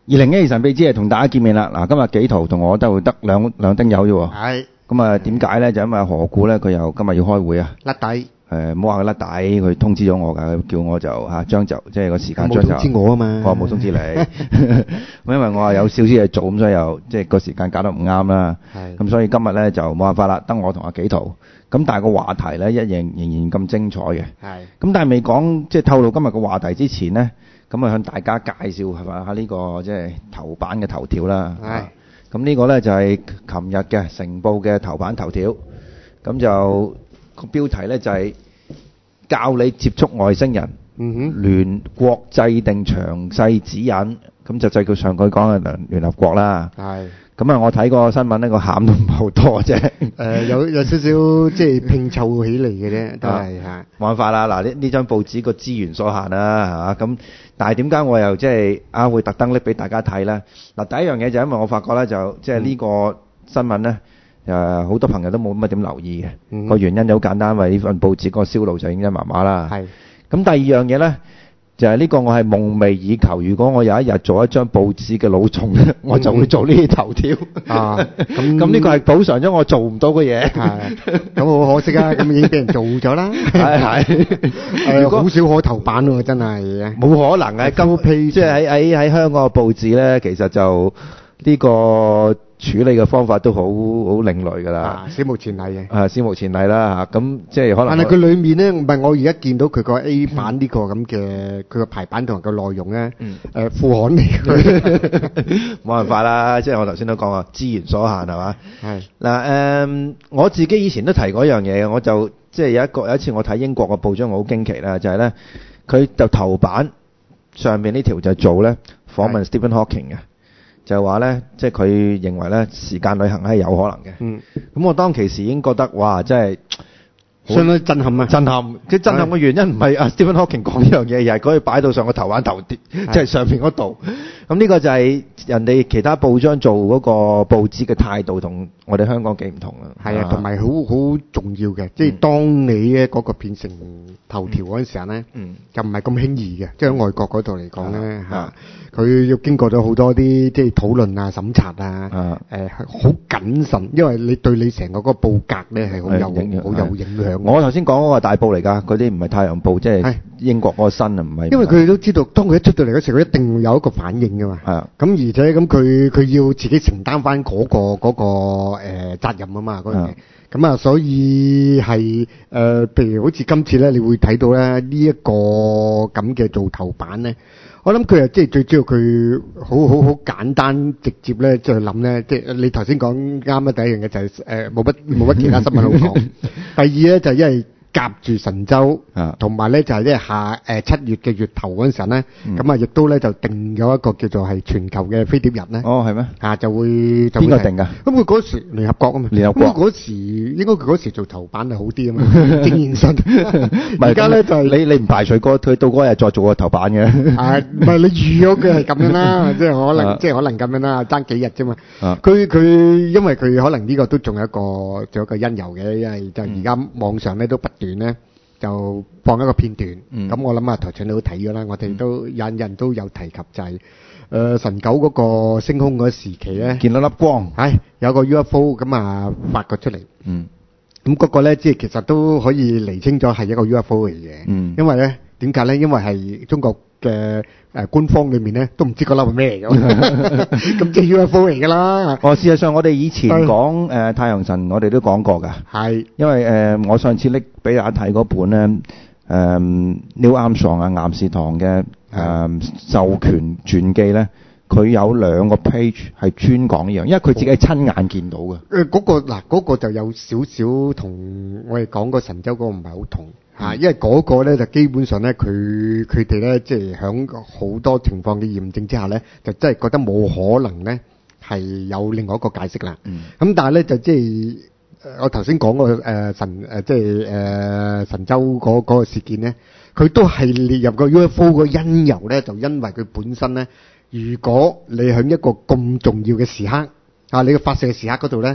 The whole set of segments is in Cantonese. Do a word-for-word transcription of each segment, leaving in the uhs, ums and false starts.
二零一二神秘之夜同大家見面啦。嗱，今日幾圖同我都得兩兩丁友啫喎。 係。 咁啊，點解咧？就因為何故咧，佢又今日要開會啊。 甩底。 誒，唔好話佢甩底，佢通知咗我㗎，叫我就嚇將就，即係個時間將就。 冇通知我啊嘛。 我冇通知你。咁因為我係有少少嘢做，咁所以又即係個時間搞得唔啱啦。 係。 咁所以今日咧就冇辦法啦，得我同阿幾圖。咁但係個話題咧一樣仍然咁精彩嘅。係。咁但係未講即係透露今日個話題之前咧，咁啊向大家介紹係咪下呢個即係頭版嘅頭條啦。係。咁呢個咧就係琴日嘅成報嘅頭版頭條。咁就個標題咧就係教你接觸外星人。嗯哼。聯國制定詳細指引，咁就制叫上佢講嘅聯聯合國啦。係。咁啊，我睇個新聞呢個餡都唔係好多啫。誒，有有少少即係拼湊起嚟嘅啫，都係嚇。冇辦法啦，嗱呢呢張報紙個資源所限啦，係嘛？咁但係點解我又即係啊會特登拎俾大家睇咧？嗱，第一樣嘢就因為我發覺咧，就即係呢個新聞咧，誒好多朋友都冇乜點留意嘅。個原因就好簡單，因為呢份報紙個銷路就已經麻麻啦。係。咁第二樣嘢咧。就係呢個我係夢寐以求，如果我有一日做一張報紙嘅老蟲咧，我就會做呢啲頭條。啊，咁咁呢個係補償咗我做唔到嘅嘢。係，咁好可惜啊！咁已經俾人做咗啦。係係。誒，好少可頭版喎，真係。冇可能嘅，今批即係喺喺喺香港嘅報紙咧，其實就呢個處理嘅方法都好好另類㗎啦。啊，史無前例嘅。啊，史無前例啦嚇，咁即係可能。但係佢裡面咧，唔係我而家見到佢個 A 版呢個咁嘅，佢個排版同埋個內容咧，誒副刊嚟嘅。冇辦法啦，即係我頭先都講啊，資源所限係嘛。係。嗱誒，我自己以前都提過一樣嘢嘅，我就即係有一個有一次我睇英國嘅報章，我好驚奇啦，就係咧，佢就頭版上面呢條就做咧訪問 Stephen Hawking 嘅。就話咧，即係佢認為咧，時間旅行係有可能嘅。嗯。咁我當其時已經覺得，哇！真係相當震撼啊！震撼！即係震撼嘅原因唔係阿 Stephen Hawking 講呢樣嘢，而係佢擺到上個頭版頭啲，即係上面嗰度。咁呢個就係人哋其他報章做嗰個報紙嘅態度同我哋香港幾唔同啊。係啊，同埋好好重要嘅，即係當你咧嗰個變成頭條嗰陣時候咧，就唔係咁輕易嘅。即係喺外國嗰度嚟講咧嚇，佢要經過咗好多啲即係討論啊、審查啊，誒好謹慎，因為你對你成個嗰個報格咧係好有好有影響。我頭先講嗰個大報嚟㗎，嗰啲唔係太陽報，即係英國嗰個新啊，唔係。因為佢哋都知道，當佢一出到嚟嗰時，佢一定會有一個反應㗎嘛。係啊。咁而且咁佢佢要自己承擔翻嗰個嗰個誒責任啊嘛，嗰樣嘢。咁啊，所以係誒，譬如好似今次咧，你會睇到咧呢一個咁嘅做頭版咧。我諗佢係即係最主要佢好好好簡單直接咧，即係諗咧，即係你頭先講啱啦，第一樣嘢就係誒冇乜冇乜其他新聞好講。第二咧就係因為夾住神舟，同埋咧就係即係下誒七月嘅月頭嗰陣時咧，咁啊亦都咧就定咗一個叫做係全球嘅飛碟日咧。哦，係咩？啊，就會邊個定㗎？咁佢嗰時聯合國啊嘛。聯合國。咁嗰時應該佢嗰時做頭版係好啲啊嘛，正現實。而家咧就係你你唔排除過佢到嗰日再做個頭版嘅。係，唔係你預咗佢係咁樣啦，即係可能即係可能咁樣啦，爭幾日啫嘛。佢佢因為佢可能呢個都仲有一個仲有一個因由嘅，因為就而家網上咧都不斷咧就放一個片段，咁、嗯、我諗啊台長你都睇咗啦，我哋都有人都有提及就係、是、誒、呃、神九嗰個升空嗰個時期咧，見到粒光，係有個 U F O 咁啊發掘出嚟，嗯，咁嗰個咧即係其實都可以釐清咗係一個 U F O 嚟嘅，嗯，因為咧點解咧？因為係中國嘅誒官方裏面咧都唔知嗰粒係咩嚟嘅，咁即係 U F O 嚟㗎啦。哦，事實上我哋以前講誒太陽神，我哋都講過㗎。係，因為誒我上次拎俾大家睇嗰本咧，誒 Neil Armstrong 啊岩士堂嘅誒授權傳記咧，佢有兩個 page 係專講呢樣，因為佢自己係親眼見到嘅。誒嗰個嗱嗰個就有少少同我哋講個神舟嗰個唔係好同。啊，因為嗰個咧就基本上咧，佢佢哋咧即係響好多情況嘅驗證之下咧，就真係覺得冇可能咧係有另外一個解釋啦。嗯。咁但係咧就即係我頭先講個誒神誒即係誒神舟嗰嗰個事件咧，佢都係列入個 U F O 個因由咧，就因為佢本身咧，如果你響一個咁重要嘅時刻啊，你嘅發射時刻嗰度咧。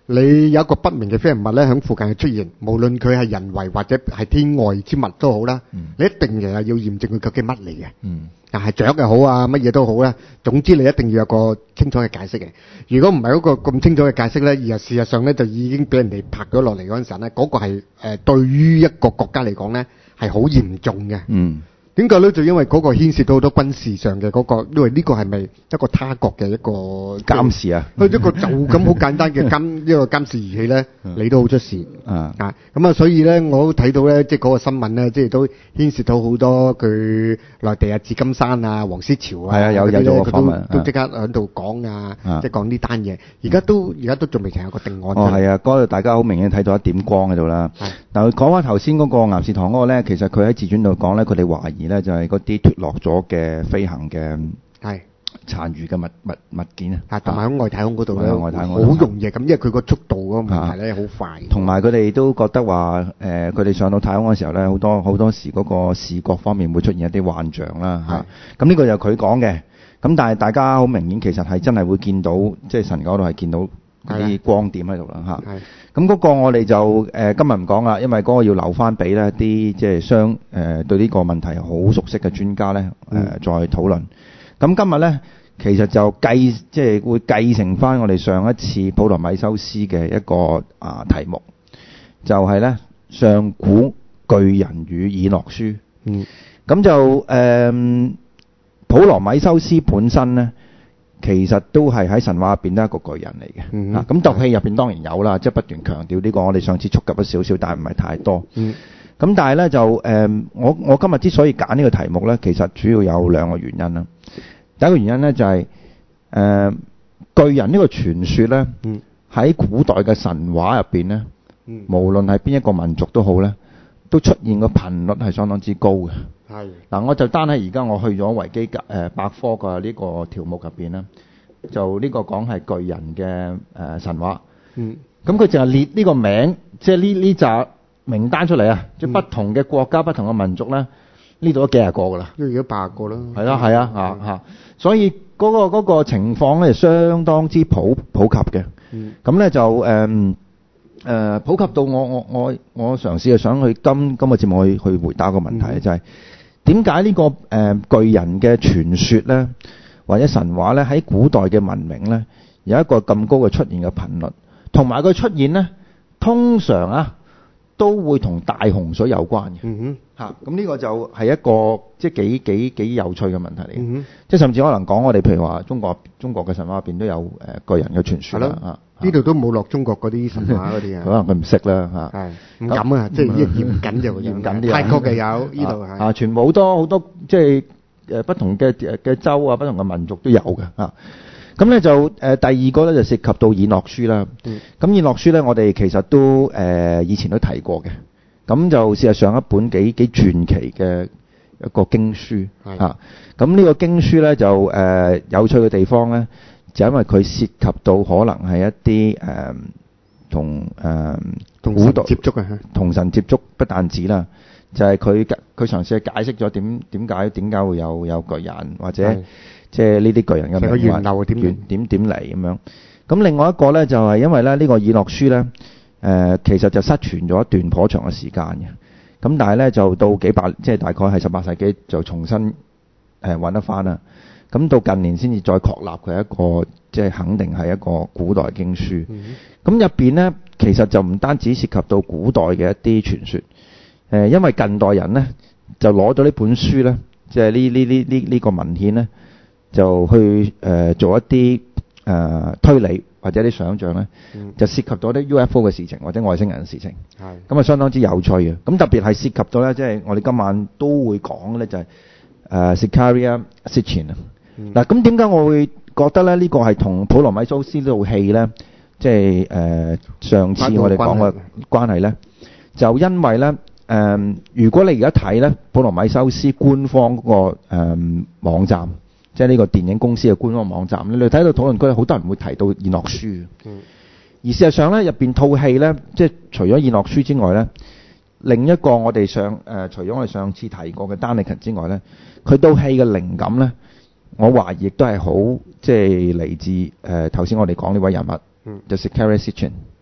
你有一個不明嘅飛行物咧喺附近出現，無論佢係人為或者係天外之物都好啦， 嗯、 你一定係要驗證佢究竟乜嚟嘅。 嗯， 但係雀又好啊，乜嘢都好啦，總之你一定要有個清楚嘅解釋嘅。如果唔係嗰個咁清楚嘅解釋咧，而係事實上咧就已經俾人哋拍咗落嚟嗰陣時咧，嗰、嗰個係誒、呃、對於一個國家嚟講咧係好嚴重嘅。 嗯。 點解咧？就因為嗰個牽涉到好多軍事上嘅嗰、嗰個，因為呢個係咪一個他國嘅一個監視啊？ 佢一個就咁好簡單嘅監一個監視儀器咧，你都好出事啊！ 啊咁啊，所以咧我都睇到咧，即係嗰個新聞咧，即係都牽涉到好多佢內地啊，紫金山啊、黃思潮啊， 係啊，有有做過訪問， 都即刻喺度講啊， 啊即係講呢單嘢。而家都而家都仲未成有個定案。 哦，係啊，嗰度大家好明顯睇到一點光喺度啦。但係講翻頭先嗰個岩士堂嗰個咧，其實佢喺自傳度講咧，佢哋懷疑咧就係嗰啲脫落咗嘅飛行嘅係殘餘嘅物物物件啊， 同埋喺外太空嗰度咧， 外太空好容易咁，因為佢個速度嗰個問題咧好快。 同埋佢哋都覺得話誒，佢、呃、哋上到太空嘅時候咧，好多好多時嗰個視覺方面會出現一啲幻象啦嚇。咁呢個就佢講嘅。咁但係大家好明顯其實係真係會見到，即係神嗰度係見到啲光點喺度啦嚇。咁嗰個我哋就誒、呃、今日唔講啦，因為嗰個要留翻俾咧啲即係相誒對呢個問題好熟悉嘅專家咧誒、呃、再討論。咁今日咧其實就繼即係會繼承翻我哋上一次普羅米修斯嘅一個啊題目，就係、是、咧上古巨人與以諾書。 嗯， 咁就誒、呃、普羅米修斯本身咧。其實都係喺神話入邊都係一個巨人嚟嘅。 嗯， 咁鬥戲入邊當然有啦，即係不斷強調呢個。我哋上次觸及咗少少，但係唔係太多。 嗯。 咁但係咧就誒、呃，我我今日之所以揀呢個題目咧，其實主要有兩個原因啦。第一個原因咧就係、是、誒、呃、巨人呢個傳說咧，喺、嗯、古代嘅神話入邊咧，嗯、無論係邊一個民族都好咧，都出現個頻率係相當之高嘅。係嗱，我就單喺而家我去咗維基誒、呃、百科嘅呢個條目入邊啦，就呢個講係巨人嘅誒、呃、神話。嗯，咁佢淨係列呢個名，即係呢呢紮名單出嚟啊！即係不同嘅國家、不同嘅民族咧，呢度都幾廿個噶啦， 都已經八個啦。係啦，係啊，嚇嚇，所以嗰、嗰個嗰個情況咧，相當之普普及嘅。嗯，咁咧就誒誒、呃、普及到我我我我嘗試係想去今今個節目去去回答個問題，嗯、就係點解呢個誒、呃、巨人嘅傳說咧，或者神話咧，喺古代嘅文明咧，有一個咁高嘅出現嘅頻率，同埋佢出現咧，通常啊都會同大洪水有關嘅。嗯哼，嚇，咁呢個就係一個即係幾幾幾有趣嘅問題嚟嘅。嗯哼，即係甚至可能講我哋譬如話中國中國嘅神話入邊都有誒、呃、巨人嘅傳說啦。啊， 呢度都冇落中國嗰啲神話嗰啲啊。 可能佢唔識啦嚇。係唔敢啊，即係嚴謹就嚴謹啲。泰國嘅有呢度係啊，全部好多好多即係誒不同嘅嘅州啊，不同嘅民族都有嘅啊。咁咧就誒、呃、第二個咧就涉及到以諾書啦。咁、嗯、以諾書咧，我哋其實都誒、呃、以前都提過嘅。咁就事實上一本幾幾傳奇嘅一個經書啊。咁呢個經書咧就誒、呃、有趣嘅地方咧，就因為佢涉及到可能係一啲誒同誒古代接觸啊，同神接觸不但止啦，就係佢佢嘗試去解釋咗點點解點解會有有巨人或者。即係呢啲巨人嘅命運，源流點點點嚟咁樣。咁另外一個咧就係、是、因為咧呢、這個以諾書咧，誒、呃、其實就失傳咗一段頗長嘅時間嘅。咁但係咧就到幾百，即係大概係十八世紀就重新誒揾、呃、得翻啦。咁到近年先至再確立佢係一個，即係肯定係一個古代經書。咁入邊咧其實就唔單止涉及到古代嘅一啲傳說，誒、呃、因為近代人咧就攞咗呢本書咧，即係呢呢呢呢呢個文獻咧。就去誒、呃、做一啲誒、呃、推理或者啲想像咧，嗯、就涉及到啲 U F O 嘅事情或者外星人嘅事情。係咁啊，相當之有趣嘅。咁特別係涉及到咧，即、就、係、是、我哋今晚都會講嘅咧，就係誒 Zecharia Sitchin 啊。嗱，咁點解我會覺得咧呢、這個係同普羅米修斯呢套戲咧，即係誒上次我哋講嘅關係咧，就因為咧誒、呃，如果你而家睇咧普羅米修斯官方嗰、那個誒、呃、網站。即係呢個電影公司嘅官方網站，你哋睇到討論區好多人會提到以諾書。嗯。而事實上咧，入邊套戲咧，即係除咗以諾書之外咧，另一個我哋上誒、呃，除咗我哋上次提過嘅丹尼肯之外咧，佢套戲嘅靈感咧，我懷疑亦都係好即係嚟自誒頭先我哋講呢位人物，嗯，就 Zecharia Sitchin。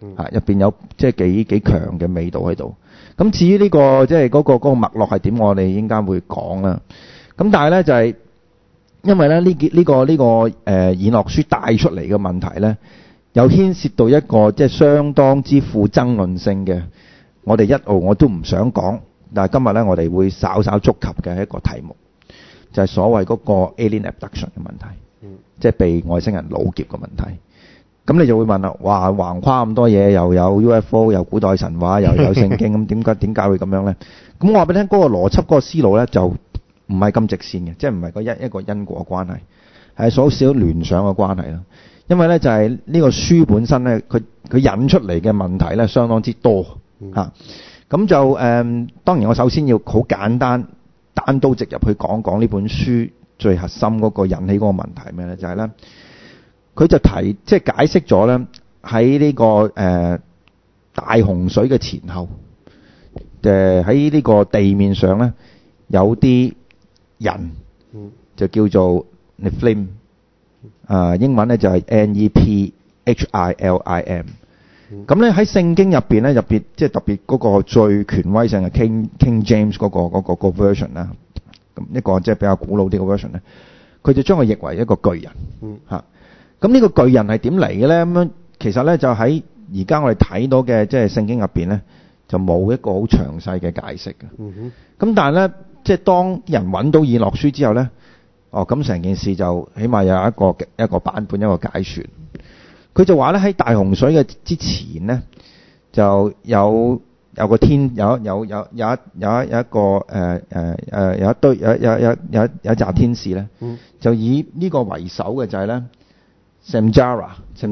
嚇入邊有即係幾幾強嘅味道喺度。咁至於呢個即係嗰個嗰個脈絡係點，我哋應該會講啦。咁但係咧就係因為咧呢幾呢個呢個誒演樂書帶出嚟嘅問題咧，又牽涉到一個即係相當之富爭論性嘅，我哋一路我都唔想講，但係今日咧我哋會稍稍觸及嘅一個題目，就係所謂嗰個 alien abduction 嘅問題，嗯、即係被外星人擄劫嘅問題。咁你就會問啦，哇，橫跨咁多嘢，又有 U F O， 又古代神話，又有聖經，咁點解點解會咁樣咧？咁我話俾你聽，嗰個邏輯嗰個思路咧就唔係咁直線嘅，即係唔係個一一個因果關係，係少少聯想嘅關係啦。因為咧就係呢個書本身咧，佢佢引出嚟嘅問題咧相當之多嚇。咁就誒、嗯，當然我首先要好簡單單刀直入去講講呢本書最核心嗰個引起嗰個問題係咩咧？就係咧。佢就提即係解釋咗咧喺呢個誒、呃、大洪水嘅前後，誒喺呢個地面上咧有啲人就叫做 Nephilim， 啊、呃、英文咧就係 N E P H I L I M。咁咧喺聖經入邊咧入邊即係特別嗰個最權威性嘅 King King James 嗰、嗰個嗰、嗰個嗰個 version 啦，咁一個即係比較古老啲嘅 version 咧，佢就將佢譯為一個巨人嚇。嗯咁呢個巨人係點嚟嘅咧？咁樣其實咧就喺而家我哋睇到嘅即係聖經入邊咧，就冇一個好詳細嘅解釋嘅。咁、嗯、但係咧，即係當人揾到以諾書之後咧，哦咁成件事就起碼有一個一個版本一個解說。佢就話咧喺大洪水嘅之前咧，就有有個天有有有有一有一有一個誒誒誒有一堆有有有有有一紮天使咧，嗯、就以呢個為首嘅就係咧。Semjara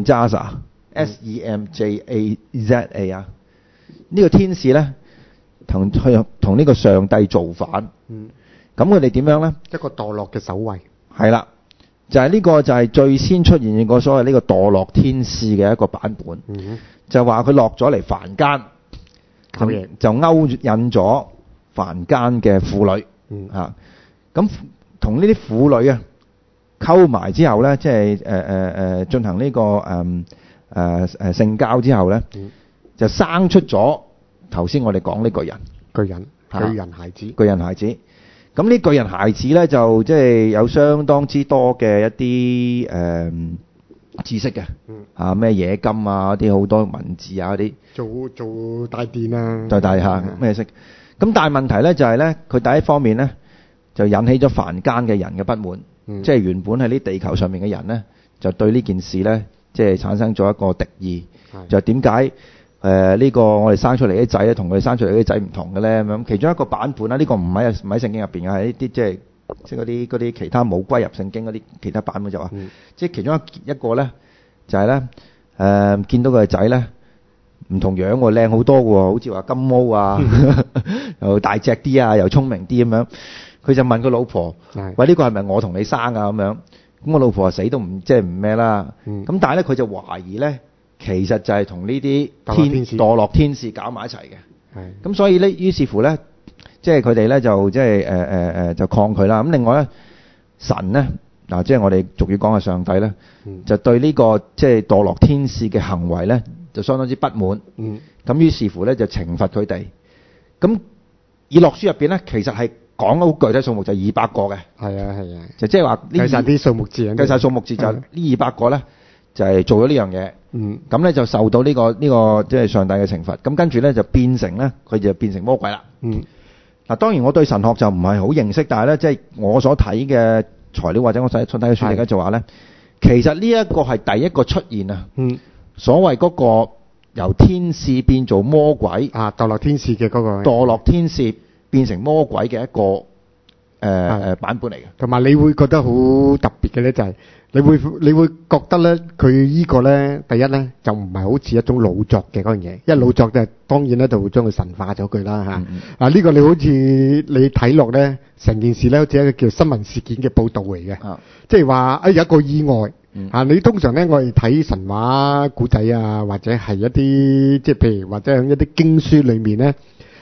Semjaza，S E M J A Z A 啊！呢個天使咧，同去同呢個上帝造反。嗯。咁佢哋點樣咧？ 一個墮落嘅守衛。係啦，就係、是、呢個就係最先出現過所謂呢個墮落天使嘅一個版本。嗯。就話佢落咗嚟凡間，就就勾引咗凡間嘅婦女。嗯。嚇！咁同呢啲婦女啊。溝埋之後咧，即係誒誒誒進行呢、這個誒誒誒性交之後咧，嗯、就生出咗頭先我哋講呢個人巨人巨人孩子巨人孩子。咁呢巨人孩子咧就即係有相當之多嘅一啲誒、呃、知識嘅，嗯、啊咩冶金啊啲好多文字啊嗰啲做做大電啊， 就大下咩識。咁、嗯、但係問題咧就係咧，佢第一方面咧就引起咗凡間嘅人嘅不滿。嗯、即係原本喺呢地球上面嘅人咧，就對呢件事咧，即係產生咗一個敵意。的就點解誒呢個我哋生出嚟啲仔咧，同佢哋生出嚟啲仔唔同嘅咧？咁其中一個版本啦，呢、這個唔喺唔喺聖經入邊嘅，係一啲即係即係嗰啲嗰啲其他冇歸入聖經嗰啲其他版本就話，嗯、即係其中一一個咧，就係咧誒見到佢個仔咧唔同樣喎，靚好多喎，好似話金毛啊，又大隻啲啊，又聰明啲咁樣。佢就問佢老婆：喂，呢個係咪我同你生啊？咁樣，咁我老婆死都唔即係唔咩啦。咁、嗯、但係咧，佢就懷疑咧，其實就係同呢啲天墮落天使搞埋一齊嘅。咁所以咧，於是乎咧，即係佢哋咧就即係誒誒誒就抗拒啦。咁另外咧，神咧嗱，即係我哋俗語講嘅上帝咧，嗯、就對呢、這個即係墮落天使嘅行為咧，就相當之不滿。咁、嗯、於是乎咧，就懲罰佢哋。咁以諾書入邊咧，其實係講好具體數目就二百個嘅， 係啊係啊， 就即係話計晒啲數目字， 計晒數目字就呢二百個咧，就係做咗呢樣嘢。嗯，咁咧就受到呢個呢個即係上帝嘅懲罰。咁跟住咧就變成咧，佢就變成魔鬼啦。嗯，嗱當然我對神學就唔係好認識，但係咧即係我所睇嘅材料或者我所睇嘅書，而家就話咧，其實呢一個係第一個出現啊。嗯，所謂嗰個由天使變做魔鬼啊，墮落天使嘅嗰個墮落天使。變成魔鬼嘅一個誒誒、呃、版本嚟嘅， 同埋你會覺得好特別嘅咧，就係你會你會覺得咧，佢呢個咧，第一咧就唔係好似一種老作嘅嗰樣嘢，因為老作就係當然咧就會將佢神化咗佢啦嚇。嗯嗯啊呢、呢個你好似你睇落咧，成件事咧好似一個叫新聞事件嘅報導嚟嘅，啊、即係話啊有一個意外、嗯、啊，你通常咧我哋睇神話古仔啊，或者係一啲即係譬如或者喺一啲經書裡面咧。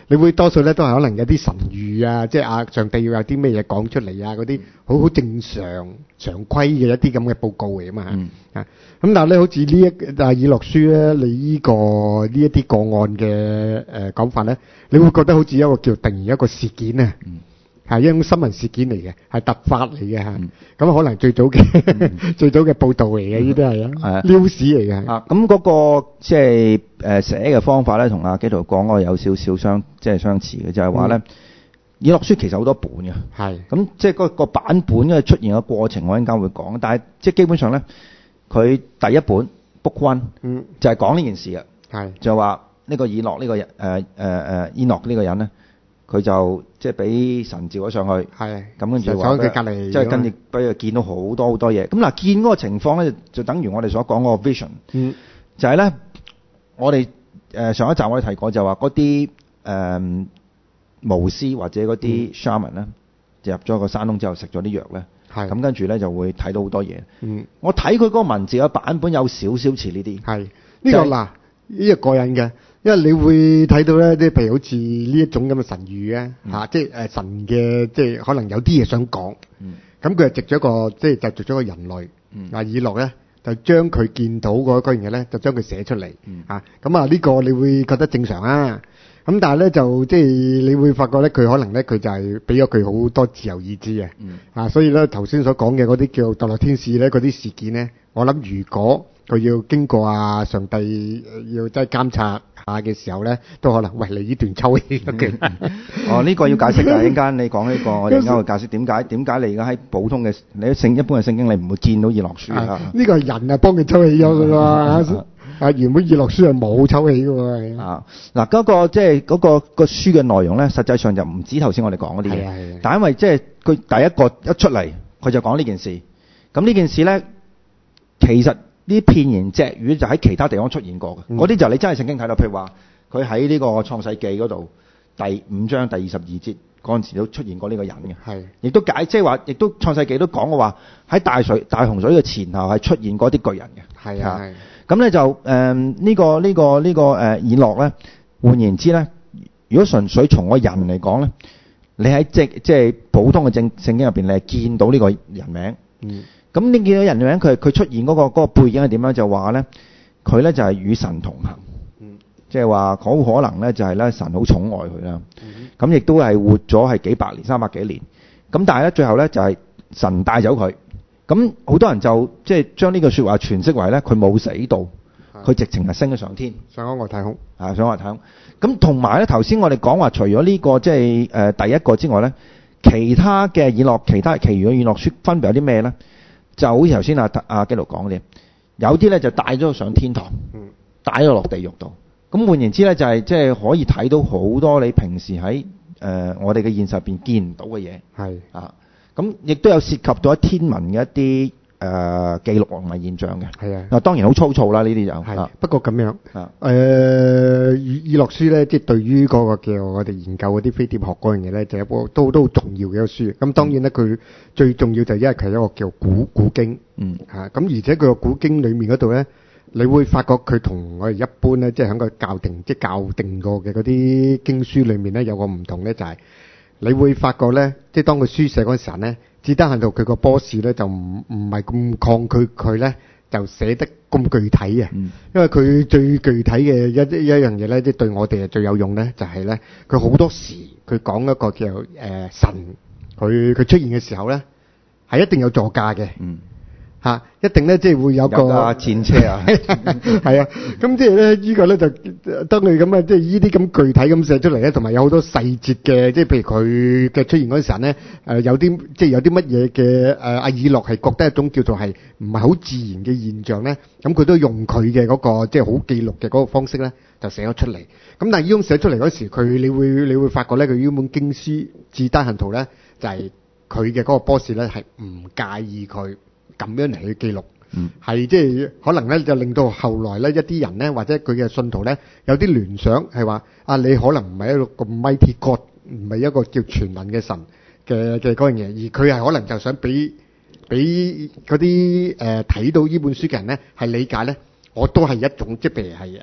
你會多數咧都係可能有啲神諭啊，即係啊上帝要有啲咩嘢講出嚟啊，嗰啲好好正常常規嘅一啲咁嘅報告嚟啊嘛嚇。 嗯啊咁但係咧，好似呢一啊以諾書咧，你呢個呢一啲個案嘅誒講法咧，你會覺得好似一個叫突然一個事件啊。 嗯係一種新聞事件嚟嘅，係突發嚟嘅嚇。 嗯咁可能最早嘅最早嘅報導嚟嘅，呢啲係係啊啊 news 嚟嘅。 啊，咁嗰個即係誒寫嘅方法咧，同阿基督講嗰個有少少相即係相似嘅，就係話咧，以諾書其實好多本嘅。 係咁即係嗰個版本嘅出現嘅過程，我陣間會講。但係即係基本上咧，佢第一本 book one 嗯就係講呢件事嘅， 係就話呢個以諾呢個人誒誒誒以諾呢個人咧，佢就即係俾神召咗上去。 係咁跟住就話坐喺佢隔離， 即係跟住俾佢見到好多好多嘢。咁嗱，見嗰個情況咧，就等於我哋所講嗰個 vision， 嗯就係咧，我哋誒上一集我哋提過就話嗰啲誒巫師或者嗰啲 shaman 咧，就入咗個山窿之後食咗啲藥咧， 係咁跟住咧就會睇到好多嘢。 嗯我睇佢嗰個文字嘅版本有少少似呢啲， 係呢個就係嗱呢個過癮嘅，因為你會睇到咧，即係譬如好似呢一種咁嘅神語咧嚇，即係誒神嘅即係可能有啲嘢想講， 嗯咁佢就藉咗一個即係就藉咗個人類嗯啊以諾咧。就將佢見到嗰嗰樣嘢咧，就將佢寫出嚟嗯啊！咁啊，呢個你會覺得正常啊。咁但係咧，就即係你會發覺咧，佢可能咧，佢就係俾咗佢好多自由意志嘅。 嗯啊，所以咧頭先所講嘅嗰啲叫墮落天使咧，嗰啲事件咧，我諗如果佢要經過啊上帝呃要即係監察下嘅時候咧，都可能喂你呢段抽氣嘅。 哦，呢個要解釋㗎。一陣間你講呢個，我哋陣間會解釋點解點解你而家喺普通嘅你喺聖一般嘅聖經，你唔會見到以諾書啊？ 呢個係人啊幫佢抽氣咗㗎嘛。啊，原本以諾書係冇抽氣㗎喎。 啊，嗱嗰個即係嗰個個書嘅內容咧，實際上就唔止頭先我哋講嗰啲係啊係啊嘢，但因為即係佢第一個一出嚟，佢就講呢件事。咁呢件事咧，其實呢片言隻語就喺其他地方出現過嘅，嗰啲、嗯、就你真係聖經睇到，譬如話佢喺呢個創世記嗰度第五章第二十二節嗰陣時都出現過呢個人嘅， 係， 亦都解即係話，亦都創世記都講過話喺大水大洪水嘅前後係出現過啲巨人嘅， 係啊係。 咁咧就誒呢、呃呢個呢、呢個呢、呢個誒、呃、以諾咧，換言之咧，如果純粹從個人嚟講咧，你喺即即係普通嘅正聖經入邊，你係見到呢個人名。 嗯。 咁你見到人名，佢佢出現嗰、嗰個嗰個背景係點樣？就話咧，佢咧就係與神同行。 嗯。即係話好可能咧，就係咧神好寵愛佢啦。咁亦都係活咗係幾百年、三百幾年。咁但係咧，最後咧就係神帶走佢。咁好多人就即係將呢句説話詮釋為咧，佢冇死到，佢直情係升咗上天， 上咗外太空。 啊，上外太空。咁同埋咧，頭先我哋講話，除咗呢個即係誒第一個之外咧，其他嘅以諾、其他其餘嘅以諾書分別有啲咩咧？就好似頭先阿阿基督講嘅，有啲咧就帶咗上天堂，帶咗落地獄度。咁換言之咧，就係即係可以睇到好多你平時喺誒、呃、我哋嘅現實入邊見唔到嘅嘢。 係啊。咁亦都有涉及到一天文嘅一啲誒、呃、記錄同埋現象嘅。 係啊， 嗱當然好粗糙啦，呢啲就係、 啊。不過咁樣， 啊， 誒、呃、以以諾書咧，即係對於嗰個叫我哋研究嗰啲飛碟學嗰樣嘢咧，就係一部都都好重要嘅一個書。咁當然咧，佢、嗯、最重要就係因為佢係一個叫古古經。 嗯。嚇、啊， 咁而且佢個古經裡面嗰度咧，你會發覺佢同我哋一般咧，即係喺個校定即係校定過嘅嗰啲經書裡面咧，有個唔同咧，就係、是。你會發覺咧，即係當佢書寫嗰陣時咧，只得限到佢個 boss 咧就唔唔係咁抗拒佢咧，就寫得咁具體嘅。嗯、因為佢最具體嘅一一樣嘢咧，即係對我哋係最有用咧，就係咧，佢好多時佢講一個叫誒、呃、神，佢佢出現嘅時候咧，係一定有座駕嘅。嗯。嚇、啊！一定咧，即係會有個有戰車啊， 係啊！咁即係咧，呢個咧就當佢咁啊，即係呢啲咁具體咁寫出嚟咧，同埋有好多細節嘅，即係譬如佢嘅出現嗰陣時咧，誒、呃、有啲即係有啲乜嘢嘅誒阿以諾係覺得一種叫做係唔係好自然嘅現象咧，咁佢都用佢嘅嗰個即係好記錄嘅嗰個方式咧，就寫咗出嚟。咁但係呢種寫出嚟嗰時，佢你會你會發覺咧，佢呢本經書至單行圖咧，就係佢嘅嗰個 boss 咧係唔介意佢咁樣嚟去記錄，係即係可能咧就令到後來咧一啲人咧或者佢嘅信徒咧有啲聯想係話啊，你可能唔係一個咁 mighty God，唔係一個叫全能嘅神嘅嘅嗰樣嘢，而佢係可能就想俾俾嗰啲誒睇到呢本書嘅人咧係理解咧，我都係一種即係譬如係嗱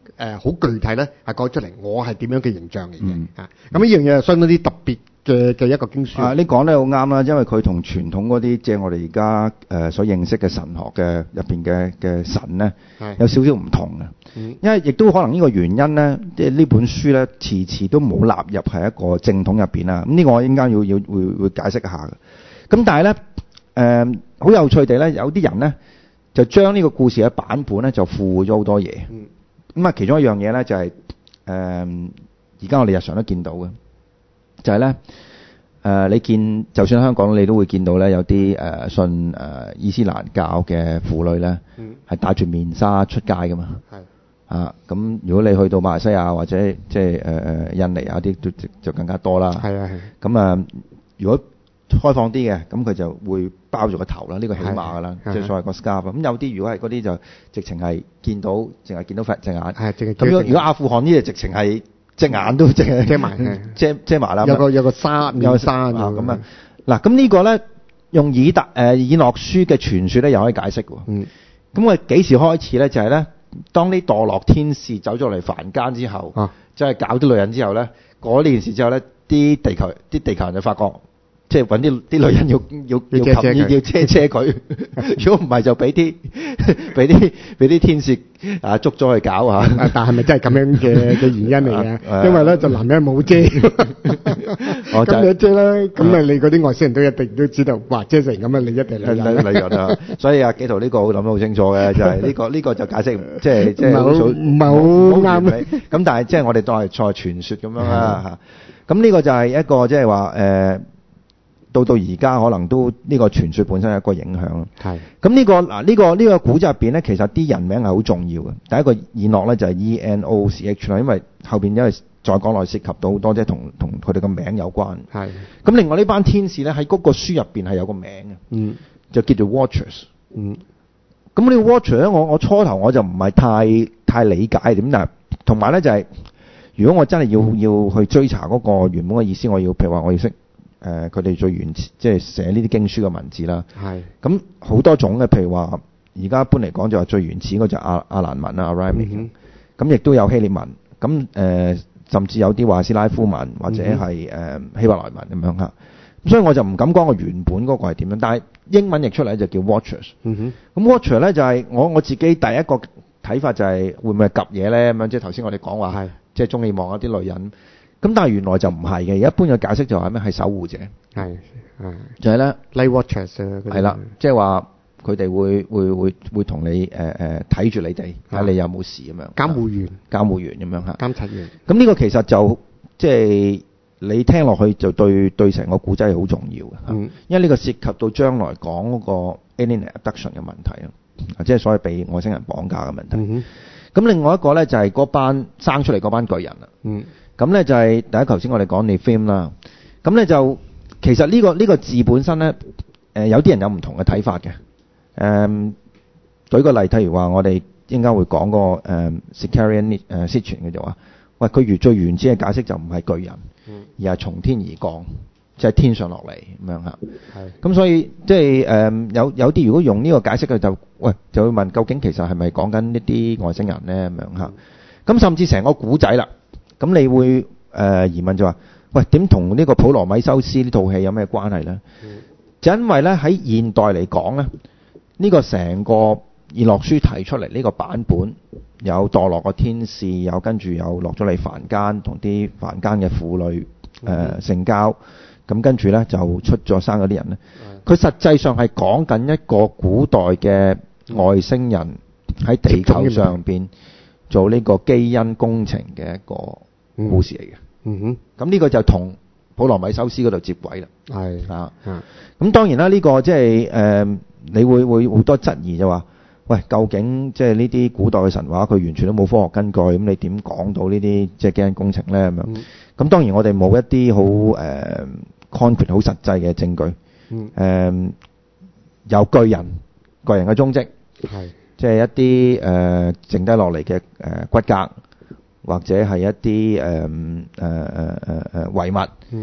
誒好具體咧係講出嚟，我係點樣嘅形象嚟嘅嗯啊。咁呢樣嘢係相當之特別嘅嘅一個經書。 啊，你講得好啱啦，因為佢同傳統嗰啲即係我哋而家誒所認識嘅神學嘅入邊嘅嘅神咧，有少少唔同嘅。 嗯， 因為亦都可能呢個原因咧，即係呢本書咧遲遲都冇納入喺一個正統入邊啦。咁呢個我應該要要會會解釋一下嘅。咁但係咧誒好有趣地咧，有啲人咧就將呢個故事嘅版本咧就附會咗好多嘢。 嗯， 咁啊，其中一樣嘢咧就係誒而家我哋日常都見到嘅，就係咧誒你見就算香港你都會見到咧有啲誒、呃、信誒、呃、伊斯蘭教嘅婦女咧，係戴住面紗出街噶嘛。 係啊，咁如果你去到馬來西亞或者即係誒誒印尼啊啲，就就更加多啦。 係啊係。 咁啊，如果開放啲嘅，咁佢就會包住個頭啦，呢個起碼噶啦，即係所謂個 scarf。咁有啲如果係嗰啲就直情係見到，淨係見到塊隻眼。係，淨係。咁如果如果阿富汗呢，就直情係隻眼都淨係遮埋，遮遮埋啦。有個有個紗面紗咁啊。嗱，咁呢個咧用以特誒以諾書嘅傳說咧，又可以解釋喎。嗯。咁啊幾時開始咧？就係咧。當啲墮落天使走咗嚟凡間之後，啊、即係搞啲女人之後咧，嗰呢件事之後咧，啲地球啲地球人就發覺，即係揾啲啲女人要要要要要，要車車佢，如果唔係就俾啲俾啲俾啲天使啊捉咗去搞啊！ 但係咪真係咁樣嘅嘅原因嚟嘅？啊、因為咧就男人冇遮，咁你遮啦，咁啊你嗰啲外星人都一定都知道，哇遮成咁啊，你一定女人。女人啊！所以阿紀陶呢個諗得好清楚嘅，就係、是、呢、這個呢、這個就解釋即係即係唔係好啱。咁但係即係我哋當係再傳說咁樣啦嚇。咁呢個就係一個即係話誒。到到而家可能都呢個傳說本身係一個影響咯。係。咁呢個嗱呢個呢個古仔入邊咧，其實啲人名係好重要嘅。第一個以諾咧就係 E N O C H 啦，因為後邊因為再講落涉及到好多即係同同佢哋個名有關。係。咁另外呢班天使咧喺嗰個書入邊係有個名嘅。嗯。就叫做 Watchers。嗯。咁呢個 Watcher 咧，我我初頭我就唔係太太理解點，但係同埋咧就係、是、如果我真係要、嗯、要去追查嗰個原本嘅意思，我要譬如話我要識。誒佢哋最原始即係寫呢啲經書嘅文字啦，係咁好多種嘅，譬如話而家一般嚟講就話最原始嗰就亞亞蘭文啦 Aramaic 咁亦都有希臘文，咁誒、呃、甚至有啲話斯拉夫文或者係誒、呃、希伯來文咁樣嚇，咁所以我就唔敢講個原本嗰個係點樣，但係英文譯出嚟就叫 Watchers，咁 Watcher 咧就係、是、我我自己第一個睇法就係會唔會係夾嘢咧咁樣，即係頭先我哋講話係即係中意望一啲女人。咁但係原來就唔係嘅，一般嘅解釋就係咩？係守護者，係係就係咧 Night Watchers 係啦，即係話佢哋會會會會同你誒誒睇住你哋，睇你有冇事咁樣。監護員，監護員咁樣嚇。監察員。咁呢個其實就即係你聽落去就對對成個古仔係好重要嘅，嗯，因為呢個涉及到將來講嗰個 alien abduction 嘅問題啊，即係所謂被外星人綁架嘅問題。咁、嗯、另外一個咧就係嗰班生出嚟嗰班巨人啦。嗯。咁咧就係第一，頭先我哋講 Nephilim 啦。咁咧就其實呢、這個呢、這個字本身咧，誒、呃、有啲人有唔同嘅睇法嘅。誒、嗯，舉個例，譬如話我哋應該會講個誒 Sicarian 誒 Sitchin 嘅就話，喂佢原最原始嘅解釋就唔係巨人，嗯、而係從天而降，即係天上落嚟咁樣嚇。係。咁所以即係誒有有啲如果用呢個解釋嘅就，喂就會問究竟其實係咪講緊呢啲外星人咧咁樣嚇？咁、嗯、甚至成個古仔啦。咁你會誒、呃、疑問就話，喂點同呢個普羅米修斯呢套戲有咩關係咧？嗯、就因為咧喺現代嚟講咧，呢、呢個成個以諾書提出嚟呢個版本，有墮落個天使，有跟住有落咗嚟凡間，同啲凡間嘅婦女誒、呃、性交，咁跟住咧就出咗生嗰啲人咧。佢、嗯、實際上係講緊一個古代嘅外星人喺地球上邊做呢個基因工程嘅一個故事嚟嘅，嗯哼，咁呢個就同普羅米修斯嗰度接軌啦，係啊，咁當然啦，呢個即係誒，你會會好多質疑就話，喂，究竟即係呢啲古代嘅神話，佢完全都冇科學根據，咁你點講到呢啲即係基因工程咧咁樣？咁當然我哋冇一啲好誒 concrete 好實際嘅證據，誒有巨人巨人嘅蹤跡，係即係一啲誒剩低落嚟嘅誒骨骼。或者係一啲誒誒誒誒誒遺物，咁、嗯、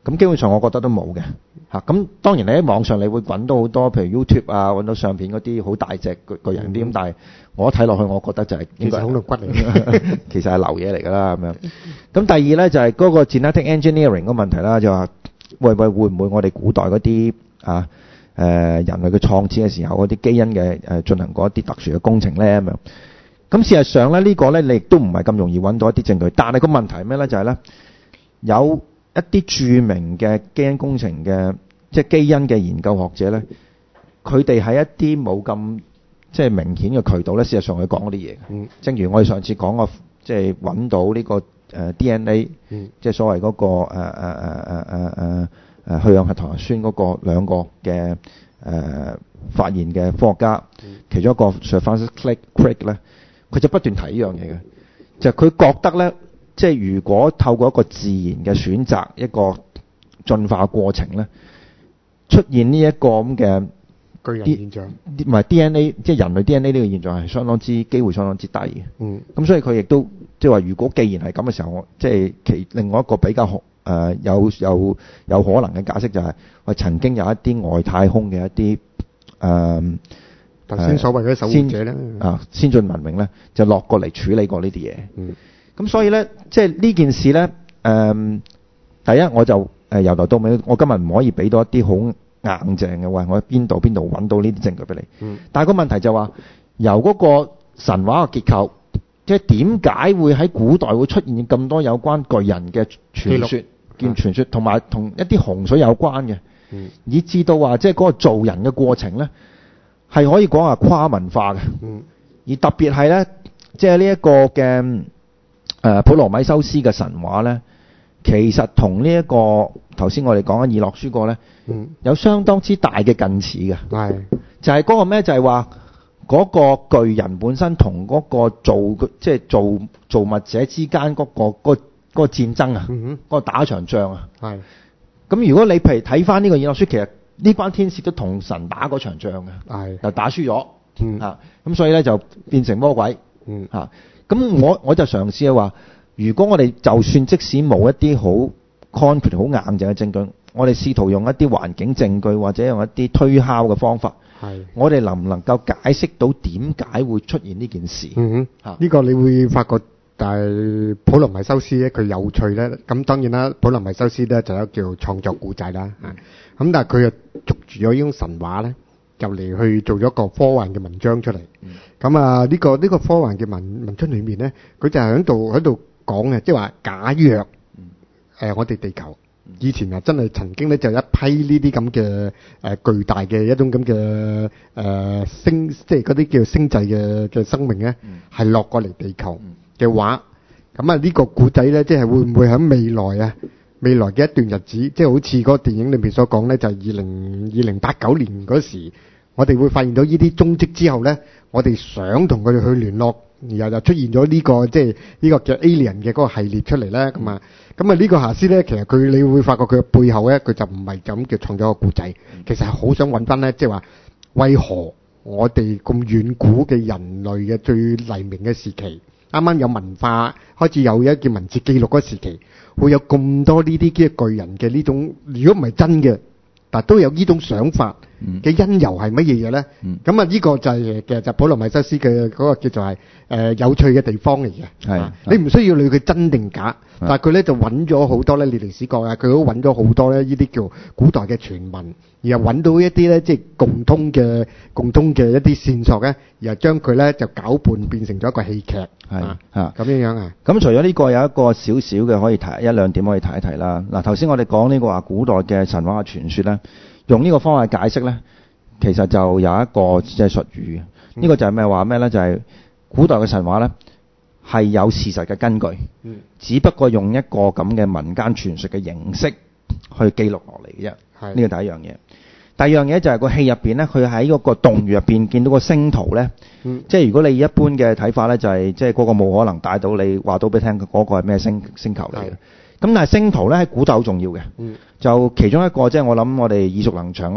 咁基本上我覺得都冇嘅嚇。咁當然你喺網上你會揾到好多，譬如 YouTube 啊，揾到相片嗰啲好大隻巨巨人啲，咁、嗯、但係我睇落去，我覺得就係應該其實好露骨嚟嘅， 其實係流嘢嚟㗎啦咁樣。咁第二咧就係、是、嗰個 genetic engineering 個問題啦，就話喂喂會唔會我哋古代嗰啲啊誒、呃、人類嘅創始嘅時候嗰啲基因嘅誒進行過一啲特殊嘅工程咧咁樣。咁事實上咧呢、這個咧你亦都唔係咁容易揾到一啲證據，但係個問題係咩咧？就係、是、咧有一啲著名嘅基因工程嘅即係基因嘅研究學者咧，佢哋喺一啲冇咁即係明顯嘅渠道咧，事實上佢講嗰啲嘢。嗯，正如我哋上次講過，即係揾到呢個誒 D N A，嗯，即係所謂嗰個誒誒誒誒誒誒去氧核糖核酸嗰個兩個嘅誒、呃、發現嘅科學家，嗯、其中一個 Sir Francis Crick 咧，佢就不斷提呢樣嘢嘅，就係、是、佢覺得咧。即係如果透過一個自然嘅選擇，一個進化過程咧，出現呢一個咁嘅巨人現象， 唔係 D N A， 即係人類 D N A 呢個現象係相當之機會相當之低嘅。嗯。咁所以佢亦都即係話，如果既然係咁嘅時候，我即係其另外一個比較誒、呃、有有有可能嘅解釋就係、是，我曾經有一啲外太空嘅一啲誒頭先所謂嘅守護者咧啊先進文明咧，就落過嚟處理過呢啲嘢。嗯。咁所以咧，即係呢件事咧，誒、嗯，第一我就誒由頭到尾，我今日唔可以俾到一啲好硬淨嘅話，我喺邊度邊度揾到呢啲證據俾你。嗯。但係個問題就話，由嗰個神話嘅結構，即係點解會喺古代會出現咁多有關巨人嘅傳說、見傳說，同埋同一啲洪水有關嘅，嗯，以至到話即係嗰個造人嘅過程咧，係可以講係跨文化嘅。嗯。而特別係咧，即係呢一個嘅。誒、呃、普羅米修斯嘅神話咧，其實同呢一個頭先我哋講緊以諾書過咧，嗯，有相當之大嘅近似嘅。係，就係嗰個咩？就係話嗰個巨人本身同嗰個造即係造造物者之間嗰、嗰個嗰、嗰個嗰個戰爭啊，嗯哼，嗰、嗰個打場仗啊。係。咁如果你譬如睇翻呢個以諾書，其實呢班天使都同神打嗰場仗嘅。係。就打輸咗。嗯。啊，咁所以咧就變成魔鬼。嗯。嚇、啊。咁我我就嘗試話，如果我哋就算即使冇一啲好 concrete 好硬淨嘅證據，我哋試圖用一啲環境證據或者用一啲推敲嘅方法，係我哋能唔能夠解釋到點解會出現呢件事？嗯哼，嚇、啊、呢、呢個你會發覺，但係普羅米修斯咧，佢有趣咧。咁當然啦，普羅米修斯咧就有叫創作古仔啦。咁、嗯、但係佢又捉住咗呢種神話咧。就嚟去做咗個科幻嘅文章出嚟，咁、嗯、啊呢、這個呢、這個科幻嘅文文章裏面咧，佢就係喺度喺度講嘅，即係話假若誒、嗯呃、我哋地球以前啊真係曾經咧就有一批呢啲咁嘅誒巨大嘅一種咁嘅誒星，即係嗰啲叫星際嘅嘅生命咧，係、嗯、落過嚟地球嘅話，咁啊呢個古仔咧，即係會唔會喺未來啊？未來嘅一段日子，即係好似嗰個電影裏面所講咧，就係二零二零八九年嗰時，我哋會發現到呢啲蹤跡之後咧，我哋想同佢哋去聯絡，然後就出現咗呢個即係呢個叫 Alien 嘅嗰個系列出嚟咧，咁啊，咁啊呢個夏斯咧，其實佢你會發覺佢嘅背後咧，佢就唔係咁叫創咗個故仔，其實係好想揾翻咧，即係話為何我哋咁遠古嘅人類嘅最黎明嘅時期，啱啱有文化開始有一件文字記錄嗰時期。會有咁多呢啲嘅巨人嘅呢種，如果唔係真嘅，但都有呢種想法嘅因由係乜嘢嘢咧？咁啊呢個就係其實就普羅米修斯嘅嗰個叫做係誒有趣嘅地方嚟嘅。係你唔需要理佢真定假，但係佢咧就揾咗好多咧列尼史國啊，佢都揾咗好多咧呢啲叫古代嘅傳聞，然後揾到一啲咧即係共通嘅共通嘅一啲線索咧，然後將佢咧就攪拌變成咗一個戲劇。係啊咁樣樣啊。咁除咗呢個有一個少少嘅可以提一兩點可以提一提啦。嗱頭先我哋講呢個話古代嘅神話嘅傳說咧。用呢個方法解釋咧，其實就有一個即係術語嘅。呢、嗯這個就係咩話咩咧？就係、是、古代嘅神話咧，係有事實嘅根據，嗯、只不過用一個咁嘅民間傳說嘅形式去記錄落嚟嘅啫。呢個第一樣嘢。第二樣嘢就係個戲入邊咧，佢喺嗰個洞穴入邊見到個星圖咧，嗯、即係如果你一般嘅睇法咧，就係即係嗰個冇可能帶到你話到俾你聽嗰個係咩星星球嚟嘅。咁但係星圖咧喺古代好重要嘅、嗯，就其中一個即係我諗我哋耳熟能詳咧，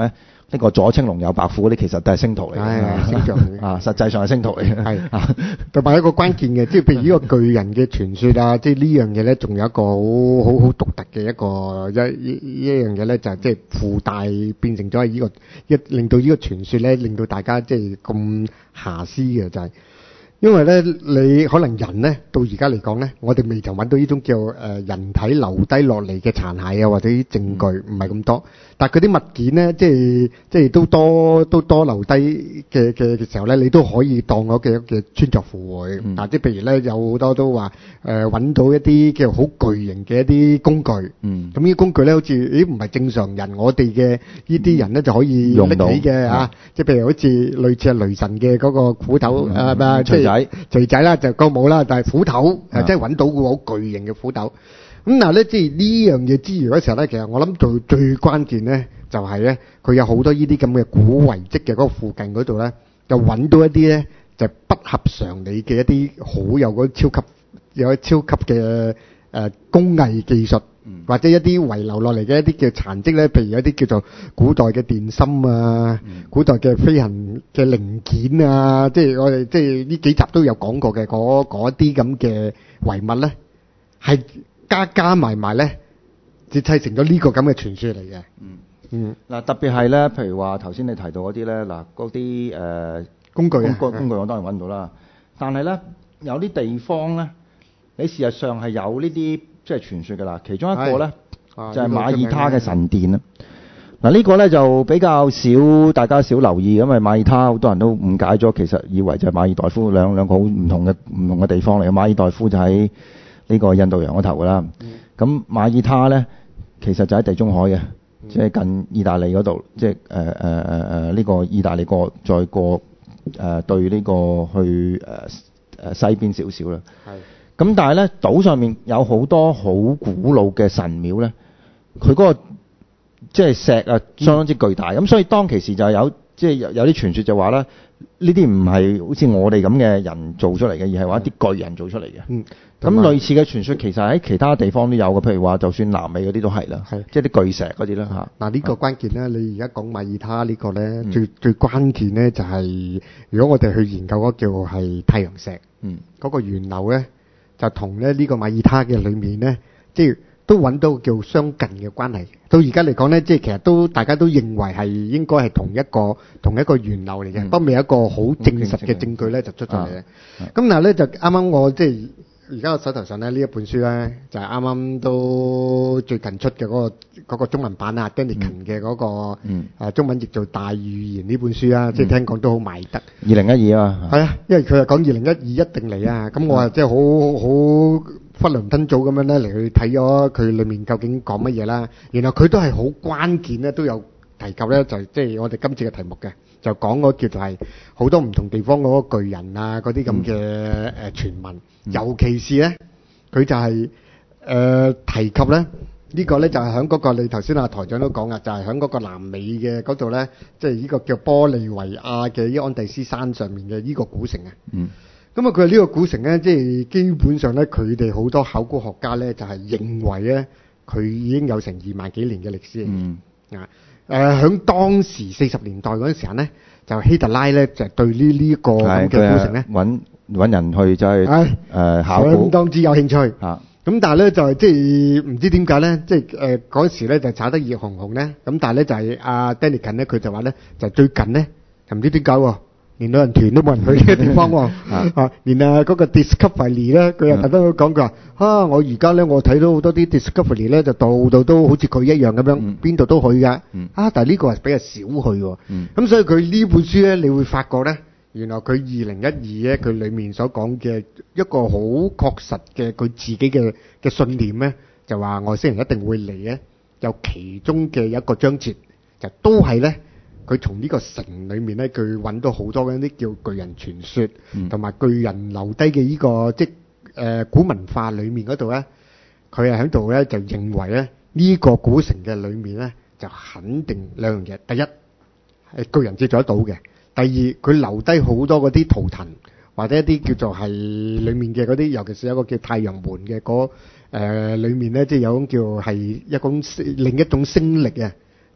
呢個左青龍右白虎嗰啲其實都係星圖嚟嘅， 係星象嚟嘅啊，實際上係星圖嚟嘅。 係同埋一個關鍵嘅，即係譬如呢個巨人嘅傳說啊，即係呢樣嘢咧，仲有一個好好好獨特嘅一個一一一樣嘢咧，就係即係附帶變成咗係呢個一令到呢個傳說咧，令到大家即係咁遐思嘅就係、是。因為咧，你可能人咧到而家嚟講咧，我哋未曾揾到呢種叫誒、呃、人體留低落嚟嘅殘骸啊，或者啲證據唔係咁多。但係嗰啲物件咧，即係即係都多都多留低嘅嘅嘅時候咧，你都可以當我嘅嘅穿鑿附會。 嗯、 啊，即係譬如咧，有好多都話誒揾到一啲叫好巨型嘅一啲工具。嗯。咁呢啲工具咧，好似咦唔係正常人我哋嘅呢啲人咧就可以拎起嘅啊！即係譬如好似類似係雷神嘅嗰個斧頭啊，咩即係。錘仔啦就夠冇啦，但係斧頭誒即係揾到個好巨型嘅斧頭。咁嗱咧，即係呢樣嘢之餘嗰時候咧，其實我諗最最關鍵咧就係咧，佢有好多呢啲咁嘅古遺跡嘅嗰個附近嗰度咧，就揾到一啲咧就不合常理嘅一啲好有嗰超級有超級嘅誒工藝技術。或者一啲遺留落嚟嘅一啲叫殘跡咧，譬如一啲叫做古代嘅電芯啊、嗯、古代嘅飛行嘅零件啊，即係我哋即係呢幾集都有講過嘅嗰嗰啲咁嘅遺物咧，係加加埋埋咧，就砌成咗呢個咁嘅傳說嚟嘅。嗯嗯， 嗱特別係咧，譬如話頭先你提到嗰啲咧，嗱嗰啲誒工具啊， 工具工具我當然揾到啦，但係咧有啲地方咧，你事實上係有呢啲。即係傳說㗎啦，其中一個咧、啊、就係、是、馬耳他嘅神殿啦。嗱、這個、呢個咧就比較少，大家少留意，因為馬耳他好多人都誤解咗，其實以為就係馬爾代夫兩兩個好唔同嘅唔同嘅地方嚟嘅。馬爾代夫就喺呢個印度洋嗰頭㗎啦。咁、嗯、馬耳他咧其實就喺地中海嘅，即、嗯、係、就是、近意大利嗰度，即係誒誒誒誒呢個意大利過再過誒、呃、對呢個去誒誒、呃、西邊少少啦。係。咁但係咧，島上面有好多好古老嘅神廟咧，佢嗰、那個即係石啊，相當之巨大。咁、嗯、所以當其時就有即係有有啲傳說就話咧，呢啲唔係好似我哋咁嘅人做出嚟嘅，而係話一啲巨人做出嚟嘅。嗯。咁類似嘅傳說其實喺其他地方都有嘅，譬如話就算南美嗰啲都係啦，係即係啲巨石嗰啲啦嚇。嗱、 啊、呢、這個關鍵咧，你而家講馬耳他呢個咧、嗯，最最關鍵咧就係、是、如果我哋去研究嗰叫係太陽石，嗯，嗰、那個源流咧。就同咧呢個馬耳他嘅裏面咧，即係都揾到叫相近嘅關係。到而家嚟講咧，即係其實都大家都認為係應該係同一個同一個源流嚟嘅，不過未有一個好證實嘅證據咧就出咗嚟嘅。咁嗱咧就啱啱我即係而家我手頭上咧呢一本書咧，就係啱啱都最近出嘅嗰個嗰個中文版啊 Deniken 嘅嗰個誒中文譯做大預言呢本書啊，即係聽講都好賣得。 二零一二啊， 係啊，因為佢係講二零一二一定嚟啊，咁我啊即係好好囫圇吞棗咁樣咧嚟去睇咗佢裡面究竟講乜嘢啦。然後佢都係好關鍵咧，都有提及咧，就即係我哋今次嘅題目嘅。就講嗰叫做係好多唔同地方嗰個巨人啊，嗰啲咁嘅誒傳聞，尤其是咧，佢就係、是、誒、呃、提及咧呢、這個咧就係喺嗰個你頭先阿台長都講啊，就係喺嗰個南美嘅嗰度咧，即係呢個叫玻利維亞嘅呢安第斯山上面嘅呢個古城啊。嗯。咁啊，佢呢個古城咧，即係基本上咧，佢哋好多考古學家咧就係、是、認為咧，佢已經有成二萬幾年嘅歷史。嗯。啊。誒、呃，喺當時四十年代嗰陣時候咧，就希特拉咧就對呢呢個咁嘅古城咧揾揾人去就係誒考古， 相當之有興趣。啊，咁但係咧就係即係唔知點解咧，即係誒嗰時咧就炒得熱烘烘咧，咁但係咧就係阿 Deniken 咧佢就話咧就最近咧就唔知點解喎。連旅行團都冇人去嘅地方喎、哦，啊，連啊嗰個 Discovery 咧，佢又特登講佢話，啊，我而家咧我睇到好多啲 Discovery 咧，就度度都好似佢一樣咁樣，邊、嗯、度都去噶、嗯，啊，但係呢個係比較少去喎，咁、嗯、所以佢呢本書咧，你會發覺咧，原來佢二零一二咧，佢裡面所講嘅一個好確實嘅佢自己嘅嘅信念咧，就話外星人一定會嚟咧，有其中嘅一個章節就都係咧。佢從呢個城裏面咧，佢揾到好多嗰啲叫巨人傳說，同、嗯、埋巨人留低嘅呢個即係、呃、古文化裏面嗰度咧，佢係喺度咧就認為咧呢、這個古城嘅裏面咧就肯定兩樣嘢，第一係巨人接咗得到嘅，第二佢留低好多嗰啲圖騰或者一啲叫做係裏面嘅嗰啲，尤其是有一個叫太陽門嘅嗰誒裏面咧，即係有種叫係一種另一種星力啊。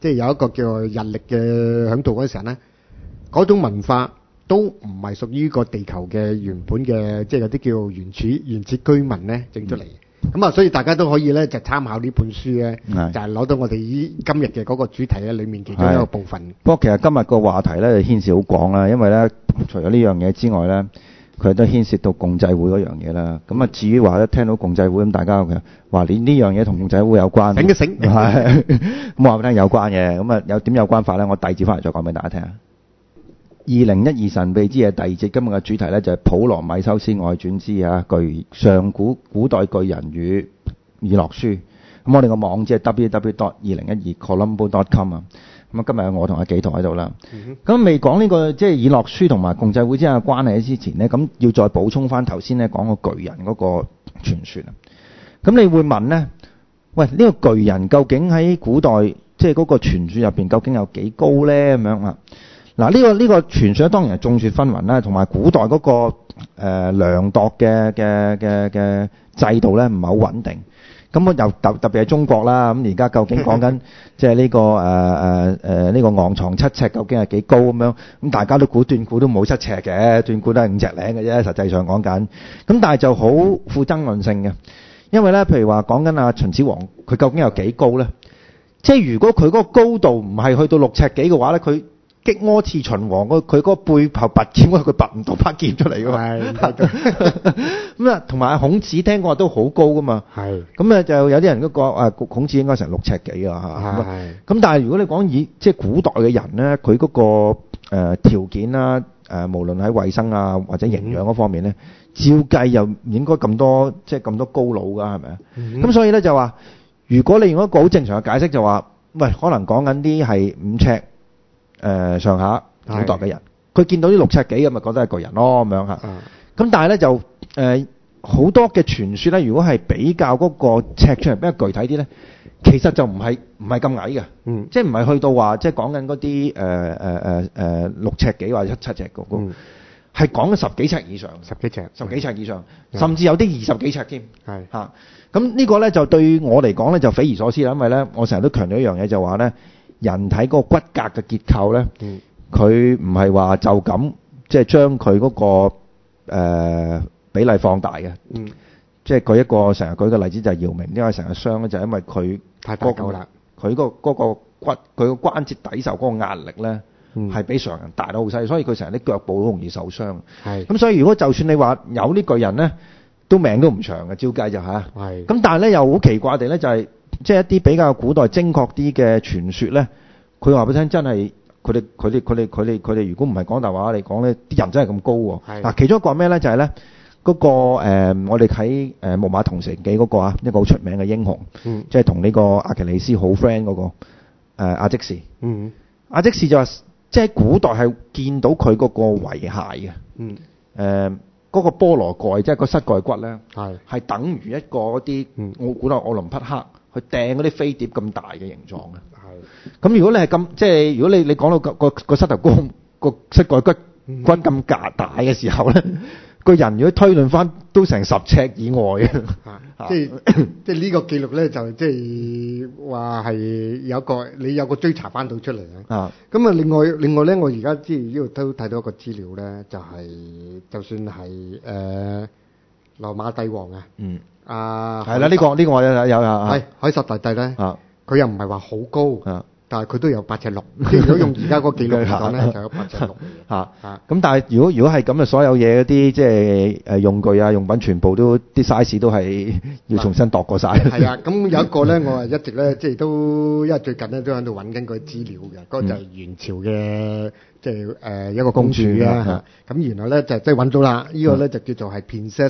即係有一個叫做日曆嘅響度嗰陣時咧，嗰種文化都唔係屬於個地球嘅原本嘅，即係有啲叫原始原始居民咧整出嚟。咁啊，所以大家都可以咧就參考呢本書咧，就係攞到我哋依今日嘅嗰個主題咧裡面其中一個部分。 不過其實今日個話題咧就牽涉好廣啦，因為咧除咗呢樣嘢之外咧，佢都牽涉到共濟會嗰樣嘢啦。咁啊，至於話咧聽到共濟會咁，大家話你呢樣嘢同共濟會有關， 醒一醒， 係咁話俾你聽有關嘅。咁啊有點有關法咧？我第二節翻嚟再講俾大家聽。二零一二神秘之夜第二節，今日嘅主題咧就係普羅米修斯外傳之啊巨上古古代巨人與以諾書。咁我哋個網址係 double-u double-u double-u dot 二零一二 colombo dot com 啊。咁啊今日我同阿紀陶喺度啦。咁未講呢個即係以諾書同埋共濟會之間嘅關係之前呢，咁要再補充翻頭先咧講個巨人嗰個傳說啊。咁你會問呢？喂，呢個巨人究竟喺古代即係嗰個傳說入邊究竟有幾高咧？咁樣啊？嗱，呢個呢個傳說當然係眾說紛紜啦，同埋古代嗰個誒量度嘅嘅嘅嘅制度咧唔係好穩定。咁我又特特別係中國啦，咁而家究竟講緊即係呢個誒誒誒呢個昂藏七尺究竟係幾高咁樣？咁大家都估斷估都冇七尺嘅，斷估都係五尺零嘅啫。實際上講緊，咁但係就好富爭論性嘅，因為咧譬如話講緊阿秦始皇，佢究竟有幾高咧？即係如果佢嗰個高度唔係去到六尺幾嘅話咧，佢擊柯刺秦王，佢佢嗰個背後拔劍，佢拔唔到把劍出嚟㗎嘛。係咁啊，同埋孔子聽講話都好高㗎嘛。係咁咧，就有啲人都講啊，孔子應該成六尺幾啊嚇。係咁，但係如果你講以即係古代嘅人咧，佢嗰個誒條件啦，誒無論喺衞生啊或者營養嗰方面咧，照計又唔應該咁多即係咁多高佬㗎，係咪啊？咁所以咧就話，如果你用一個好正常嘅解釋，就話喂，可能講緊啲係五尺。誒、呃、上下古代嘅人，佢見到啲六尺幾咁咪覺得係巨人咯咁樣嚇。咁、嗯、但係咧就誒好、呃、多嘅傳說咧，如果係比較嗰個尺寸係比較具體啲咧，其實就唔係唔係咁矮嘅，嗯，即係唔係去到話即係講緊嗰啲誒誒誒誒六尺幾或者七尺嗰個，係講緊十幾尺以上，十幾尺，十幾尺以上，嗯、甚至有啲二十幾尺添，係嚇。咁呢個咧就對我嚟講咧就匪夷所思啦，因為咧我成日都強調一樣嘢就話咧。人體嗰個骨骼嘅結構咧，佢唔係話就咁即係將佢嗰、嗰個、呃、比例放大嘅。嗯，即係舉一個成日舉嘅例子就係姚明，因為成日傷咧就係因為佢太大嚿啦。佢、嗰個嗰、嗰個骨，佢個關節抵受嗰個壓力咧，係、嗯、比常人大得好細，所以佢成日啲腳部好容易受傷。係。咁所以如果就算你話有呢巨人咧，都命都唔長嘅，照計就嚇。係。咁但係咧又好奇怪地咧就係、係。即係一啲比較古代精確啲嘅傳說咧，佢話俾你聽真係佢哋佢哋佢哋佢哋佢哋如果唔係講大話嚟講咧，啲人真係咁高喎。嗱，其中一個咩咧就係咧嗰個、呃、我哋睇誒《木馬屠城記》嗰個啊，一個好出名嘅英雄，嗯、即係同呢個阿奇里斯好 friend 嗰個誒阿積士。嗯，阿積士就話即係古代係見到佢嗰個遺骸嘅。嗯，誒、呃。嗰、那個菠蘿蓋，即係個膝蓋骨咧，係係等於一個嗰啲，我估到奧林匹克去掟嗰啲飛碟咁大嘅形狀嘅。係。咁如果你係咁，即係如果你你講到個個個膝頭哥個膝蓋骨骨咁夾大嘅時候咧，個人如果推論翻都成十尺以外嘅。啊，即係即係呢個記錄咧，就即係話係有個你有個追查翻到出嚟啊。啊。咁啊，另外另外咧，我而家即係呢度都睇到一個資料咧，就係、是、就算係誒、呃、羅馬帝王啊，嗯，啊係啦，呢、這個呢、這個我有有有啊，係凱撒大帝咧，啊，佢又唔係話好高啊。但係佢都有八尺六，即係如果用而家嗰個記錄嚟講咧，就有八尺六嚇嚇。咁但係如果如果係咁嘅，所有嘢嗰啲即係誒用具啊用品全部都啲 size 都係要重新度過晒。係啊，咁有一個咧，我係一直咧即係都因為最近咧都喺度揾緊嗰啲資料嘅，嗰、嗯、個就係元朝嘅即係誒一個公主啦嚇。咁然後咧就即係揾到啦，呢、這個咧就叫做係 Princess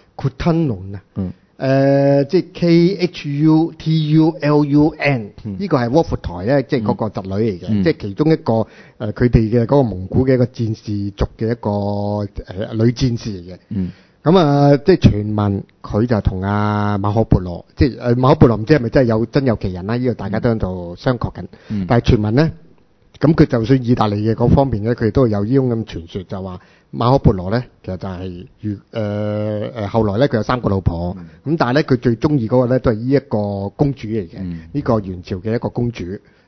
Cutulon 啊。嗯。誒、呃，即係 K H U T U L U N，呢、嗯、個係窩闊台咧，即係嗰個侄女嚟嘅、嗯，即係其中一個誒，佢哋嘅嗰個蒙古嘅一個戰士族嘅一個誒、呃、女戰士嚟嘅。嗯，咁啊，即係傳聞佢就同阿馬可波羅，即係誒馬可波羅唔知係咪真係有真有其人啦？呢、這個大家都喺度商榷緊。嗯，但係傳聞咧，咁佢就算意大利嘅嗰方面咧，佢都有呢種咁傳說，就話。馬可波羅咧，其實就係如誒誒，後來咧佢有三個老婆，咁、嗯、但係咧佢最中意嗰個咧都係呢一個公主嚟嘅，呢、嗯這個元朝嘅一個公主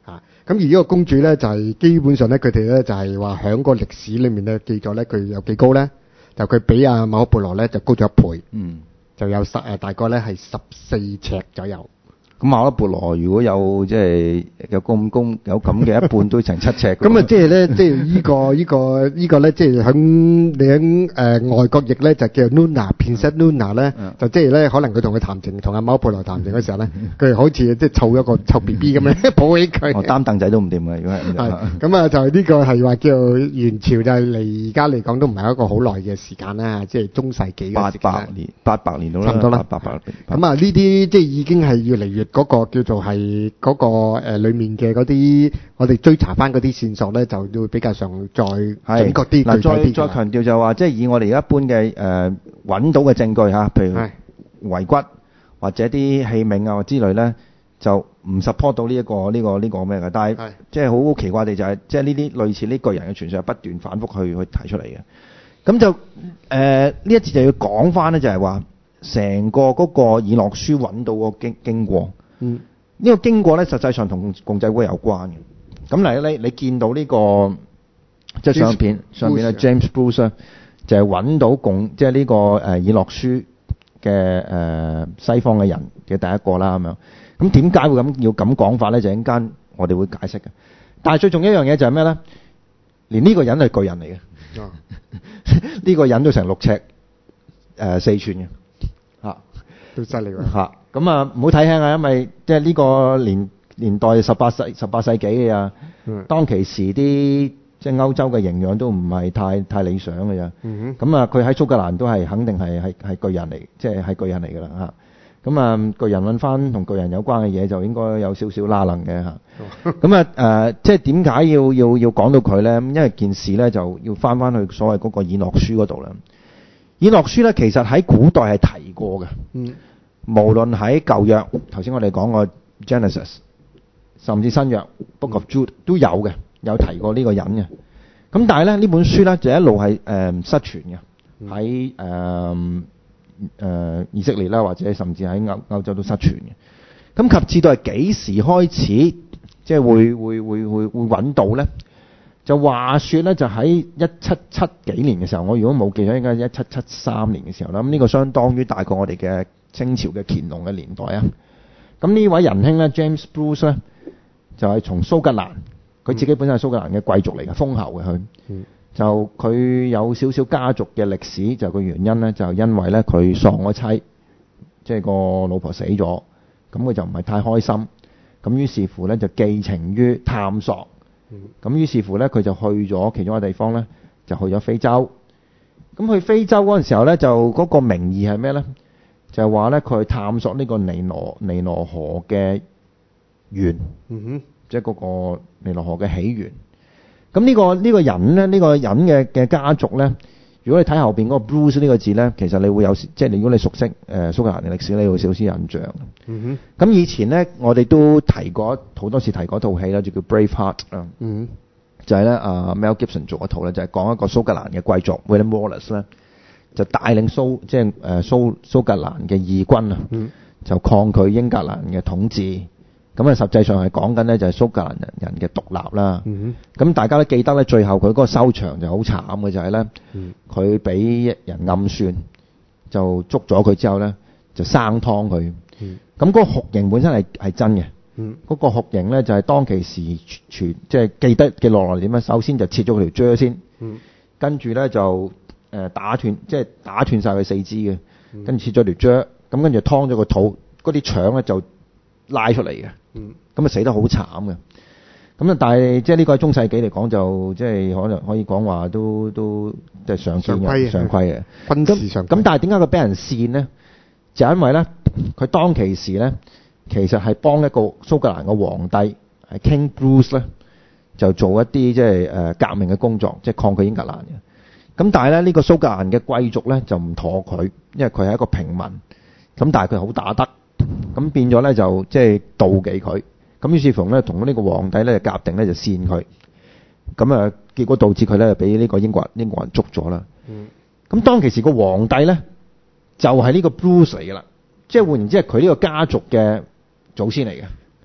嚇。咁而呢個公主咧就係、是、基本上咧，佢哋咧就係話喺個歷史裏面咧記載咧，佢有幾高咧？就佢比阿馬可波羅咧就高咗一倍， 嗯， 就有十誒大概咧係十四尺左右。 咁馬可波羅如果有即係有咁公有咁嘅一半都成七尺。 咁啊，即係咧，即係依個依個依個咧，即係喺你喺誒外國譯咧就叫 Luna，Princess Luna 咧，就即係咧可能佢同佢談情，同阿馬可波羅談情嘅時候咧，佢好似即係湊一個湊 B B 咁樣抱起佢。 哦，擔凳仔都唔掂嘅，如果係。 係咁啊，就呢個係話叫元朝，就係嚟而家嚟講都唔係一個好耐嘅時間啦，即係中世紀嘅時間。 八百年，八百年到啦。 差唔多啦。 八百年。 咁啊，呢啲即係已經係越嚟越嗰個叫做係嗰個誒裡面嘅嗰啲，我哋追查翻嗰啲線索咧，就會比較上再準確啲、具體嗱，再啲。 再強調就話，即係以我哋一般嘅誒揾到嘅證據嚇，譬如遺骨或者啲器皿啊之類咧，就唔 support 到呢一個呢個呢個咩嘅。但係即係好奇怪地就係，即係呢啲類似呢巨人嘅傳說係不斷反覆去去提出嚟嘅。咁就誒呢一節就要講翻咧，就係話成個嗰個以諾書揾到個經經過。 嗯， 呢個經過咧，實際上同共濟會有關嘅。咁嚟你你見到呢個即係相片上邊啊 James Bruce 咧，就係揾到共即係呢個誒以諾書嘅誒西方嘅人嘅第一個啦咁樣。咁點解會咁要咁講法咧？就陣間我哋會解釋嘅。但係最重要一樣嘢就係咩咧？連呢個人係巨人嚟嘅。哦，呢個人都成六尺誒四寸嘅嚇， 都犀利喎嚇。咁啊，唔好睇輕啊，因為即係呢個年年代十八世十八世紀嘅啊， 嗯， 當其時啲即係歐洲嘅營養都唔係太太理想嘅啫。 嗯咁啊，佢喺蘇格蘭都係肯定係係係巨人嚟，即係係巨人嚟㗎啦嚇。咁啊，巨人揾翻同巨人有關嘅嘢，就應該有少少拉能嘅嚇。咁啊誒，即係點解要要要講到佢咧？因為件事咧就要翻翻去所謂嗰個以諾書嗰度啦。以諾書咧其實喺古代係提過嘅。 嗯。 無論喺舊約，頭先我哋講過 Genesis，甚至新約 Book of Jude 都有嘅，有提過呢個人嘅。咁但係咧呢本書咧就一路係誒、呃、失傳嘅，喺誒誒以色列啦，或者甚至喺歐歐洲都失傳嘅。咁及至到係幾時開始，即係會會會會會揾到咧？就話說咧，就喺一七七幾年嘅時候，我如果冇記錯，應該係一七七三年嘅時候啦。咁呢個相當於大概我哋嘅清朝嘅乾隆嘅年代啊。咁呢位仁兄咧 James Bruce 咧，就係從蘇格蘭，佢自己本身係蘇格蘭嘅貴族嚟嘅，封侯嘅佢。 嗯。 就佢有少少家族嘅歷史，就個原因咧，就因為咧佢喪咗妻，即係個老婆死咗，咁佢就唔係太開心，咁於是乎咧就寄情於探索。咁於是乎咧，佢就去咗其中一個地方咧，就去咗非洲。咁去非洲嗰陣時候咧，就嗰個名義係咩咧？就係話咧，佢去探索呢個尼羅尼羅河嘅源， 嗯哼， 即係嗰個尼羅河嘅起源。咁呢個呢個人咧，呢個人嘅嘅家族咧，如果你睇後邊嗰個 Bruce 呢個字咧，其實你會有即係如果你熟悉誒蘇格蘭嘅歷史，你會少少印象。 嗯哼。 咁以前咧，我哋都提過好多次提過套戲啦，就叫 Braveheart 啊。 嗯。 就係咧，啊 Mel Gibson 做一套咧，就係講一個蘇格蘭嘅貴族 William Wallace 咧，就帶領蘇即係誒蘇蘇格蘭嘅義軍啊， 嗯， 就抗拒英格蘭嘅統治。咁啊，實際上係講緊咧就係蘇格蘭人人嘅獨立啦。 嗯哼。咁大家都記得咧，最後佢嗰個收場就好慘嘅，就係咧，佢俾人暗算，就捉咗佢之後咧，就生湯佢。 嗯。 咁嗰個酷刑本身係係真嘅。 嗯。 嗰個酷刑咧就係當其時傳即係記得記落嚟點樣？首先就切咗佢條 jaw 先。 嗯。 跟住咧就誒打斷，即係打斷晒佢四肢嘅。嗯。跟住切咗條 jaw，咁跟住劏咗個肚，嗰啲腸咧就拉出嚟嘅。 嗯。咁啊死得好慘嘅。咁啊，但係即係呢個喺中世紀嚟講就即係可能可以講話都都即係常見嘅常規嘅軍事上。 咁但係點解佢俾人跣呢？就因為咧佢當其時咧其實係幫一個蘇格蘭嘅皇帝係 King Bruce 咧就做一啲即係誒革命嘅工作，即係抗拒英格蘭嘅。咁但係咧呢個蘇格蘭嘅貴族咧就唔妥佢，因為佢係一個平民，咁但係佢好打得，咁變咗咧就即係妒忌佢。咁於是乎咧，同呢個皇帝咧就夾定咧就跣佢，咁啊結果導致佢咧就俾呢個英國人英國人捉咗啦。嗯。咁當其時個皇帝咧就係呢個 Bruce 嚟㗎啦，即係換言之係佢呢個家族嘅祖先嚟嘅。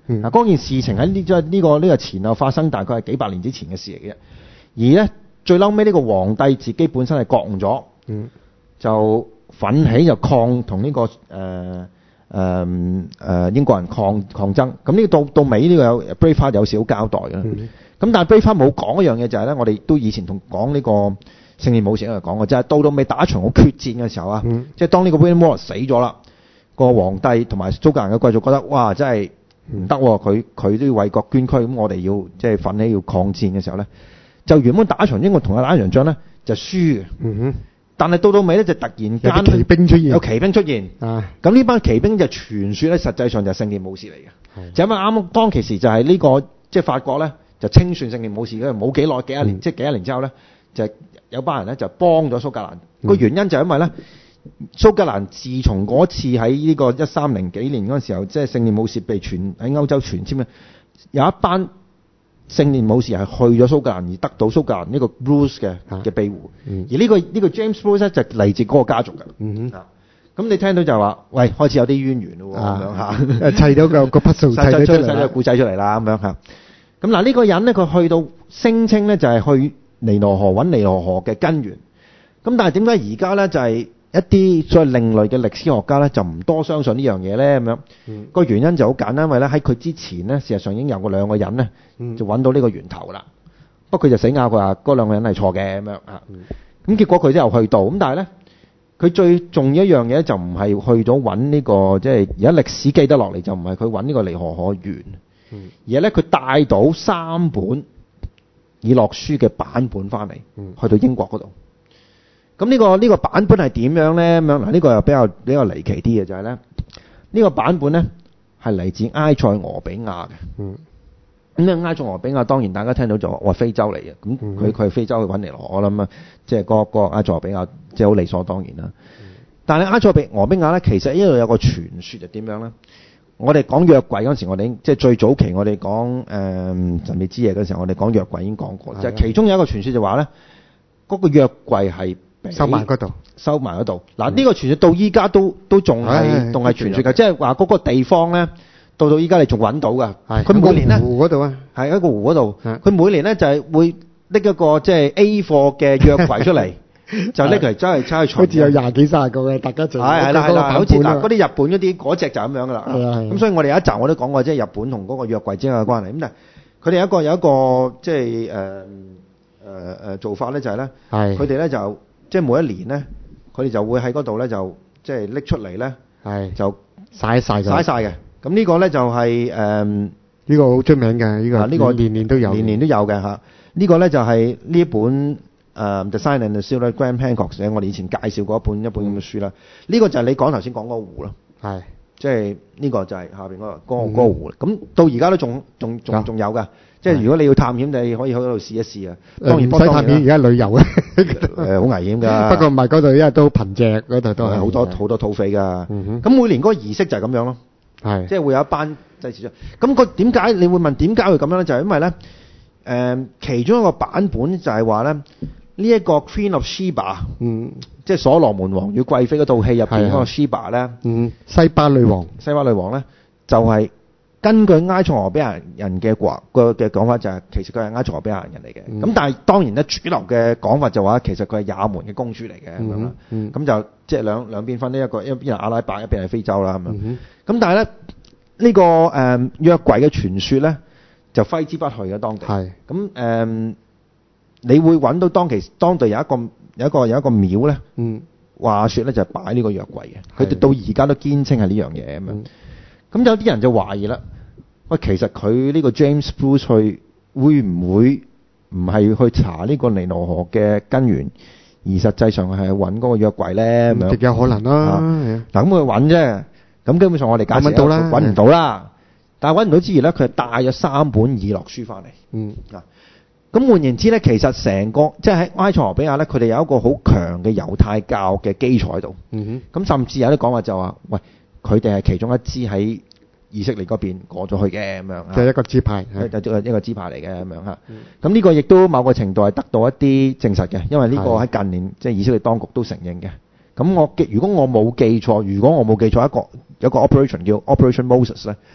嗯、啊，嗰件事情喺呢即係呢個呢、呢個前後發生，大概係幾百年之前嘅事嚟嘅。而咧最嬲尾呢個皇帝自己本身係覺悟咗，嗯，就奮起就抗同呢、呢個誒誒誒英國人抗抗爭。咁呢個到到尾呢個有 Braveheart 有少少交代嘅。咁、嗯、但係 Braveheart 冇講一樣嘢就係咧，我哋都以前同講呢個聖殿武士喺度講過，就係、是、到到尾打一場好決戰嘅時候啊，嗯、即係當呢個 William Wallace 死咗啦，個皇帝同埋蘇格蘭嘅貴族覺得哇真係唔得，佢佢都要為國捐軀，咁我哋要即係奮起要抗戰嘅時候咧，就原本打一場英國同佢打一場仗咧就輸嘅，嗯哼，但係到到尾咧就突然間有奇兵出現， 有奇兵出現，啊，咁呢班奇兵就傳說咧，實際上就係聖殿武士嚟嘅，就因為啱當其時就係呢、這個即係法國咧就清算聖殿武士嘅，冇幾耐幾十年，嗯、即係幾十年之後咧就有班人咧就幫咗蘇格蘭，個、嗯、原因就係因為咧。蘇格蘭自從嗰次喺呢個一三零幾年嗰陣時候，即係聖殿武士被傳喺歐洲傳簽咧，有一班聖殿武士係去咗蘇格蘭而得到蘇格蘭呢個 Bruce 嘅嘅庇護，嗯、而呢、呢個呢、呢個 James Bruce 咧就嚟自嗰個家族嘅。嗯哼，咁你聽到就話，喂，開始有啲淵源咯，咁樣嚇，砌到個個 puzzle 砌咗出嚟，砌咗個故仔出嚟啦，咁樣嚇。咁嗱呢個人咧，佢去到聲稱咧就係去尼羅河揾尼羅河嘅根源。咁但係點解而家咧就係、是？一啲再另類嘅歷史學家咧，就唔多相信呢樣嘢咧，咁樣個原因就好簡單，因為咧喺佢之前咧，事實上已經有過兩個人咧，就揾到呢個源頭啦。不過佢就死拗，佢話嗰兩個人係錯嘅咁樣啊。咁結果佢都有去到，咁但係咧，佢最重要一樣嘢就唔係去咗揾呢個，即係而家歷史記得落嚟就唔係佢揾呢個尼羅河源，而係咧佢帶到三本以諾書嘅版本翻嚟，去到英國嗰度。咁呢、呢個呢、呢個版本係點樣咧？咁樣嗱，呢個又比較比較離奇啲嘅就係、是、咧，呢、呢個版本咧係嚟自埃塞俄比亞嘅。嗯。咁咧埃塞俄比亞當然大家聽到就話非洲嚟嘅，咁佢佢係非洲去揾尼羅，我諗啊，即係個個埃塞俄比亞即係好理所當然啦。嗯、但係埃塞俄比亞咧，其實呢度有個傳說就點樣咧？我哋講約櫃嗰陣時，我哋即係最早期我哋講誒神秘之夜嗰時候，我哋講約櫃已經講過，就係、其中有一個傳說就話咧，嗰、嗰個約櫃係。 收埋嗰度， 收埋嗰度。嗱，呢個傳說到依家都都仲係仲係傳說嘅，即係話嗰個地方咧，到到依家你仲揾到㗎。佢每年咧， 湖嗰度啊， 係一個湖嗰度。佢每年咧就係會拎一個即係 A 貨嘅約櫃出嚟，就拎嚟真係真係巡。好似有廿幾卅個嘅，大家就係係啦係啦，好似嗱嗰啲日本嗰啲嗰隻就咁樣㗎啦。咁所以我哋有一集我都講過，即係日本同嗰個約櫃之間嘅關係。咁但係佢哋有一個有一個即係誒誒誒做法咧，就係咧，佢哋咧就。即係每一年咧，佢哋就會喺嗰度咧，就即係拎出嚟咧，係就曬晒曬晒嘅。咁呢個咧就係誒呢個好出名嘅，呢個呢個年年都有， 年年都有嘅嚇。呢個咧就係呢一本誒《The Sign and the Seal》Graham Hancock 寫，我哋以前介紹過一本一本咁嘅書啦。呢個就係你講頭先講嗰個湖咯，係即係呢個就係下邊嗰個嗰個嗰個湖。咁到而家都仲仲仲仲有㗎。即係如果你要探險，你可以去嗰度試一試啊。當然唔使探險，而家旅遊啊， 誒好危險㗎。 不過唔係嗰度，因為都貧瘠，嗰度都係好多好多土匪㗎。咁每年嗰個儀式就係咁樣咯，係即係會有一班祭祀者。咁個點解你會問點解會咁樣咧？就係因為咧，誒其中一個版本就係話咧，呢一個 Queen of Sheba，嗯，即係所羅門王與貴妃嗰套戲入邊嗰個 Sheba 咧，嗯， 西巴女王， 西巴女王咧就係。根據埃塞俄比亞人嘅話個嘅講法就係其實佢係埃塞俄比亞人嚟嘅，咁、嗯、但係當然咧主流嘅講法就話其實佢係也門嘅公主嚟嘅咁樣啦，咁、嗯嗯、就即係兩兩邊分呢一個一邊係阿拉伯一邊係非洲啦咁樣，咁、嗯、但係咧呢、呢個誒、呃、約櫃嘅傳說咧就揮之不去嘅當地，係咁誒你會揾到當其當地有一個有一個有一個廟咧，嗯，話說咧就係擺呢個約櫃嘅，佢哋到而家都堅稱係呢樣嘢咁樣，咁、嗯、有啲人就懷疑啦。喂，其實佢呢個 James Bruce 去會唔會唔係去查呢個尼羅河嘅根源，而實際上係揾嗰個約櫃咧？咁極有可能啦。 嗱，咁佢揾啫，咁基本上我哋解釋到啦，揾唔到啦。但係揾唔到之餘咧，佢係帶咗三本以諾書翻嚟。嗯。嗱，咁換言之咧，其實成個即係喺埃塞俄比亞咧，佢哋有一個好強嘅猶太教嘅基礎喺度。嗯哼。咁甚至有啲講話就話，喂，佢哋係其中一支喺以色列嗰邊過咗去嘅咁樣， 就係一個支派， 係一個支派嚟嘅咁樣嚇。咁呢個亦都某個程度係得到一啲證實嘅，因為呢個喺近年即係以色列當局都承認嘅。咁我如果我冇記錯，如果我冇記錯一個有一個 operation 叫 Operation Moses 咧，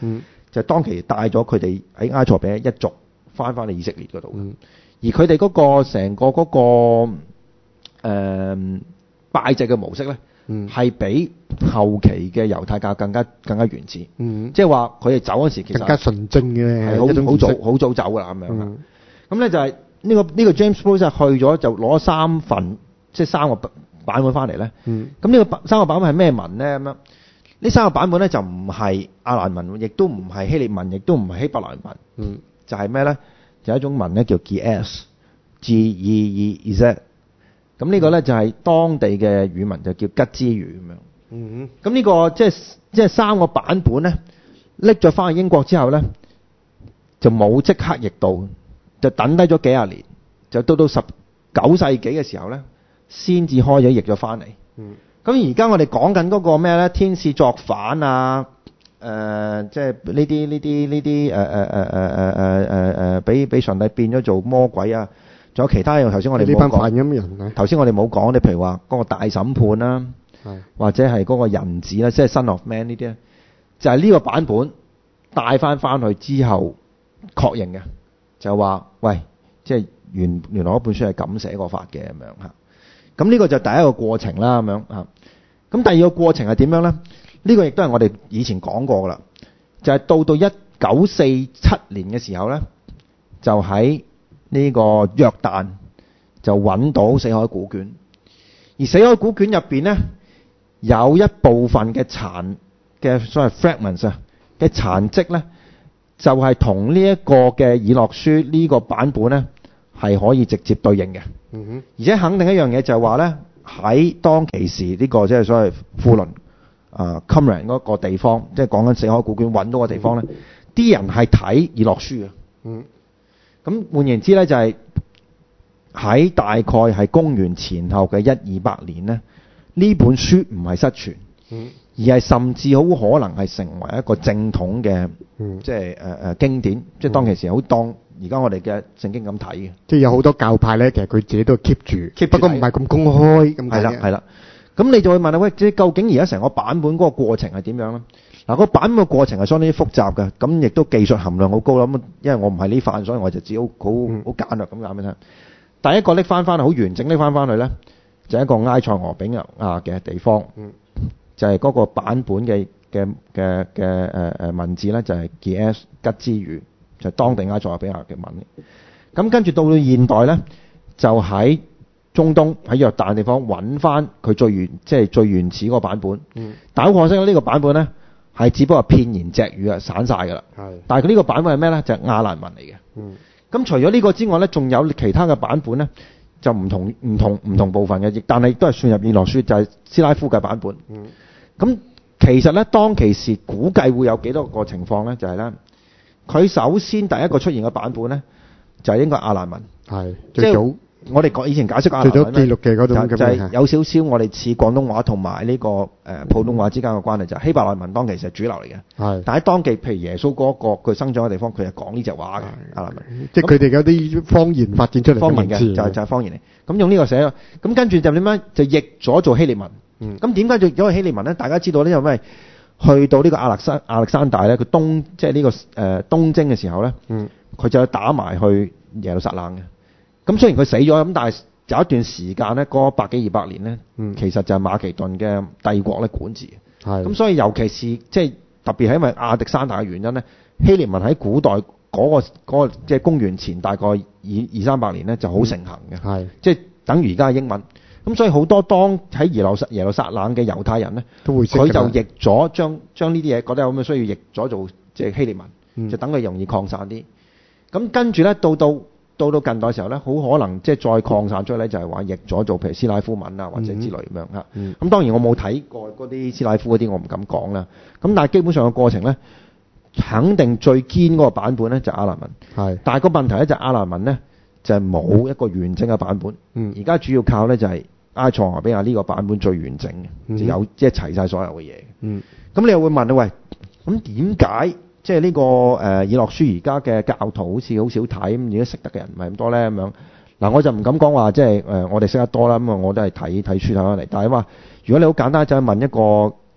就係當其帶咗佢哋喺埃塞俄比亞一族翻返去以色列嗰度。 嗯而佢哋嗰個成個嗰、個、呃、拜祭嘅模式咧，係、嗯、比後期嘅猶太教更加更加原始。嗯，即係話佢哋走嗰時其實更加純正嘅， 係好好早好早走㗎啦咁樣。咁、嗯、咧就係呢、呢個呢、呢個 James Bruce 去咗就攞三份即係三個版本翻嚟咧。嗯，咁呢個三個版本係咩文咧？咁樣呢三個版本咧就唔係亞蘭文，亦都唔係希臘文，亦都唔係希伯來文。嗯，就係咩咧？就有一種文咧叫 Ge'ez，G E E Z， 咁呢個咧就係當地嘅語文就叫吉之語咁樣。嗯，咁呢個即係即係三個版本咧，拎咗翻去英國之後咧，就冇即刻譯到，就等低咗幾廿年，就到到十九世紀嘅時候咧，先至開咗譯咗翻嚟。嗯，咁而家我哋講緊嗰個咩咧？天使作反啊！誒、呃，即係呢啲呢啲呢啲誒誒誒誒誒誒誒誒，俾俾上帝變咗做魔鬼啊！仲有其他嘢，頭先我哋冇講。呢班犯咁人啊！頭先我哋冇講，你譬如話嗰個大審判啦，或者係嗰個人子啦，即係 Son of Man 呢啲咧，就係、是、呢個版本帶翻翻去之後確認嘅，就話喂，即係原原來嗰本書係咁寫過法嘅咁樣嚇。咁呢個就第一個過程啦，咁樣嚇。咁第二個過程係點樣咧？呢個亦都係我哋以前講過噶啦，就係到到一九四七年嘅時候呢，就喺呢個約旦就揾到死海古卷，而死海古卷入邊呢，有一部分嘅殘嘅所謂 fragments 啊嘅殘跡呢，就係同呢一個嘅以諾書呢個版本呢係可以直接對應嘅。嗯哼，而且肯定一樣嘢就係話呢，喺當其時呢個即係所謂庫倫。啊 Qumran 嗰個地方，即係講緊死海古卷揾到個地方咧，啲、嗯、人係睇以諾書嘅。嗯，咁換言之咧，就係、是、喺大概係公元前後嘅一二百年咧，呢本書唔係失傳，嗯、而係甚至好可能係成為一個正統嘅，嗯、即係誒誒經典，嗯、即係當其時好當而家我哋嘅聖經咁睇嘅。即係有好多教派咧，其實佢自己都 keep 住，keep 不過唔係咁公開咁。係啦，係啦。咁你就會問啦，喂，即係究竟而家成個版本嗰個過程係點樣咧？嗱，個版本嘅過程係相當之複雜嘅，咁亦都技術含量好高啦。咁因為我唔係呢範，所以我就只好好好簡略咁講俾你聽。第一個拎翻翻去，好完整拎翻翻去咧，就係一個埃塞俄比亞嘅地方，就係嗰個版本嘅嘅嘅嘅誒誒文字咧，就係 Ge'ez 吉之語，就係當地埃塞俄比亞嘅文。咁跟住到到現代咧，就喺中東喺約旦地方揾翻佢最原即係最原始嗰個版本，嗯、但係好可惜呢、呢個版本咧係只不過片言隻語啊，散晒㗎啦。但係佢呢個版本係咩咧？就係、是、亞蘭文嚟嘅。咁、嗯、除咗呢個之外咧，仲有其他嘅版本咧，就唔同唔同唔同部分嘅，亦但係都係算入以諾書，就係、是、斯拉夫嘅版本。咁、嗯、其實咧，當其時估計會有幾多個情況咧？就係、是、咧，佢首先第一個出現嘅版本咧，就係、是、應該亞蘭文。係最早。我哋講以前解釋亞蘭文，記錄嘅嗰種就係、是、有少少我哋似廣東話同埋呢個誒、呃、普通話之間嘅關係，就係、是、希伯來文當其實係主流嚟嘅。係，但喺當地譬如耶穌嗰個佢生長嘅地方，佢係講呢隻話嘅亞蘭文，即係佢哋有啲方言發展出嚟嘅文字，就係、是、就係、是、方言嚟。咁用呢個寫，咁跟住就點樣就譯咗做希臘文。咁點解就譯咗希臘文咧？大家知道呢，因為去到呢個亞歷山亞歷山大咧，佢東即係呢個誒、呃、東征嘅時候咧，佢、嗯、就打埋去耶路撒冷嘅。咁雖然佢死咗，咁但係有一段時間咧，嗰百幾二百年咧、嗯，其實就係馬其頓嘅帝國咧管治。係。咁所以尤其是即係特別係因為亞歷山大嘅原因咧，希臘文喺古代嗰、嗰個嗰、嗰個即係公元前大概二二三百年咧就好盛行嘅。係、嗯。即係等於而家嘅英文。咁所以好多當喺耶路撒耶路撒冷嘅猶太人咧，都會佢就譯咗將將呢啲嘢覺得有咩需要譯咗做即係希臘文，嗯、就等佢容易擴散啲。咁跟住咧到到。到到近代嘅時候咧，好可能即係再擴散出嚟，就係話譯咗做譬如斯拉夫文啊，或者之類咁樣嚇。咁、嗯嗯、當然我冇睇過嗰啲斯拉夫嗰啲，我唔敢講啦。咁但係基本上嘅過程咧，肯定最堅嗰個版本咧就係亞蘭文。係。但係個問題咧就係亞蘭文咧就係冇一個完整嘅版本。嗯。而家主要靠咧就係埃塞俄比亞呢個版本最完整嘅、嗯，就有即係齊晒所有嘅嘢。嗯。咁你又會問你喂，咁點解？即係呢個誒以諾書而家嘅教徒好似好少睇，咁而家識得嘅人唔係咁多咧咁樣。嗱，我就唔敢講話即係誒我哋識得多啦，咁啊我都係睇睇書睇翻嚟。但係話如果你好簡單就係問一個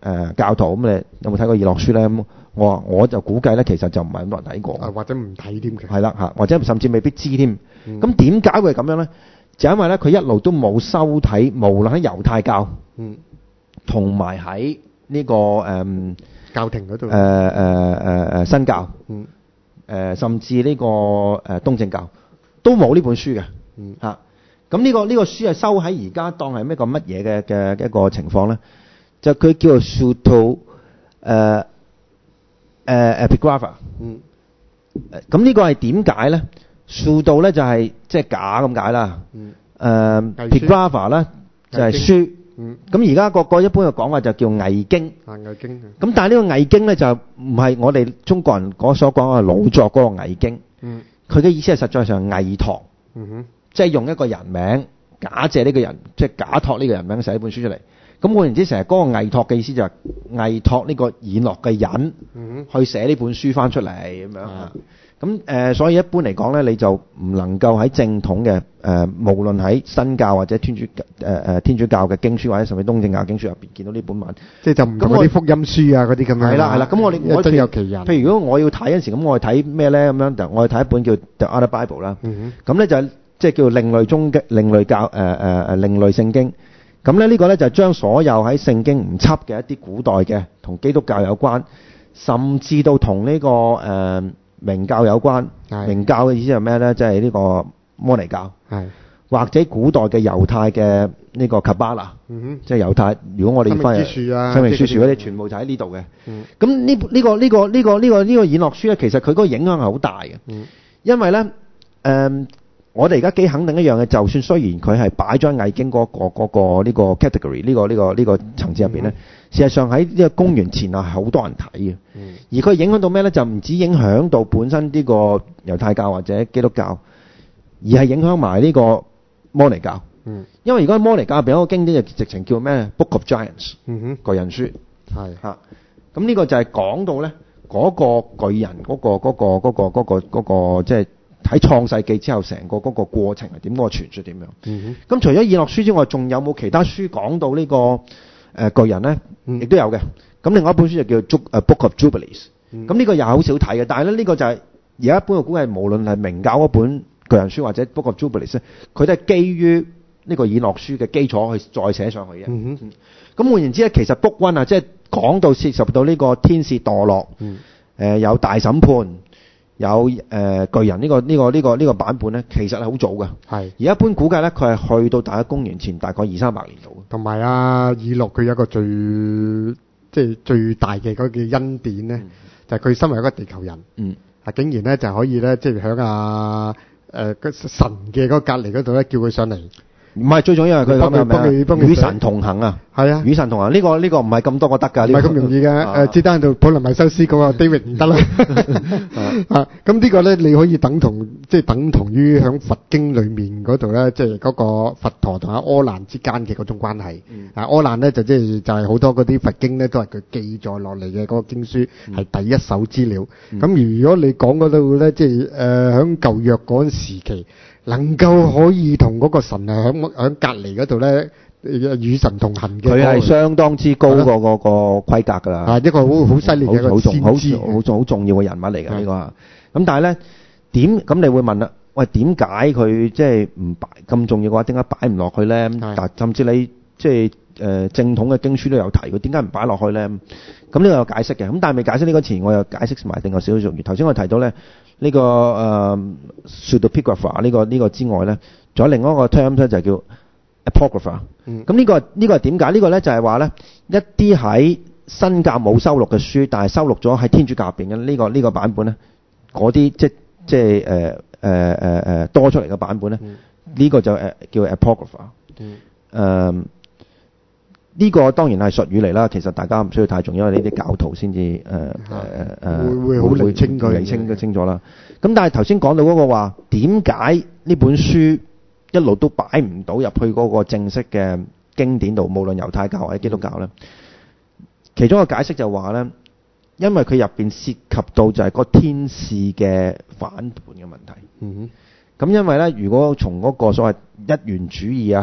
誒教徒，咁你有冇睇過《以諾書》咧？咁我話我就估計咧，其實就唔係咁多人睇過， 啊或者唔睇添嘅。 係啦嚇，或者甚至未必知添。 嗯咁點解會係咁樣咧？就因為咧佢一路都冇收睇，無論喺猶太教， 嗯， 同埋喺呢個誒教廷嗰度， 誒誒誒誒新教， 嗯誒甚至呢個誒東正教都冇呢本書嘅。 嗯嚇，咁呢個呢個書係收喺而家當係咩個乜嘢嘅嘅一個情況咧？就佢叫做 pseudo 誒誒 epigrapha。 嗯誒咁呢個係點解咧？pseudo 咧就係即係假咁解啦。 嗯誒偽書 epigrapha 咧就係書。 嗯咁而家個個一般嘅講法就叫偽經。 啊偽經啊， 咁但係呢個偽經咧就唔係我哋中國人嗰所講嘅老作嗰個偽經。 嗯佢嘅意思係實在上偽託， 嗯哼即係用一個人名假借呢個人，即係假託呢個人名寫一本書出嚟。咁換言之，成日嗰個偽託嘅意思就係偽託呢個以諾嘅人嗯去寫呢本書翻出嚟咁樣啊啊。咁誒、呃，所以一般嚟講咧，你就唔能夠喺正統嘅誒、呃，無論喺新教或者天主誒誒、呃、天主教嘅經書，或者甚至東正教經書入邊見到呢本文。 即係就唔同嗰啲福音書啊嗰啲咁樣。 係啦係啦，咁我哋我真有其人。 譬如如果我要睇嗰陣時，咁我係睇咩咧？咁樣就我係睇一本叫 The Other Bible 啦。 嗯咁咧就即係叫另類中嘅另類教誒誒誒另類聖經。咁咧呢個咧就將所有喺聖經唔輯嘅一啲古代嘅同基督教有關，甚至到同呢個誒、呃、明教有關。 係明教嘅意思係咩咧？即係呢個摩尼教， 係或者古代嘅猶太嘅呢個卡巴拉。 嗯哼即係猶太，如果我哋翻生命之樹啊生命之樹嗰啲即係嗰啲全部就喺呢度嘅。 嗯咁呢呢個呢個呢個呢個呢個演樂書咧，其實佢嗰個影響係好大嘅。 嗯因為咧誒、呃我哋而家幾肯定一樣嘅，就算雖然佢係擺咗喺偽經嗰、個嗰、個呢、個 category 呢、個呢、個呢、個層次入邊咧，事實上喺呢個公元前啊係好多人睇嘅。 嗯而佢影響到咩咧？就唔止影響到本身呢個猶太教或者基督教，而係影響埋呢個摩尼教。 嗯因為如果喺摩尼教入邊有一個經典就直情叫咩 Book of Giants 嗯巨人書哼係嚇。咁呢個就係講到咧嗰、個巨人嗰、個嗰、個嗰、個嗰、個嗰、個即係。喺創世記之後，成個嗰個過程係點？嗰、個傳說點樣？ 嗯咁除咗《以諾書》之外，仲有冇其他書講到呢、個誒、呃、巨人咧？ 嗯亦都有嘅。咁另外一本書就叫《Book of Jubilees》。 嗯咁呢個又好少睇嘅，但係咧呢、呢個就係而家一般嘅估計，無論係明教嗰本巨人書或者《Book of Jubilees》咧，佢都係基於呢個《以諾書》嘅基礎去再寫上去嘅。 嗯哼咁換言之咧，其實 Book One 啊，即係講到涉及到呢個天使墮落，誒、 嗯呃、有大審判。有誒、呃、巨人呢、呢個呢、呢個呢、呢個呢、呢個版本咧，其實係好早嘅。 係而一般估計咧，佢係去到大概公元前大概二三百年度。 同埋啊，以諾佢有一個最即係最大嘅嗰個恩典咧， 嗯就係佢身為一個地球人， 嗯， 啊竟然咧就可以咧即係喺啊誒個神嘅嗰個隔離嗰度咧叫佢上嚟。 唔係最重要係佢幫佢講幫佢幫佢咩與神同行啊！ 係啊， 與神同行呢、呢個呢、呢個唔係咁多個得㗎， 唔係咁容易嘅。誒，只單到普林米修斯嗰個 David 唔得啦。啊，咁呢個咧你可以等同即係等同於喺佛經裡面嗰度咧，即係嗰個佛陀同阿柯蘭之間嘅嗰種關係。啊，柯蘭咧就即係就係好多嗰啲佛經咧都係佢記載落嚟嘅嗰個經書係第一手資料。咁如果你講嗰度咧，即係誒喺舊約嗰陣時期。能夠可以同嗰個神啊喺喺隔離嗰度咧，與神同行嘅， 佢係相當之高個個個規格㗎啦。 啊，一個好好犀利嘅一個先知， 好重好重要嘅人物嚟㗎呢個。咁但係咧點咁你會問啦？喂，點解佢即係唔擺咁重要嘅話，點解擺唔落去咧？但甚至你即係誒正統嘅經書都有提佢，點解唔擺落去咧？咁呢個有解釋嘅。咁但係未解釋呢個前，我又解釋埋另外少少仲。頭先我提到咧。呢、這個誒 pseudepigrapha 呢個呢、這個之外咧，仲有另外一個 term 咧就係叫 apocrypha。 嗯。 咁呢、這個呢、這個係點解？呢、這個咧就係話咧一啲喺新教冇收錄嘅書，但係收錄咗喺天主教入邊嘅呢個呢、這個版本咧，嗰啲即即係誒誒誒誒多出嚟嘅版本咧，呢、嗯、個就誒叫 apocrypha。 嗯。 呃呢、這個當然係術語嚟啦，其實大家唔需要太重，因為呢啲教徒先至誒誒誒會會好釐清佢， 釐清得清楚啦。咁但係頭先講到嗰個話，點解呢本書一路都擺唔到入去嗰個正式嘅經典度，無論猶太教或者基督教咧？其中一個解釋就話咧，因為佢入邊涉及到就係個天使嘅反叛嘅問題。 嗯哼。 咁因為咧，如果從嗰個所謂一元主義啊，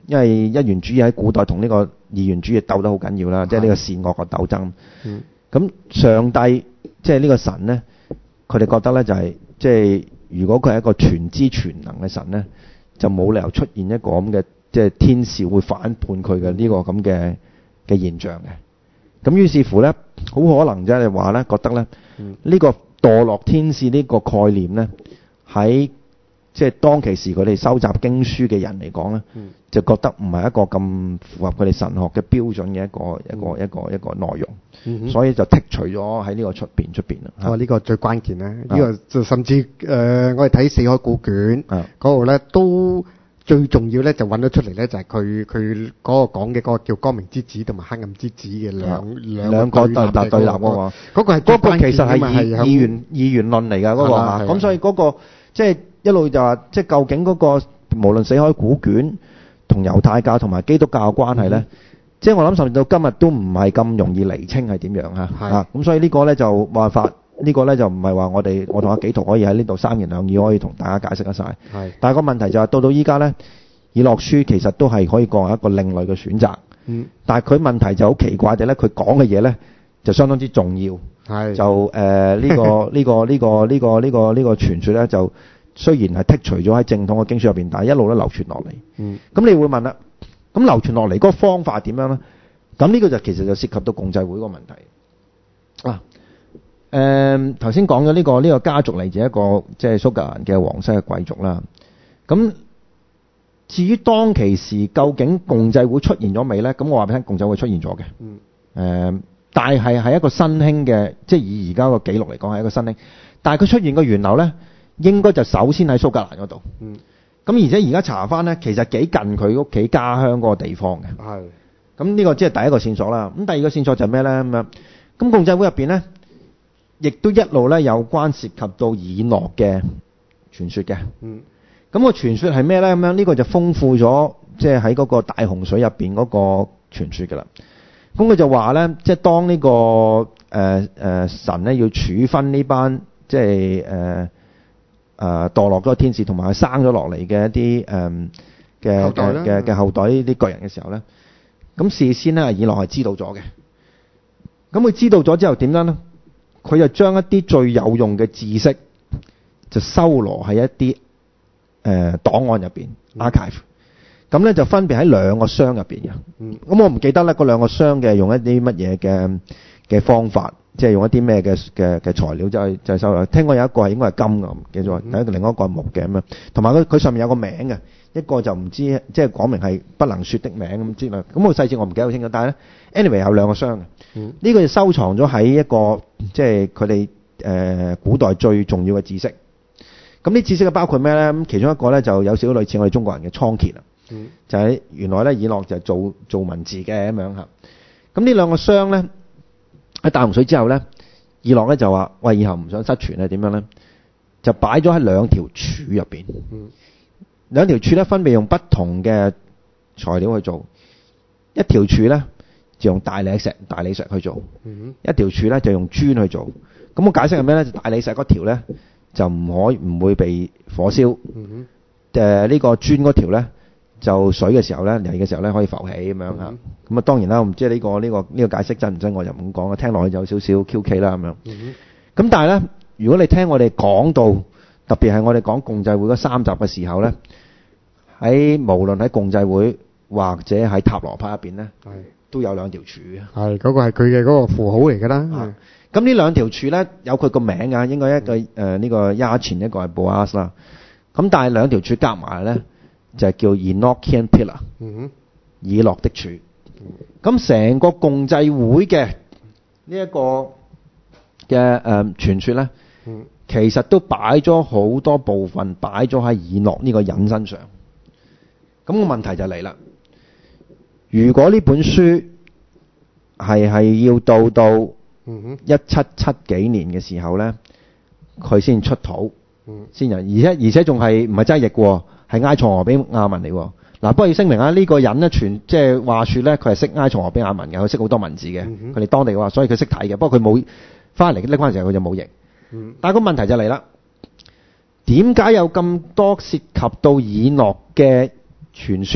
因為一元主義喺古代同呢個二元主義鬥得好緊要啦，即係呢個善惡嘅鬥爭。 嗯。 咁上帝即係呢個神咧，佢哋覺得咧就係即係如果佢係一個全知全能嘅神咧，就冇理由出現一個咁嘅即係天使會反叛佢嘅呢個咁嘅嘅現象嘅。咁於是乎咧，好可能即係話咧，覺得咧呢、嗯、個墮落天使呢個概念咧，喺即係當其時佢哋收集經書嘅人嚟講咧，嗯、就覺得唔係一個咁符合佢哋神學嘅標準嘅一個、嗯、一個一個一個內容，嗯、所以就剔除咗喺呢個出邊出邊啦。 哦，呢、呢個最關鍵咧，呢、啊、個就甚至誒、呃，我哋睇四海古卷嗰度咧，都最重要咧就揾得出嚟咧，就係佢佢嗰個講嘅嗰個叫光明之子同埋黑暗之子嘅兩、啊、兩兩個對立對立嗰個，嗰個係嗰個其實係二二元二元論嚟㗎嗰個嚇，咁所以嗰、嗰個即係。一路就話，即係究竟嗰、那個無論死海古卷同猶太教同埋基督教嘅關係咧，嗯、即係我諗甚至到今日都唔係咁容易釐清係點樣嚇啊！咁所以呢個咧就冇辦法，呢、這個咧就唔係話我哋我同阿紀陶可以喺呢度三言兩語可以同大家解釋得晒。係，但係個問題就係、是、到到依家咧，以諾書其實都係可以講係一個另類嘅選擇。嗯。但係佢問題就好奇怪嘅咧，佢講嘅嘢咧就相當之重要。係。就誒呢、呃這個呢、這個呢、這個呢、這個呢、這個呢、這個傳説咧就。雖然係剔除咗喺正統嘅經書入邊，但係一路都流傳落嚟。嗯，咁你會問啦，咁流傳落嚟嗰個方法點樣咧？咁呢個就其實就涉及到共濟會個問題。啊，誒頭先講咗呢個呢、呢個家族嚟自一個即係蘇格蘭嘅皇室嘅貴族啦。咁至於當其時究竟共濟會出現咗未咧？咁我話俾你聽，共濟會出現咗嘅。嗯。誒、呃，但係係一個新興嘅，即係以而家個記錄嚟講係一個新興，但係佢出現個源流咧。應該就首先喺蘇格蘭嗰度，嗯，咁而且而家查翻咧，其實幾近佢屋企家鄉嗰個地方嘅，係，咁呢個即係第一個線索啦。咁第二個線索就係咩咧？咁樣，咁共濟會入邊咧，亦都一路咧有關涉及到以諾嘅傳說嘅，嗯，咁個傳說係咩咧？咁樣呢個就豐富咗，即係喺嗰個大洪水入邊嗰個傳說噶啦。咁佢就話咧，即係當呢個誒誒神咧要處分呢班即係誒。誒、呃、墮落咗個天使同埋佢生咗落嚟嘅一啲誒嘅嘅嘅嘅後代呢啲巨人嘅時候咧，咁事先咧以諾係知道咗嘅。咁佢知道咗之後點樣咧？佢就將一啲最有用嘅知識就收羅喺一啲誒、呃、檔案入邊 archive。咁咧就分別喺兩個箱入邊嘅。嗯。咁我唔記得咧，嗰兩個箱嘅用一啲乜嘢嘅嘅方法。即係用一啲咩嘅嘅嘅材料就係就係收嚟。聽講有一個係應該係金嘅，唔記得咗。第一個另外一個係木嘅咁樣，同埋佢佢上面有個名嘅，一個就唔知即係講明係不能説的名咁之類。咁個細節我唔記得好清楚，但係咧 anyway 有兩個箱嘅。嗯。呢個就收藏咗喺一個即係佢哋誒古代最重要嘅知識。咁啲知識嘅包括咩咧？咁其中一個咧就有少少類似我哋中國人嘅倉頡啊。嗯。就係原來咧以諾就係做做文字嘅咁樣嚇。咁呢兩個箱咧。喺大洪水之後咧，以諾咧就話：喂，以後唔想失傳咧，點樣咧？就擺咗喺兩條柱入邊。嗯。兩條柱咧分別用不同嘅材料去做。一條柱咧就用大理石、大理石去做。嗯。一條柱咧就用磚去做。咁我解釋係咩咧？大理石嗰條咧就唔可以唔會被火燒。嗯。誒、呃，呢個磚嗰條咧。就水嘅時候咧，嚟嘅時候咧可以浮起咁樣嚇。咁啊、嗯、當然啦，我唔知呢、呢個呢、呢個呢、呢個解釋真唔真，我就唔講啦。聽落去就有少少 Q K 啦咁樣。咁、嗯、但係咧，如果你聽我哋講到，特別係我哋講共濟會嗰三集嘅時候咧，喺無論喺共濟會或者喺塔羅牌入邊咧，都有兩條柱嘅。係嗰、嗰個係佢嘅嗰個符號嚟㗎啦。咁呢兩條柱咧有佢個名啊，應該一個誒呢、嗯呃呢個亞前一個係 Boaz 啦。咁但係兩條柱夾埋咧。就係叫 Enochian Pillar，嗯，以諾的柱。咁成個共濟會嘅呢一個嘅誒傳說咧，嗯，其實都擺咗好多部分擺咗喺以諾呢個人身上。咁個問題就嚟啦，如果呢本書係係要到到一七七幾年嘅時候咧，佢先出土，嗯，先有，而且而且仲係唔係真係譯喎？係埃塞俄比亞文嚟喎。嗱，不過要聲明啊，呢、這個人咧傳即係話説咧，佢係識埃塞俄比亞文嘅，佢識好多文字嘅，佢哋、嗯、當地嘅話，所以佢識睇嘅。不過佢冇翻嚟拎翻嚟時候，佢就冇譯。嗯、但係個問題就嚟啦，點解有咁多涉及到以諾嘅傳說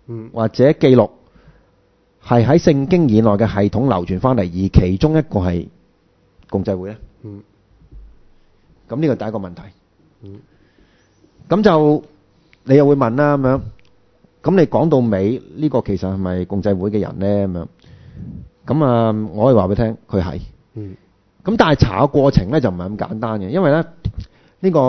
嗯或者記錄係喺聖經以內嘅系統流傳翻嚟，而其中一個係共濟會咧？ 嗯咁呢個第一個問題。 嗯咁就你又會問啦咁樣，咁你講到尾呢個其實係咪共濟會嘅人咧咁樣？咁啊，我可以話俾你聽，佢係。 嗯咁但係查嘅過程咧就唔係咁簡單嘅，因為咧呢個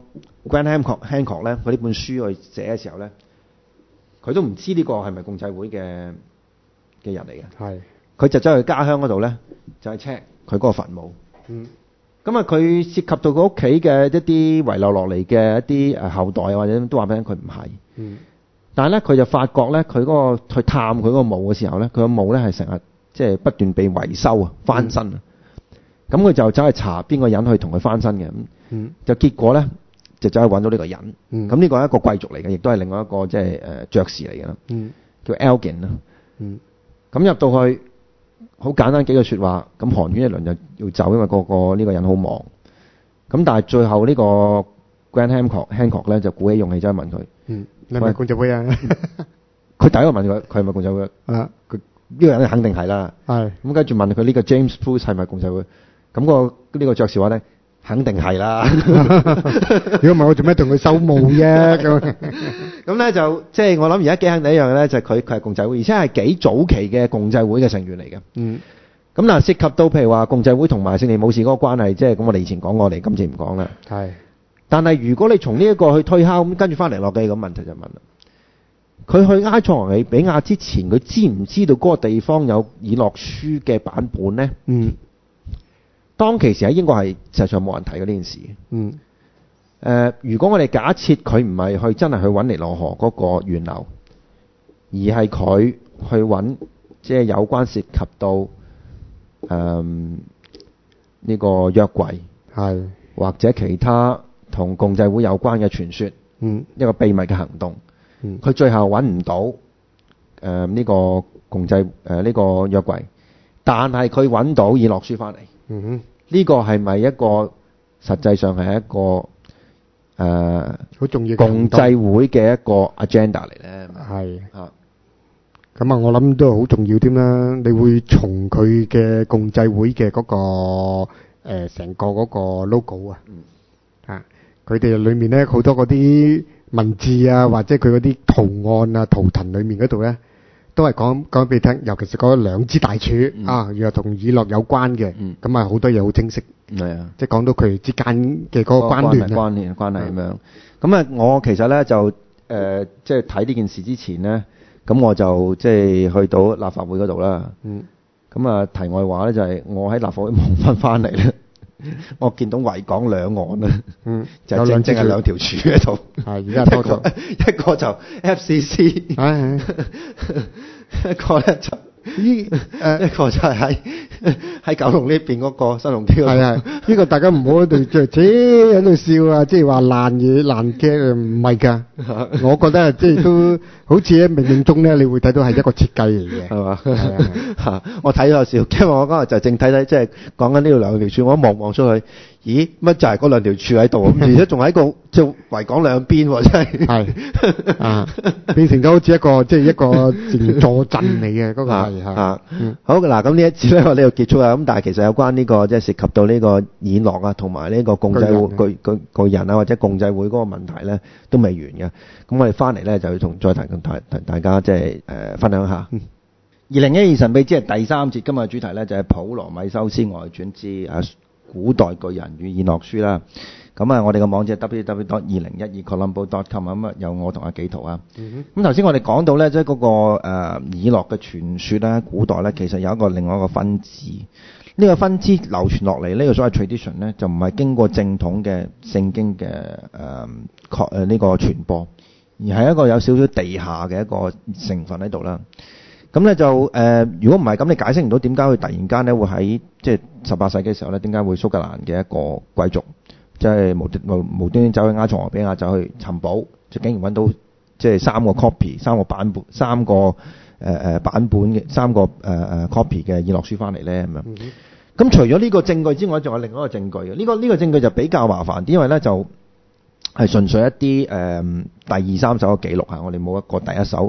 Graham Hancock Hancock 咧，佢呢本書去寫嘅時候咧，佢都唔知呢個係咪共濟會嘅嘅人嚟嘅。 係。 佢就走去家鄉嗰度咧，就去 check 佢嗰個墳墓。 嗯咁啊，佢涉及到佢屋企嘅一啲遺留落嚟嘅一啲誒後代或者都話俾佢唔係。 嗯。 但係咧，佢就發覺咧，佢嗰個去探佢嗰個墓嘅時候咧，佢個墓咧係成日即係不斷被維修啊、翻新啊。咁佢就走去查邊個人去同佢翻新嘅。咁、 嗯、 就結果咧就走去揾到呢個人。咁呢、 嗯、 個係一個貴族嚟嘅，亦都係另外一個即係誒爵士嚟嘅啦。 嗯、 叫 Elgin 啦。 嗯。咁入到去。好簡單幾句説話，咁寒暄一輪就要走，因為個個呢個人好忙。咁但係最後呢個 Graham Hancock Hancock 咧就鼓起勇氣走去問佢： 嗯，你係咪共濟會啊？ 佢第一個問佢：佢係咪共濟會？ 啊， 佢呢個人肯定係啦。係。咁跟住問佢呢個 James Bruce 係咪共濟會？咁個呢個爵士話咧，肯定係啦。 如果唔係我做咩同佢收墓啫？咁咁咧就即係我諗而家幾肯定一樣嘅咧，就係佢佢係共濟會，而且係幾早期嘅共濟會嘅成員嚟嘅。 嗯。 咁嗱，涉及到譬如話共濟會同埋聖地武士嗰個關係，即係咁我哋以前講過，我哋今次唔講啦。 係。 但係如果你從呢一個去推敲，咁跟住翻嚟落嘅個問題就問啦：佢去埃塞俄比亞之前，佢知唔知道嗰個地方有以諾書嘅版本咧？ 嗯。 當其時喺英國係實際上冇人提過呢件事。 嗯。 誒、呃，如果我哋假設佢唔係去真係去揾尼羅河嗰個源流，而係佢去揾即係有關涉及到誒呢、呃這個約櫃，係或者其他同共濟會有關嘅傳說， 嗯， 一個秘密嘅行動， 嗯，佢最後揾唔到誒呢、呃這個共濟誒呢個約櫃，但係佢揾到以諾書翻嚟， 嗯哼， 呢、這個係咪一個實際上係一個？誒、呃， 好重要嘅共濟會嘅一個 agenda 嚟咧， 係啊，咁啊，我諗都係好重要添啦。你會從佢嘅共濟會嘅嗰、嗰個誒成、呃、個嗰個 logo 啊，嗯、啊，佢哋裏面咧好多嗰啲文字啊，或者佢嗰啲圖案啊、圖騰裏面嗰度咧，都係講講俾你聽，尤其是嗰兩支大柱、嗯、啊，又同以諾有關嘅，咁啊好多嘢好清晰。係啊，即係講到佢哋之間嘅嗰個關聯、 關聯、關係咁樣。咁啊，我其實咧就誒，即係睇呢件事之前咧，咁我就即係去到立法會嗰度啦。嗯。咁啊，題外話咧就係我喺立法會望翻翻嚟咧，我見到維港兩岸啊，嗯，就正正係兩條柱喺度。係，而家多咗一個就 F C C，係係，一個咧就。依誒一個就係喺喺九龍呢邊嗰個新鴻基嗰度。係啊，呢個大家唔好喺度即係喺度笑啊！即係話爛嘢爛嘅唔係㗎。我覺得即係都好似喺冥冥中咧，你會睇到係一個設計嚟嘅，係嘛？係啊，嚇！我睇咗笑，因為我嗰日就正睇睇，即係講緊呢度兩條柱，我一望望出去，咦？乜就係嗰兩條柱喺度，而且仲喺個即係維港兩邊喎，真係。係啊，變成咗好似一個即係一個成座鎮嚟嘅嗰個係嚇。嗯，好嗱，咁呢一節咧我呢度結束啦。咁但係其實有關呢個即係涉及到呢個以諾啊，同埋呢個共濟會巨巨巨人啊，或者共濟會嗰個問題咧，都未完嘅。咁我哋翻嚟咧就要同再同同同大家即係誒分享下。二零一二神秘之夜第三節，今日嘅主題咧就係普羅米修斯外傳之啊古代巨人與以諾書啦。咁啊，我哋個網址係 w w w dot 二零一二 colombo dot com 咁啊，有我同阿紀圖啊。咁頭先我哋講到咧，即係嗰個誒以諾嘅傳說咧，古代咧其實有一個另外一個分支。呢個分支流傳落嚟，呢個所謂 tradition 咧，就唔係經過正統嘅聖經嘅誒確誒呢個傳播，而係一個有少少地下嘅一個成分喺度啦。咁咧就誒、呃，如果唔係咁，你解釋唔到點解佢突然間咧會喺即係十八世紀嘅時候咧，點解會蘇格蘭嘅一個貴族，即係無無無端端走去埃塞俄比亞走去尋寶，就竟然揾到即係三個 copy、三個版本、三個誒誒、呃、版本嘅三個誒誒、呃、copy 嘅以諾書翻嚟咧咁樣。咁、嗯、除咗呢個證據之外，仲有另外一個證據嘅。呢、這個呢、這個證據就比較麻煩啲，因為咧就係純粹一啲誒、呃、第二三手嘅記錄嚇，我哋冇一個第一手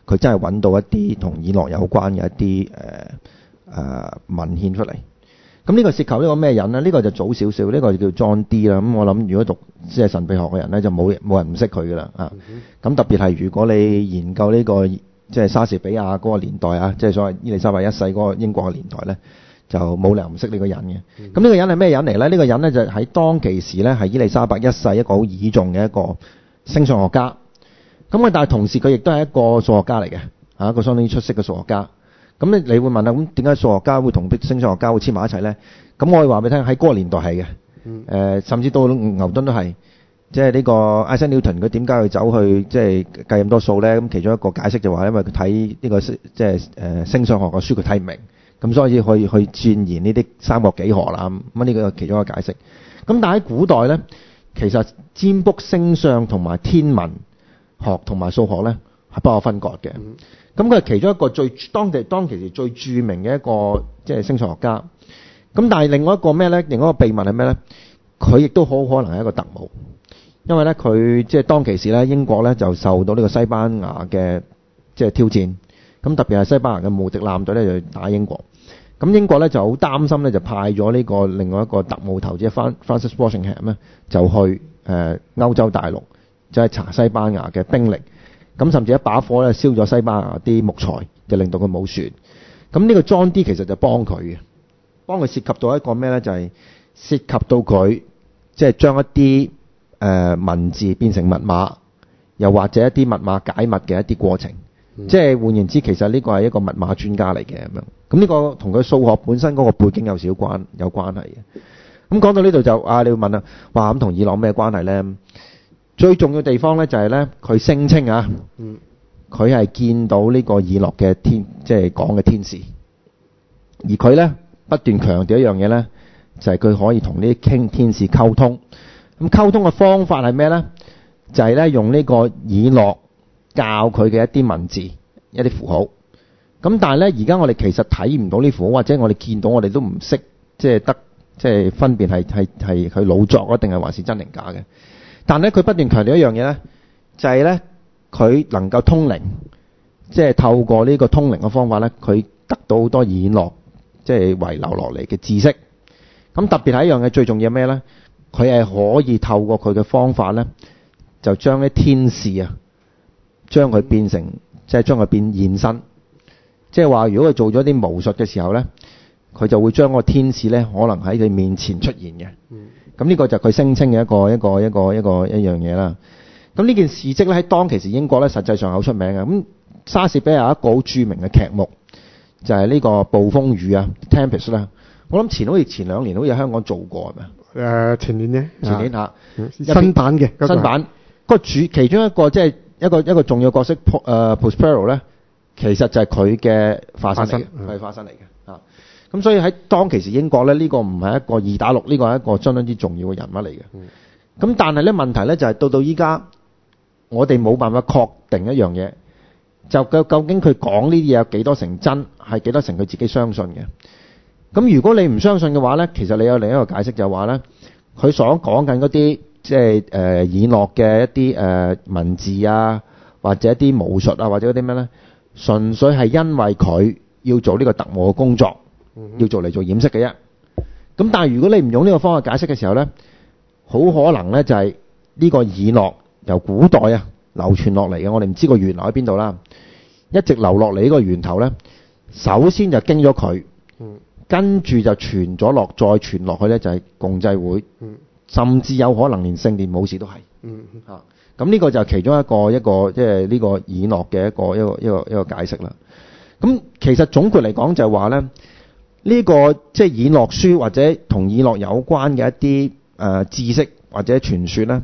佢真係揾到一啲同以諾有關嘅一啲誒誒文獻出嚟。咁呢個涉及呢個咩人咧？呢、呢個就早少少，呢、呢個就叫 John Dee 啦。咁我諗如果讀即係神秘學嘅人咧，就冇冇人唔識佢噶啦啊。咁、嗯、特別係如果你研究呢、呢個即係莎士比亞嗰個年代啊，即係所謂伊麗莎白一世嗰個英國嘅年代咧，就冇理由唔識呢個人嘅。咁呢、嗯、個人係咩人嚟咧？呢、呢個人咧就喺當其時咧係伊麗莎白一世一個好倚重嘅一個星相學家。咁啊，但係同時佢亦都係一個數學家嚟嘅，啊一個相當於出色嘅數學家。咁你你會問啊，咁點解數學家會同星相學家會黐埋一齊咧？咁我可以話俾你聽，喺嗰個年代係嘅，誒、嗯呃、甚至到牛頓都係，即係呢個 Isaac Newton 佢點解去走去即係計咁多數咧？咁其中一個解釋就話，因為佢睇呢個即係誒星相學嘅書佢睇唔明，咁所以可以去鑽研呢啲三角幾何啦。咁呢個其中一個解釋。咁但係喺古代咧，其實占卜星相同埋天文學同埋數學咧係不可分割嘅。咁佢係其中一個最當地當其時最著名嘅一個即係星相學家。咁但係另外一個咩咧？另外一個秘密係咩咧？佢亦都好可能係一個特務，因為咧佢即係當其時咧英國咧就受到呢個西班牙嘅即係挑戰。咁特別係西班牙嘅無敵艦隊咧就打英國。咁英國咧就好擔心咧，就派咗呢個另外一個特務頭，即係 Francis Walsingham 咧，就去誒歐洲大陸，就係查西班牙嘅兵力。咁甚至一把火咧燒咗西班牙啲木材，就令到佢冇船。咁呢個 John Dee 其實就幫佢嘅，幫佢涉及到一個咩咧？就係、是、涉及到佢即係將一啲誒、呃、文字變成密碼，又或者一啲密碼解密嘅一啲過程。嗯、即係換言之，其實呢個係一個密碼專家嚟嘅咁樣。咁呢個同佢數學本身嗰個背景有少少關有關係嘅。咁講到呢度就啊，你會問啊，話咁同以諾咩關係咧？最重要地方咧就係咧，佢聲稱啊，佢係見到呢個以諾嘅天，即係講嘅天使，而佢咧不斷強調一樣嘢咧，就係佢可以同呢啲傾天使溝通。咁溝通嘅方法係咩咧？就係咧用呢個以諾教佢嘅一啲文字、一啲符號。咁但係咧，而家我哋其實睇唔到呢符號，或者我哋見到我哋都唔識，即係得即係分辨係係係佢老作啊，定係還是真定假嘅。但咧，佢不斷強調一樣嘢咧，就係咧，佢能夠通靈，即係透過呢個通靈嘅方法咧，佢得到好多以諾即係遺留落嚟嘅知識。咁特別係一樣嘢最重要咩咧？佢係可以透過佢嘅方法咧，就將啲天使啊，將佢變成即係將佢變現身。即係話，如果佢做咗啲巫術嘅時候咧，佢就會將個天使咧，可能喺佢面前出現嘅。咁呢個就係佢聲稱嘅一個一個一個一個一樣嘢啦。咁呢件事蹟咧喺當其時英國咧，實際上好出名嘅。咁莎士比亞有一個好著名嘅劇目，就係、是、呢個暴風雨啊 Tempest 啦。我諗前好似前兩年好似香港做過係咪？誒、 呃、前年啫， 前年嚇、 嗯、新版嘅、那個、 新版。個主其中一個即係一個一個重要角色誒 Prospero 咧，其實就係佢嘅化身嚟嘅，佢係化身嚟嘅嚇。咁所以喺當其時英國咧，呢、這個唔係一個二打六，呢、這個係一個相當之重要嘅人物嚟嘅。咁、嗯、但係咧問題咧就係、是、到到依家，我哋冇辦法確定一樣嘢，就究究竟佢講呢啲嘢有幾多成真，係幾多成佢自己相信嘅。咁如果你唔相信嘅話咧，其實你有另一個解釋就係話咧，佢所講緊嗰啲即係誒以諾嘅一啲誒、呃、文字啊，或者一啲巫術啊，或者嗰啲咩咧，純粹係因為佢要做呢個特務嘅工作。要做嚟做掩飾嘅啫。咁但係如果你唔用呢個方法解釋嘅時候咧，好可能咧就係呢個以諾由古代啊流傳落嚟嘅，我哋唔知個源流喺邊度啦，一直流落嚟呢個源頭咧，首先就經咗佢，跟住就傳咗落，再傳落去咧就係共濟會，甚至有可能連聖殿武士都係。嚇，咁呢個就係其中一個一個即係呢個以諾嘅一個一個一個一個解釋啦。咁其實總括嚟講就係話咧。呢、這個即係以諾書或者同以諾有關嘅一啲誒、呃、知識或者傳說咧，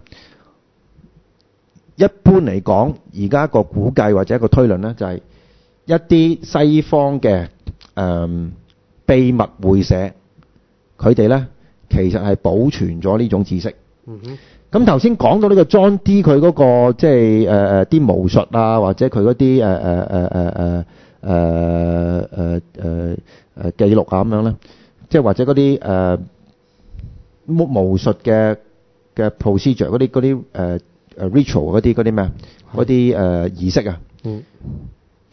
一般嚟講，而家一個估計或者一個推論咧，就係、是、一啲西方嘅誒、呃、秘密會社，佢哋咧其實係保存咗呢種知識。嗯哼。咁頭先講到呢個 John Dee 佢嗰個即係誒誒啲巫術啊，或者佢嗰啲誒誒誒誒誒誒誒誒誒記錄啊咁樣咧，即係或者嗰啲誒巫術嘅嘅 procedure 嗰啲嗰啲誒誒 ritual 嗰啲嗰啲咩嗰啲誒儀式啊。嗯。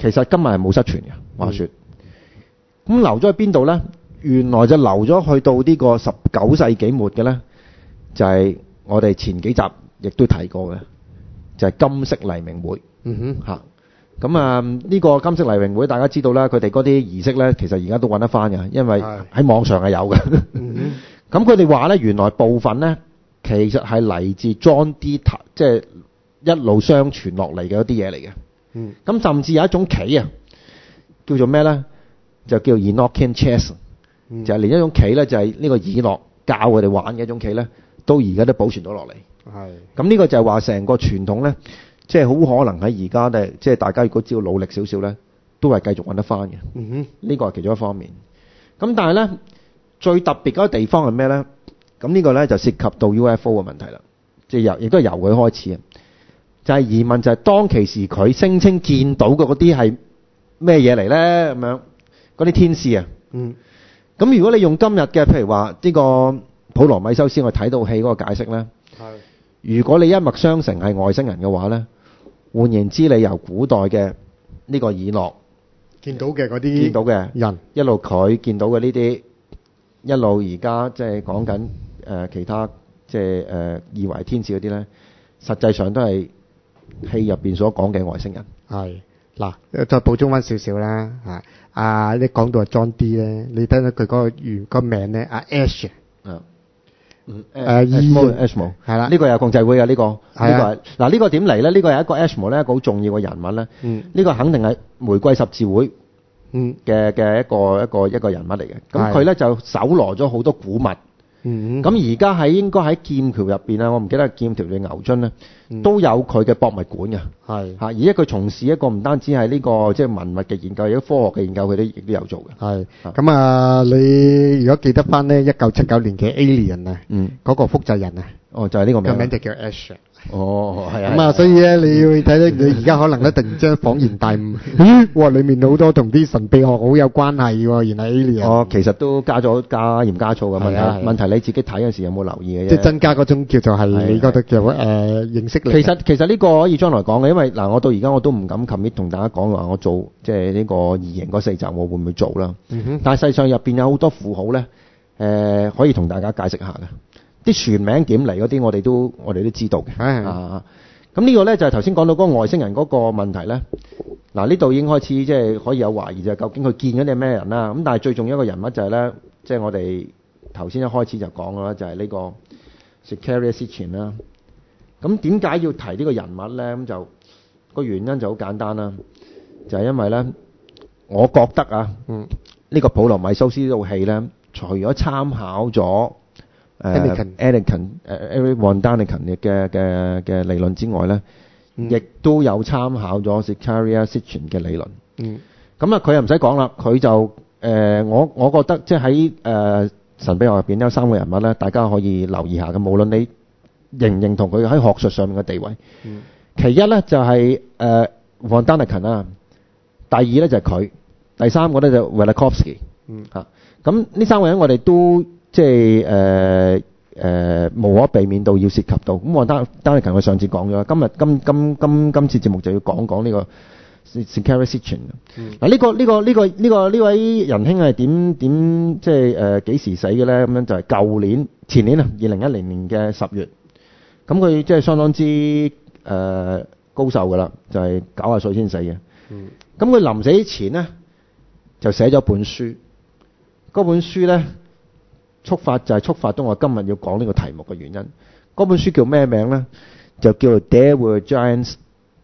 其實今日係冇失傳嘅，話說。咁、嗯、流咗去邊度咧？原來就流咗去到呢個十九世紀末嘅咧，就係、是、我哋前幾集亦都提過嘅，就係、是、金色黎明會。 嗯哼， 嚇。咁啊，呢個金色黎明會大家知道啦，佢哋嗰啲儀式咧，其實而家都揾得翻嘅，因為喺網上係有嘅。咁佢哋話咧，原來部分咧，其實係嚟自 John Dee 即係一路相傳落嚟嘅一啲嘢嚟嘅。 嗯。 咁甚至有一種棋啊，叫做咩咧？就叫 Enochian Chess，、嗯、就係、是、連一種棋咧，就係呢個以諾教佢哋玩嘅一種棋咧，到而家都保存咗落嚟。 係。咁呢個就係話成個傳統咧。即係好可能喺而家咧，即係大家如果只要努力少少咧，都係繼續揾得翻嘅。 嗯哼， 呢個係其中一方面。咁但係咧，最特別嗰個地方係咩咧？咁呢個咧就涉及到 U F O 嘅問題啦。即係由亦都係由佢開始啊。就係疑問就係當其時佢聲稱見到嘅嗰啲係咩嘢嚟咧？咁樣嗰啲天使啊。 嗯。 咁如果你用今日嘅譬如話呢個普羅米修斯我睇到戲嗰個解釋咧，係。如果你一脈相承係外星人嘅話咧，換言之，你由古代嘅呢個以諾見到嘅嗰啲見到嘅人，一路佢見到嘅呢啲，一路而家即係講緊誒其他即係誒以為天使嗰啲咧，實際上都係戲入邊所講嘅外星人。 係嗱，再補充翻少少啦嚇。啊，你講到阿 John Dee 咧，你睇到佢嗰個原個名咧，阿 Ash。嗯。 嗯誒 Ashmole 係啦，呢個有共濟會嘅呢個，呢個係嗱呢個點嚟咧？呢個係一個 Ashmole 咧，一個好重要嘅人物咧。嗯，呢個肯定係玫瑰十字會嗯嘅嘅一個一個一個人物嚟嘅。咁佢咧就搜羅咗好多古物。嗯，咁而家喺應該喺劍橋入邊啊，我唔記得係劍橋定牛津咧，都有佢嘅博物館嘅。係嚇，而且佢從事一個唔單止係呢個即係文物嘅研究，有科學嘅研究，佢都亦都有做嘅。係咁啊！你如果記得翻咧，一九七九年嘅 Alien 啊，嗯，嗰個複製人啊，哦，就係呢個名，個名就叫 Ash。哦，係啊。咁啊，所以咧，你要睇到你而家可能咧，突然之間恍然大悟，咦？哇！裡面好多同啲神秘學好有關係喎，原來 Alien。哦，其實都加咗加鹽加醋嘅問題。問題你自己睇嘅時有冇留意嘅啫？即係增加嗰種叫做係你覺得叫誒認識力。其實其實呢個可以將來講嘅，因為嗱，我到而家我都唔敢 commit 同大家講話，我做即係呢個異形嗰四集，我會唔會做啦？嗯哼。但係實際上入邊有好多符號咧，誒可以同大家解釋下嘅。啲船名點嚟嗰啲，我哋都我哋都知道嘅。係啊，咁呢個咧就係頭先講到嗰個外星人嗰個問題咧。嗱，呢度已經開始即係可以有懷疑，就係究竟佢見嗰啲係咩人啦。咁但係最重要一個人物就係咧，即係我哋頭先一開始就講嘅啦，就係呢個 Zecharia Sitchin 啦。咁點解要提呢個人物咧？咁就個原因就好簡單啦，就係因為咧，我覺得啊，嗯，呢個普羅米修斯呢套戲咧，除咗參考咗誒 Daniken 誒 Eric von Daniken 嘅嘅嘅理論之外咧，亦、嗯、都有參考咗 Zecharia Sitchin 嘅理論。嗯，咁啊，佢又唔使講啦，佢就誒、呃、我我覺得即係喺誒神秘學入邊有三個人物咧，大家可以留意下嘅，無論你認唔認同佢喺學術上面嘅地位。嗯，其一咧就係誒 von Daniken 啦，第二咧就係佢，第三個咧就 Velikovsky。嗯，嚇，咁呢三個人我哋都即係誒誒無可避免到要涉及到。咁我丹丹尼勤我上次講咗，今日今今今今次節目就要講講呢個 Zecharia Sitchin。嗱，呢個呢個呢個呢個呢位仁兄係點點即係誒幾時死嘅咧？咁樣就係舊年前年啊，二零一零年嘅十月。咁佢即係相當之誒、呃、高壽㗎啦，就係九十歲先死嘅。嗯。咁佢臨死之前咧，就寫咗本書。嗰本書咧，觸發就係觸發到我今日要講呢個題目嘅原因。嗰本書叫咩名咧？就叫做 There Were Giants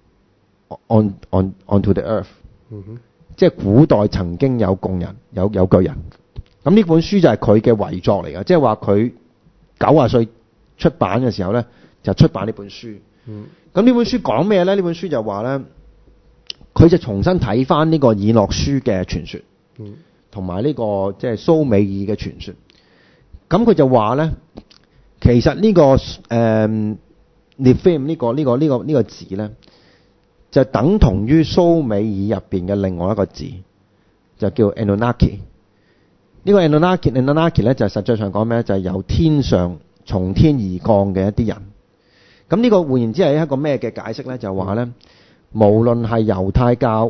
on on onto the Earth。嗯哼。即係古代曾經有共人，有有巨人。咁呢本書就係佢嘅遺作嚟㗎，即係話佢九十歲出版嘅時候咧，就出版呢本書。嗯。咁呢本書講咩咧？呢本書就話咧，佢就重新睇翻呢個以諾書嘅傳說。嗯。同埋呢個即係蘇美爾嘅傳說，咁佢就話咧，其實呢、這個誒 Nephilim 呢個呢、這個呢、這個呢、這個字咧，就等同於蘇美爾入邊嘅另外一個字，就叫 Anunnaki。呢個 Anunnaki Anunnaki 咧就係實際上講咩咧？就係、是、由天上從天而降嘅一啲人。咁呢個換言之係一個咩嘅解釋咧？就話咧，無論係猶太教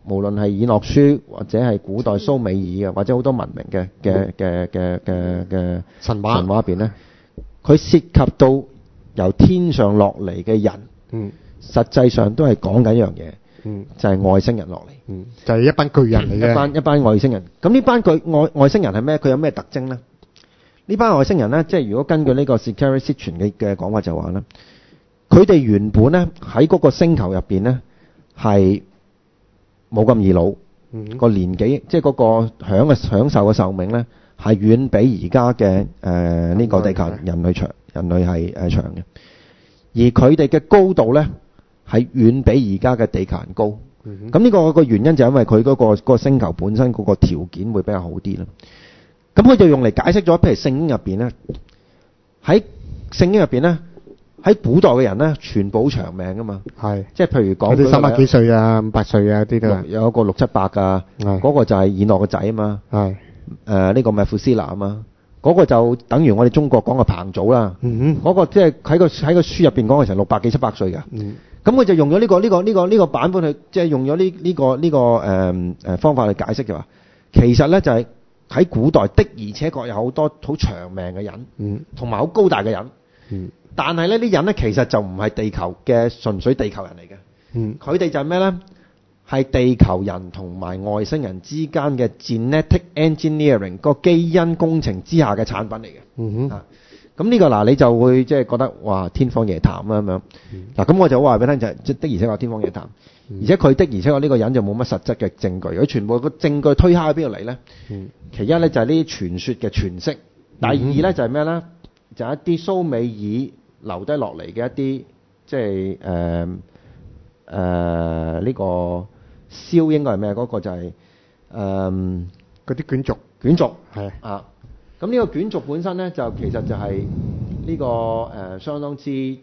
無論係以諾書或者係古代蘇美爾嘅，或者好多文明嘅嘅嘅嘅嘅嘅神話神話入邊咧，佢涉及到由天上落嚟嘅人， 嗯， 實際上都係講緊一樣嘢， 嗯， 就係外星人落嚟， 嗯，就係一班巨人嚟嘅， 一班一班外星人。咁呢班巨外外星人係咩？佢有咩特徵咧？呢班外星人咧，即係如果根據呢個 Zecharia Sitchin 嘅嘅講法就話咧，佢哋原本咧喺嗰個星球入邊咧係冇咁易老， 嗯， 個年紀即係嗰個享嘅享受嘅壽命咧係遠比而家嘅誒呢個地球人類長，人類係誒長嘅。而佢哋嘅高度咧係遠比而家嘅地球人高。咁呢個個原因就係因為佢嗰個嗰個星球本身嗰個條件會比較好啲啦。咁佢就用嚟解釋咗，譬如聖經入邊咧，喺聖經入邊咧，喺古代嘅人咧，全部好長命噶嘛。 係， 即係譬如講嗰啲三百幾歲啊、五百歲啊啲都係， 有一個六七百噶，嗰個就係以諾個仔啊嘛。係，誒呢個咪富斯拿啊嘛，嗰個就等於我哋中國講嘅彭祖啦。嗯哼，嗰個即係喺個喺個書入邊講係成六百幾七百歲㗎。嗯，咁佢就用咗呢個呢個呢個呢個版本去，即係用咗呢呢個呢個誒誒方法去解釋嘅話，其實咧就係。喺古代的而且確有好多好長命嘅人，嗯，同埋好高大嘅人，嗯，但係呢啲人咧其實就唔係地球嘅純粹地球人嚟嘅，嗯，佢哋就係咩咧？係地球人同埋外星人之間嘅 genetic engineering 個基因工程之下嘅產品嚟嘅，嗯哼，啊，咁呢個嗱你就會即係覺得哇天方夜譚啦咁樣，嗱咁我就話俾你聽就係即的而且確天方夜譚。而且佢的而且確呢個人就冇乜實質嘅證據，佢全部個證據推敲喺邊度嚟咧？嗯，其一咧就係呢啲傳說嘅傳釋，第二咧就係咩咧？就係一啲蘇美爾留低落嚟嘅一啲即係誒誒呢個燒應該係咩？嗰個就係誒嗰啲卷軸卷軸係啊。咁呢個卷軸本身咧就其實就係呢個誒相當之誒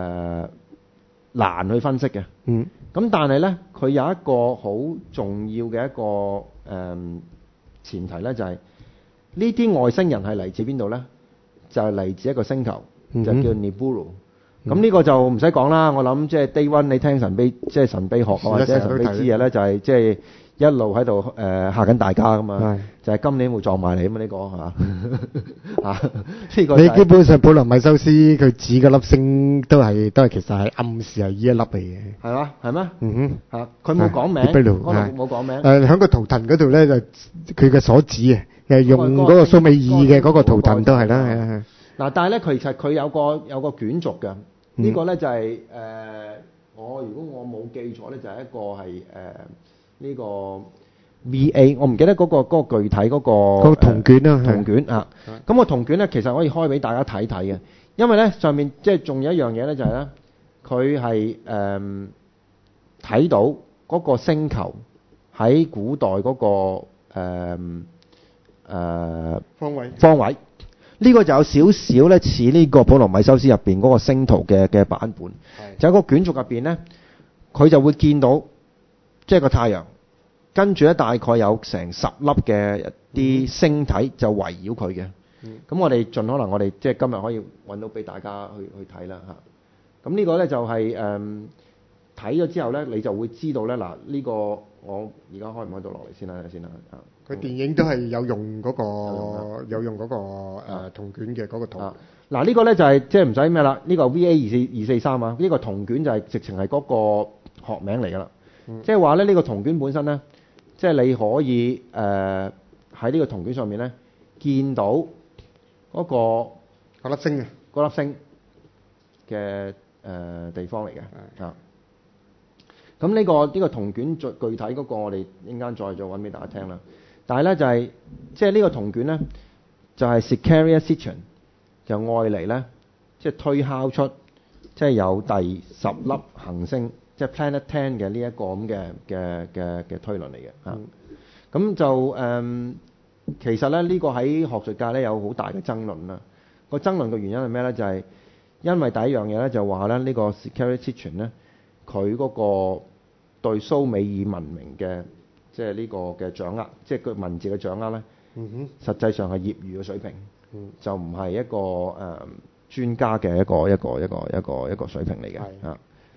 難去分析嘅。嗯。咁但係咧，佢有一個好重要嘅一個誒、嗯、前提咧，就係呢啲外星人係嚟自邊度咧？就係、是、嚟自一個星球，嗯、就叫 Nibiru。咁呢、嗯、個就唔使講啦，我諗即係 Day One 你聽神秘即係神秘學或者神秘之嘢咧，就係即係一路喺度誒嚇緊大家噶嘛。就係今年會撞埋嚟啊嘛，呢、這個係嘛啊？呢個、就是、 你基本上普羅米修斯佢指嗰粒星都係都係其實係暗示係呢一粒嚟嘅， 係嘛？係咩？ 嗯哼嚇，佢冇講名，可能冇講名。 誒喺個圖騰嗰度咧就佢嘅所指啊，誒用嗰個蘇美爾嘅嗰個圖騰都係啦，係啊。嗱， 但係咧，其實佢有個有個卷軸嘅，嗯、呢個咧就係、是、誒、呃、我如果我冇記錯咧，就係、是、一個係誒呢個。V A 我唔記得嗰、嗰個嗰個具體嗰、嗰個嗰個銅卷啊， 銅卷啊，咁個銅卷咧其實可以開俾大家睇睇嘅，因為咧上面即係仲有一樣嘢咧就係咧，佢係誒睇到嗰個星球喺古代嗰、嗰個誒、呃呃、 方位方位，呢、呢個就有少少咧似呢個普羅米修斯入邊嗰個星圖嘅嘅版本，就喺個卷軸入邊咧，佢就會見到即係個太陽。跟住咧，大概有成十粒嘅一啲星體就圍繞佢嘅。咁、嗯、我哋盡可能，我哋即係今日可以揾到俾大家去去睇啦嚇。咁呢個咧就係誒睇咗之後咧，你就會知道咧嗱，呢、呢個我而家開唔開到落嚟先啦，先啦。 佢電影都係有用嗰、嗰個有用嗰、嗰個誒銅、呃、卷嘅嗰個圖。嗱、啊呢個、呢個咧就係即係唔使咩啦，呢、呢個 V A 二四二四三啊，呢個銅卷就係直情係嗰個學名嚟㗎啦。即係話咧，呢、呢個銅卷本身咧。即係你可以誒喺呢個銅卷上面咧見到嗰、嗰個粒星嘅嗰粒星嘅誒地方嚟嘅啊。咁呢、呢個呢、呢個銅卷具具體嗰個我哋一陣間再再揾俾大家聽啦。但係咧就係即係呢個銅卷咧就係、是、Zecharia Sitchin 就愛嚟咧即係推敲出即係有第十粒行星。即係 Planet Ten 嘅呢一個咁嘅嘅嘅嘅推論嚟嘅嚇，咁、嗯、就誒、嗯、其實咧呢、呢個喺學術界咧有好大嘅爭論啦。個爭論嘅原因係咩咧？就係、是、因為第一樣嘢咧就話咧呢個 Zecharia Sitchin 咧佢嗰個對蘇美爾文明嘅即係呢個嘅掌握，即係個文字嘅掌握咧，嗯、哼實際上係業餘嘅水平，嗯、就唔係一個誒、呃、專家嘅一個一個一個一個一個水平嚟嘅嚇。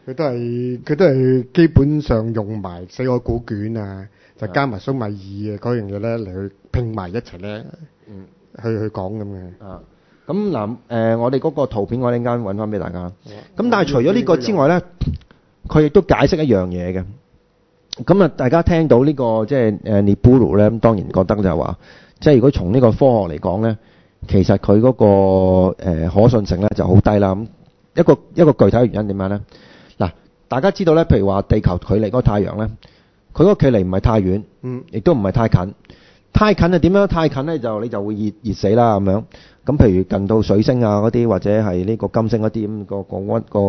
佢都係佢都係基本上用埋死海古卷啊，就加埋蘇美爾嘅嗰樣嘢咧嚟去拼埋一齊咧，嗯，去去講咁嘅。 啊，咁嗱誒，我哋嗰個圖片我哋陣間揾翻俾大家。咁但係除咗呢個之外咧，佢亦都解釋一樣嘢嘅。咁啊，大家聽到呢個即係誒 Nibiru 咧，咁當然覺得就係話，即係如果從呢個科學嚟講咧，其實佢嗰個誒可信性咧就好低啦。咁一個一個具體嘅原因點樣咧？嗱，大家知道咧，譬如話地球距離嗰個太陽咧，佢嗰個距離唔係太遠，嗯，亦都唔係太近。太近啊點樣？太近咧就你就會熱熱死啦咁樣。咁譬如近到水星啊嗰啲，或者係呢個金星嗰啲咁個個溫個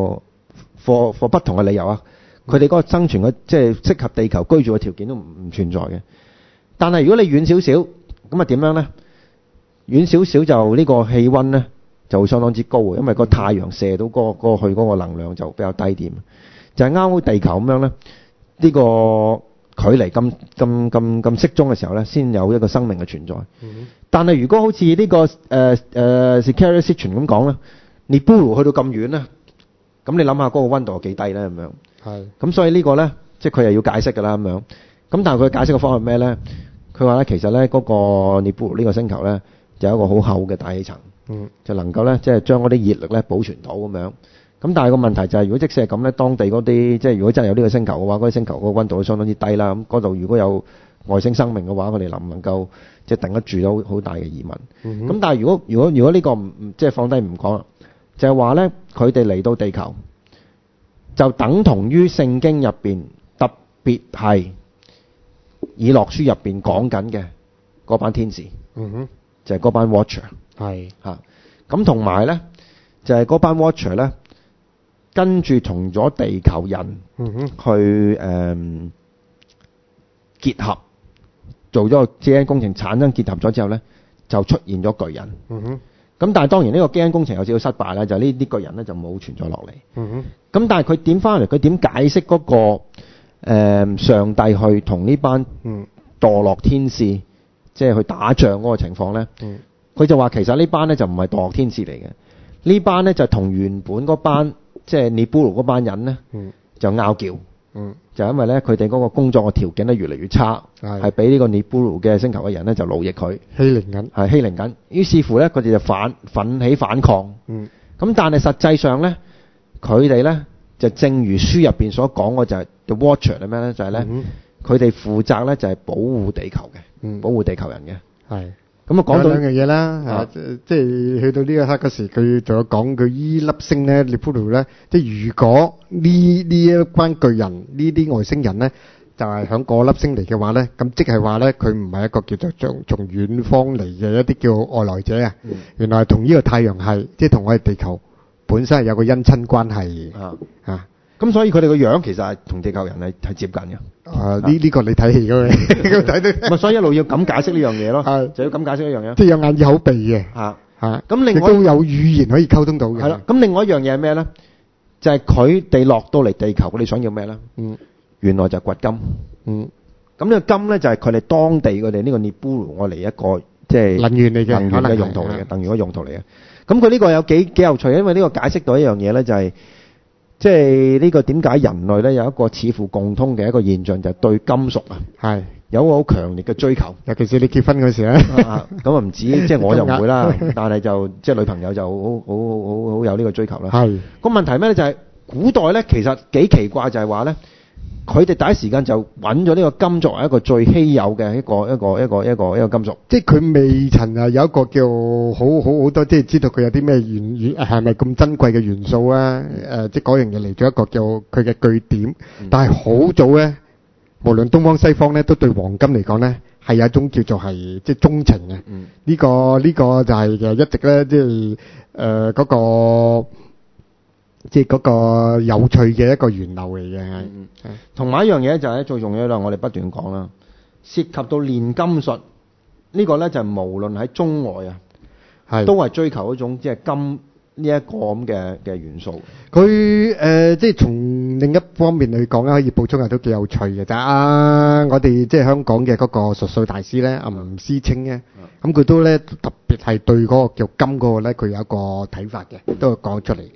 for for 不同嘅理由啊，佢哋嗰個生存嘅即係適合地球居住嘅條件都唔唔存在嘅。但係如果你遠少少，咁啊點樣咧？遠少少就呢個氣溫咧就會相當之高嘅，因為個太陽射到嗰個過去嗰個能量就比較低啲，就係啱好地球咁樣咧，呢個距離咁咁咁咁適中嘅時候咧，先有一個生命嘅存在。嗯、但係如果好似呢、這個誒誒 Sicarius Sitchin 咁講咧，你 Nibiru 去到咁遠咧，咁你諗下嗰個溫度係幾低咧咁樣？係。咁所以呢個咧，即係佢又要解釋㗎啦咁樣。咁但係佢解釋嘅方法係咩咧？佢話咧其實咧嗰、那個 Nibiru 呢個星球咧，就有一個好厚嘅大氣層，嗯、就能夠咧即係將嗰啲熱力咧保存到咁樣。咁但係個問題就係、是，如果即使係咁咧，當地嗰啲即係如果真係有呢個星球嘅話，嗰啲星球個溫度都相當之低啦。咁嗰度如果有外星生命嘅話，佢哋能唔能夠即係頂得住都好大嘅疑問。咁、嗯、但係如果如果如果呢個唔即係放低唔講啦，就係話咧，佢哋嚟到地球就等同於聖經入邊特別係以諾書入邊講緊嘅嗰班天使，嗯、哼就係嗰班 Watcher 係嚇。咁同埋咧就係、是、嗰班 Watcher 咧。跟住同咗地球人去誒、嗯、結合，做咗個基因工程，產生結合咗之後咧，就出現咗巨人。咁、嗯、但係當然呢個基因工程有少少失敗啦，就呢啲巨人咧就冇存在落嚟。咁、嗯、但係佢點翻嚟？佢點解釋嗰、那個、呃、上帝去同呢班墮落天使，即、就、係、是、去打仗嗰個情況咧？佢、嗯、就話其實呢班咧就唔係墮落天使嚟嘅，呢班咧就同原本嗰班。即係 Nibiru 嗰班人咧、嗯，就拗撬，嗯、就因為咧佢哋嗰個工作嘅條件咧越嚟越差，係俾呢個 Nibiru 嘅星球嘅人咧就奴役佢， 欺凌緊，係欺凌緊。於是乎咧，佢哋就反奮起反抗。咁、嗯、但係實際上咧，佢哋咧就正如書入邊所講嘅就係 The Watcher 係咩咧？就係咧，佢哋負責咧就係保護地球嘅、嗯，保護地球人嘅。係。咁啊，講到兩樣嘢啦，啊，即係去到呢一刻嗰時，佢仲有講佢依粒星咧 Nibiru 咧，即係如果呢呢一班巨人呢啲外星人咧，就係響嗰粒星嚟嘅話咧，咁即係話咧，佢唔係一個叫做從從遠方嚟嘅一啲叫外來者啊、嗯，原來係同呢個太陽系，即係同我哋地球本身係有個姻親關係啊啊！ 咁所以佢哋個樣其實係同地球人係係接近嘅。 啊，呢呢個你睇戲嘅，睇到。 咪所以一路要咁解釋呢樣嘢咯。係，就要咁解釋一樣嘢。 即係有眼耳口鼻嘅。嚇嚇。咁另外都有語言可以溝通到嘅。係啦。 咁另外一樣嘢係咩咧？就係佢哋落到嚟地球，佢哋想要咩咧？嗯。原來就係掘金。嗯。咁呢個金咧就係佢哋當地佢哋呢個 Nibiru 我嚟一個即係能源嚟嘅， 能源嘅用途嚟嘅，能源嘅用途嚟嘅。咁佢呢個有幾幾有趣，因為呢個解釋到一樣嘢咧，就係。即係呢個點解人類咧有一個似乎共通嘅一個現象，就係對金屬啊，係有一個好強烈嘅追求。 尤其是你結婚嗰時咧， 咁啊唔止，即係我就唔會啦，但係就即係女朋友就好好好好好有呢個追求啦。係個問題咩咧？就係古代咧，其實幾奇怪，就係話咧，佢哋第一時間就揾咗呢個金作為一個最稀有嘅一個一個一個一個一個金屬。 即係佢未曾啊有一個叫好好好多，即係知道佢有啲咩元元係咪咁珍貴嘅元素啊？誒，即係嗰樣嘢嚟咗一個叫佢嘅據點。但係好早咧，無論東方西方咧，都對黃金嚟講咧係有一種叫做係即係鍾情嘅。呢個呢個就係誒一直咧即係誒嗰個。即係嗰個有趣嘅一個源流嚟嘅，係、嗯。 同埋一樣嘢就係最重要啦，我哋不斷講啦，涉及到煉金術、這個、呢個咧就係、是、無論喺中外啊，係都係追求一種即係金呢一個咁嘅嘅元素。 佢誒、呃、即係從另一方面嚟講咧，可以補充下都幾有趣嘅。就係啊，我哋即係香港嘅嗰個術數大師咧，阿吳思清咧，咁佢都咧特別係對嗰個叫金嗰個咧，佢有一個睇法嘅，都講出嚟。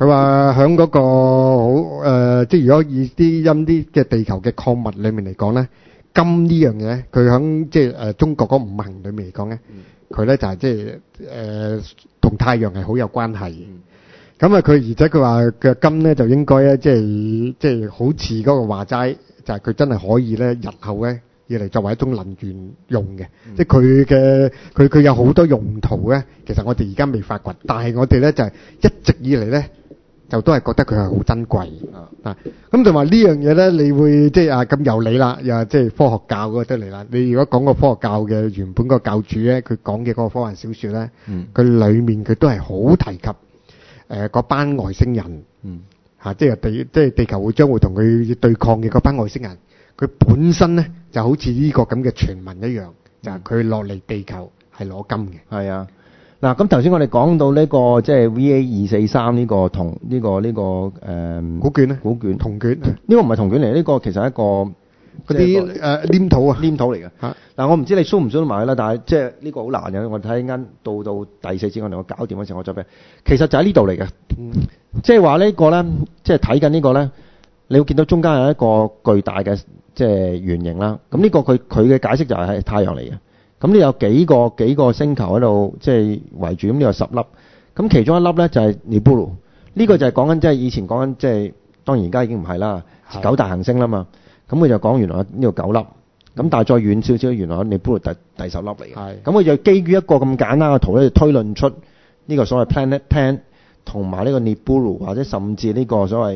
佢話喺嗰個好誒，即係如果以啲陰啲嘅地球嘅礦物裡面嚟講咧，金呢樣嘢，佢喺即係誒中國嗰五行裡面嚟講咧，佢咧就係即係誒同太陽係好有關係嘅。咁啊，佢而且佢話嘅金咧就應該咧，即係即係好似嗰個話齋，就係佢真係可以咧，日後咧要嚟作為一種能源用嘅。即係佢嘅佢佢有好多用途咧。其實我哋而家未發掘，但係我哋咧就係一直以嚟咧就都係覺得佢係好珍貴啊。咁同埋呢樣嘢咧，你會即係啊咁由你啦，又即係科學教嗰得嚟啦。你如果講個科學教嘅原本個教主咧，佢講嘅嗰個科幻小説咧，佢裡面佢都係好提及。誒嗰、呃、班外星人，嗯嚇、啊，即係地，即係地球會將會同佢對抗嘅嗰班外星人，佢本身咧就好似呢個咁嘅傳聞一樣，就係佢落嚟地球係攞金嘅。 係啊，嗱咁頭先我哋講到呢、這個即係 V A 二四三呢個銅呢、這個呢、這個誒、呃、 古卷咧， 古卷銅卷， 呢個唔係銅卷嚟，呢、這個其實係一個。 嗰啲誒黏土啊， 黏土嚟嘅。嚇嗱，我唔知你 show 唔 show 得埋啦，但係即係呢個好難嘅。我睇緊到到第四節我哋我搞掂嗰時，我再俾。其實就喺呢度嚟嘅，嗯、即係話呢個咧，即係睇緊呢個咧，你會見到中間有一個巨大嘅即係圓形啦。咁呢個佢佢嘅解釋就係係太陽嚟嘅。咁你有幾個幾個星球喺度即係圍住，咁呢個十粒。咁其中一粒咧就係 Nibiru，呢個就係講緊即係以前講緊即係當然而家已經唔係啦，的九大行星啦嘛。咁佢就講原來呢個九粒，咁但係再遠少少，原來你搬到第第十粒嚟嘅。係。咁佢就基於一個咁簡單嘅圖咧，就推論出呢個所謂 Planet Ten 同埋呢個 Nibiru 或者甚至呢個所謂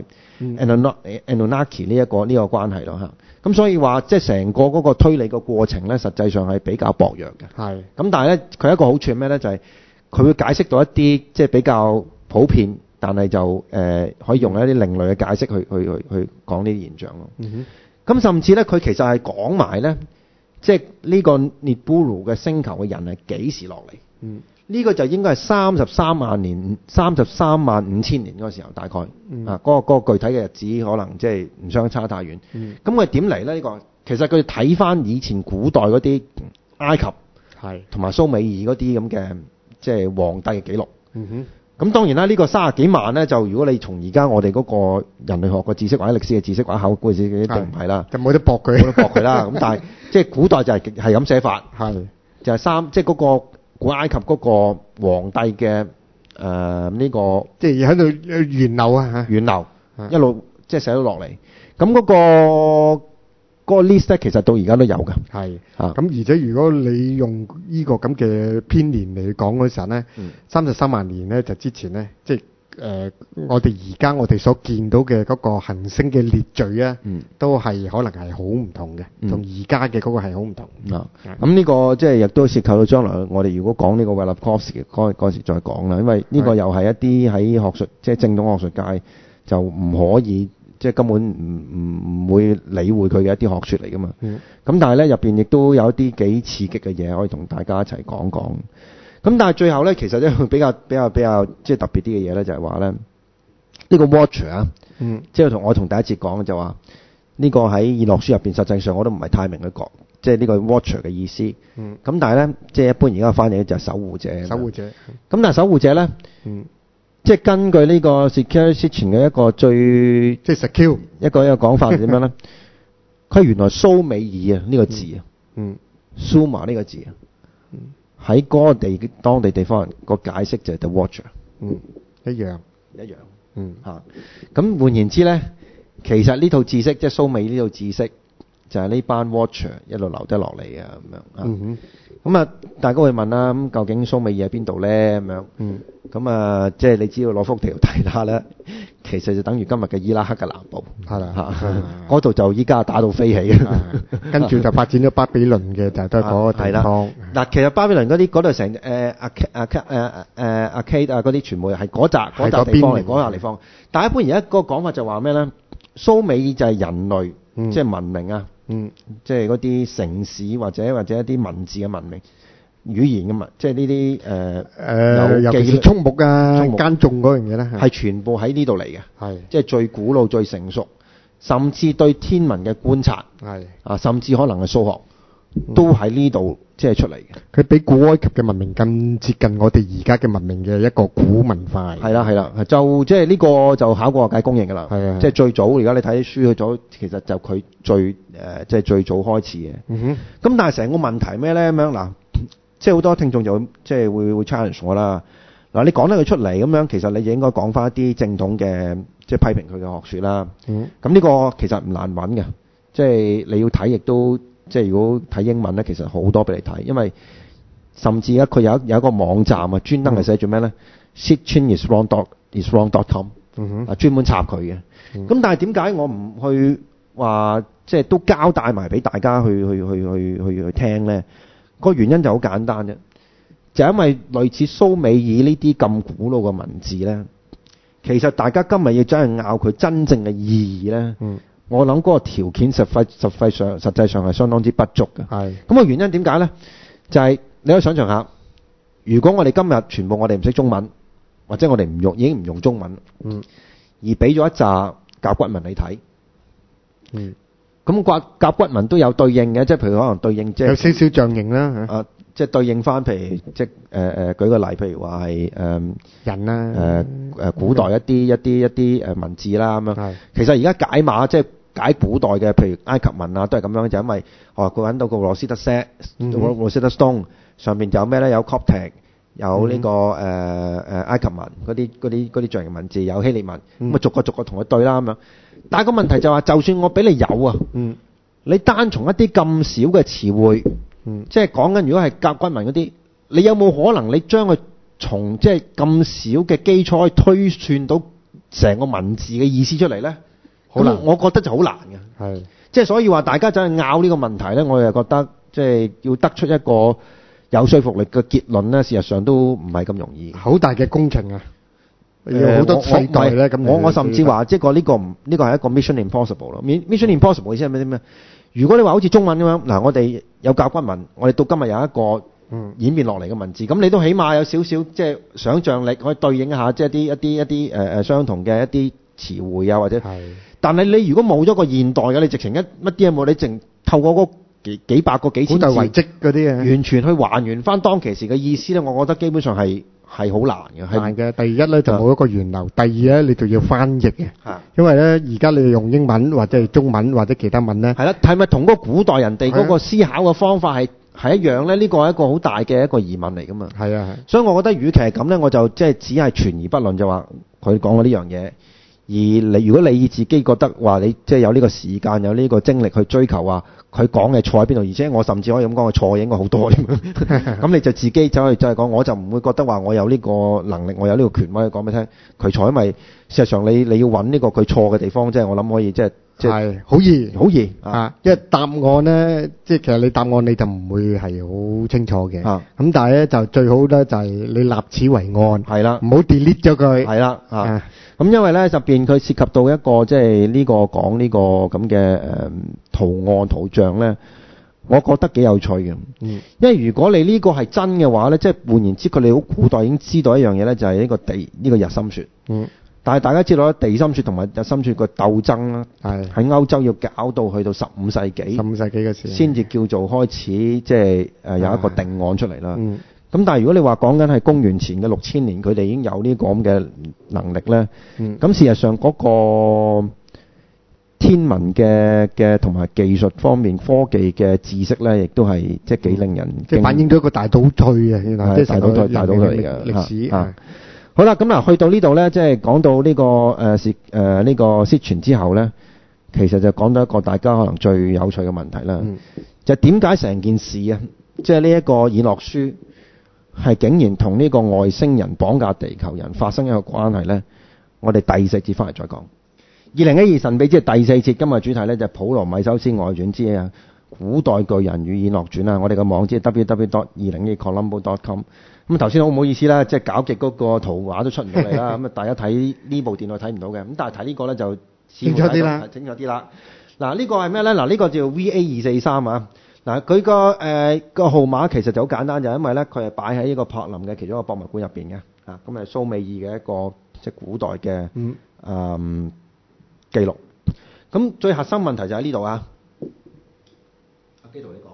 Anunnaki 呢一個呢個關係咯嚇。咁所以話即係成個嗰個推理嘅過程咧，實際上係比較薄弱嘅。係。咁但係咧，佢一個好處係咩咧？就係佢會解釋到一啲即係比較普遍，但係就誒、呃、可以用一啲另類嘅解釋去去去去講呢啲現象咯。嗯哼。咁甚至咧，佢其實係講埋咧，即係呢個 Nibiru 嘅星球嘅人係幾時落嚟？嗯，呢個就應該係三十三萬年、三十三萬五千年嗰個時候，大概、嗯、啊，嗰、嗰個嗰個具體嘅日子可能即係唔相差太遠。嗯，咁佢點嚟咧？呢、呢個其實佢睇翻以前古代嗰啲埃及係同埋蘇美爾嗰啲咁嘅即係皇帝嘅記錄。嗯哼。咁當然啦，呢、呢個三十幾萬咧，就如果你從而家我哋嗰個人類學嘅知識或者歷史嘅知識或者考古嘅知識，一定唔係啦， 就冇得駁佢， 冇得駁佢啦。咁但係即係古代就係係咁寫法，係就係三即係嗰個古埃及嗰個皇帝嘅誒呢個， 即係喺度源流啊嚇， 源流一路即係寫咗落嚟。咁嗰個嗰個 list 咧，其實到而家都有㗎。係啊， 咁而且如果你用呢個咁嘅編年嚟講嗰陣咧，三十三萬年咧就之前咧，即係誒我哋而家我哋所見到嘅嗰個行星嘅列序啊，都係可能係好唔同嘅，同而家嘅嗰個係好唔同。 啊，咁呢個即係亦都涉及到將來我哋如果講呢個 Velikovsky 嗰嗰時再講啦，因為呢個又係一啲喺學術即係正統學術界就唔可以。即係根本唔唔唔會理會佢嘅一啲學説嚟㗎嘛。咁、嗯、但係咧入邊亦都有一啲幾刺激嘅嘢可以同大家一齊講講。咁但係最後咧，其實咧比較比較比較即係特別啲嘅嘢咧，就係話咧呢個 Watcher 啊，嗯、即係同我同第一節講就話呢個喺以諾書入邊，實際上我都唔係太明佢講，即係呢個 Watcher 嘅意思。咁、嗯、但係咧，即係一般而家嘅翻譯就係守護者。 守護者。咁但係守護者咧，嗯。即係根據呢個 security system 嘅一個最即係 secure 一個一個講法係點樣咧？佢原來蘇美爾啊呢個字啊，嗯，Sumer 呢個字啊，喺嗰個地當地地方人個解釋就係 The Watcher， 嗯，一樣一樣，嗯嚇。咁換言之咧，其實呢套知識即係蘇美呢套知識就係呢班 Watcher 一路留低落嚟啊咁樣啊。嗯哼。咁啊，大家會問啦，咁究竟蘇美爾喺邊度咧？咁樣，嗯，咁啊，即係你只要攞幅條睇下咧，其實就等於今日嘅伊拉克嘅南部，係啦嚇，嗰度就依家打到飛起嘅， 跟住就發展咗巴比倫嘅，就都係嗰個地方。 嗱，其實巴比倫嗰啲嗰度成誒阿阿誒誒阿 K 啊嗰啲全部係嗰扎嗰扎地方嚟，嗰扎地方。但係一般而家個講法就話咩咧？蘇美爾就係人類，即係文明啊。嗯，即係嗰啲城市或者或者一啲文字嘅文明語言嘅文，即係呢啲誒誒， 尤其是畜牧啊、耕種嗰樣嘢咧， 係全部喺呢度嚟嘅， 係即係最古老、最成熟，甚至對天文嘅觀察，係啊，甚至可能係數學都喺呢度即係出嚟嘅。 佢比古埃及嘅文明更接近我哋而家嘅文明嘅一個古文化。 係啦係啦，就即係呢個就考過界公認㗎啦。 係啊， 即係最早而家你睇啲書去咗，其實就佢最誒即係最早開始嘅。 嗯哼。 咁但係成個問題咩咧？咁樣嗱，即係好多聽眾就即係會會 challenge 我啦。嗱，你講得佢出嚟咁樣，其實你應該講翻一啲正統嘅即係批評佢嘅學説啦。 嗯。 咁呢個其實唔難揾嘅，即係你要睇亦都。即係如果睇英文咧，其實好多俾你睇，因為甚至咧佢有一有一個網站啊，專登係寫住咩咧 Sitchin is wrong dot is wrong dot com 啊，專門插佢嘅。咁、嗯、但係點解我唔去話即係都交代埋俾大家去去去去去去聽咧？個原因就好簡單啫，就因為類似蘇美爾呢啲咁古老嘅文字咧，其實大家今日要真係拗佢真正嘅意義咧。嗯，我諗嗰個條件實際實際上實際上係相當之不足嘅。係。咁個原因點解咧？就係、是、你可以想象下，如果我哋今日全部我哋唔識中文，或者我哋唔用已經唔用中文，嗯，而俾咗一紮甲骨文你睇，嗯，咁甲甲骨文都有對應嘅，即係譬如可能對應即係有少少象形啦， 啊，即係對應翻譬如即係誒誒舉個例，譬如話係誒人啦， 誒誒古代一啲一啲一啲誒文字啦咁樣。係。其實而家解碼即係。解古代嘅，譬如埃及文啊，都係咁樣，就因為哦，佢揾到個羅斯特 set，羅羅斯特 stone 上邊就有咩咧？有 Coptic， 有呢、這個誒誒、呃、埃及文嗰啲嗰啲嗰啲象形文字，有希臘文，咁、嗯、啊逐個逐個同佢對啦咁樣。但係個問題就話、是，就算我俾你有啊，嗯，你單從一啲咁少嘅詞彙，嗯，即係講緊如果係甲骨文嗰啲，你有冇可能你將佢從即係咁少嘅基礎推算到成個文字嘅意思出嚟咧？好難，我覺得就好難嘅。係，即係所以話大家就係拗呢個問題咧，我又覺得即係要得出一個有說服力嘅結論咧，事實上都唔係咁容易。好大嘅工程啊！有好多世代咧，咁我我甚至話即係個呢個唔呢個係一個 mission impossible 咯。mission impossible 意思係咩啲咩？如果你話好似中文咁樣，嗱我哋有甲骨文，我哋到今日有一個演變落嚟嘅文字，咁你都起碼有少少即係想像力可以對應一下，即係一啲一啲一啲誒誒相同嘅一啲詞彙啊，或者係。但係你如果冇咗個現代嘅，你直情一乜啲嘢冇，你淨透過嗰幾幾百個幾千字遺跡嗰啲啊，完全去還原翻當其時嘅意思咧，我覺得基本上係係好難嘅。難嘅，第一咧就冇一個源流，第二咧你就要翻譯嘅。係，因為咧而家你用英文或者係中文或者其他文咧，係啦，係咪同嗰個古代人哋嗰個思考嘅方法係係一樣咧？呢個係一個好大嘅一個疑問嚟噶嘛。係啊，係。所以我覺得，與其係咁咧，我就即係只係存而不論，就話佢講嘅呢樣嘢。而你如果你自己覺得話你即係有呢個時間有呢個精力去追求話佢講嘅錯喺邊度，而且我甚至可以咁講，佢錯應該好多添。咁你就自己走去就係講，我就唔會覺得話我有呢個能力，我有呢個權威去講俾你聽佢錯，因為事實上你你要揾呢個佢錯嘅地方，即係我諗可以即係即係好易好易啊！因為答案咧，即係其實你答案你就唔會係好清楚嘅。啊，咁但係咧就最好咧就係你立此為案，係啦，唔好 delete 咗佢，係啦啊。咁因為咧入邊佢涉及到一個即係呢個講呢個咁嘅誒圖案圖像咧，我覺得幾有趣嘅。嗯，因為如果你呢個係真嘅話咧，即係換言之，佢哋好古代已經知道一樣嘢咧，就係呢個地呢個日心說。嗯，但係大家知道咧，地心說同埋日心說個鬥爭啦，係喺歐洲要搞到去到十五世紀，十五世紀嘅時先至叫做開始即係誒有一個定案出嚟啦。嗯。咁但係如果你話講緊係公元前嘅六千年，佢哋已經有呢個咁嘅能力咧。嗯。咁事實上嗰個天文嘅嘅同埋技術方面科技嘅知識咧，亦都係即係幾令人即係反映咗一個大倒退啊！原來即係大倒退，大倒退嚟嘅歷史啊。好啦，咁嗱去到呢度咧，即係講到呢個誒是誒呢個失傳之後咧，其實就講到一個大家可能最有趣嘅問題啦。嗯。就點解成件事啊？即係呢一個以諾書。係竟然同呢個外星人綁架地球人發生一個關係呢？我哋第四節翻嚟再講。二零一二神秘之第四節，今日主題呢就係普羅米修斯外傳之啊古代巨人與以諾傳啊！我哋個網址係 double-u double-u double-u dot 二零一 colombo dot com。咁頭先好唔好意思啦，即係搞極嗰個圖畫都出唔到嚟啦。咁啊，大家睇呢部電腦睇唔到嘅。咁但係睇呢個呢就清楚啲啦，清楚啲啦。嗱，呢個係咩呢？嗱，呢個叫 V A 二四三啊。嗱，佢個誒個號碼其實就好簡單，就係因為咧佢係擺喺呢個柏林嘅其中一個博物館入邊嘅，啊，咁係蘇美爾嘅一個即係古代嘅嗯誒記錄。咁最核心問題就喺呢度啊，阿基圖你講。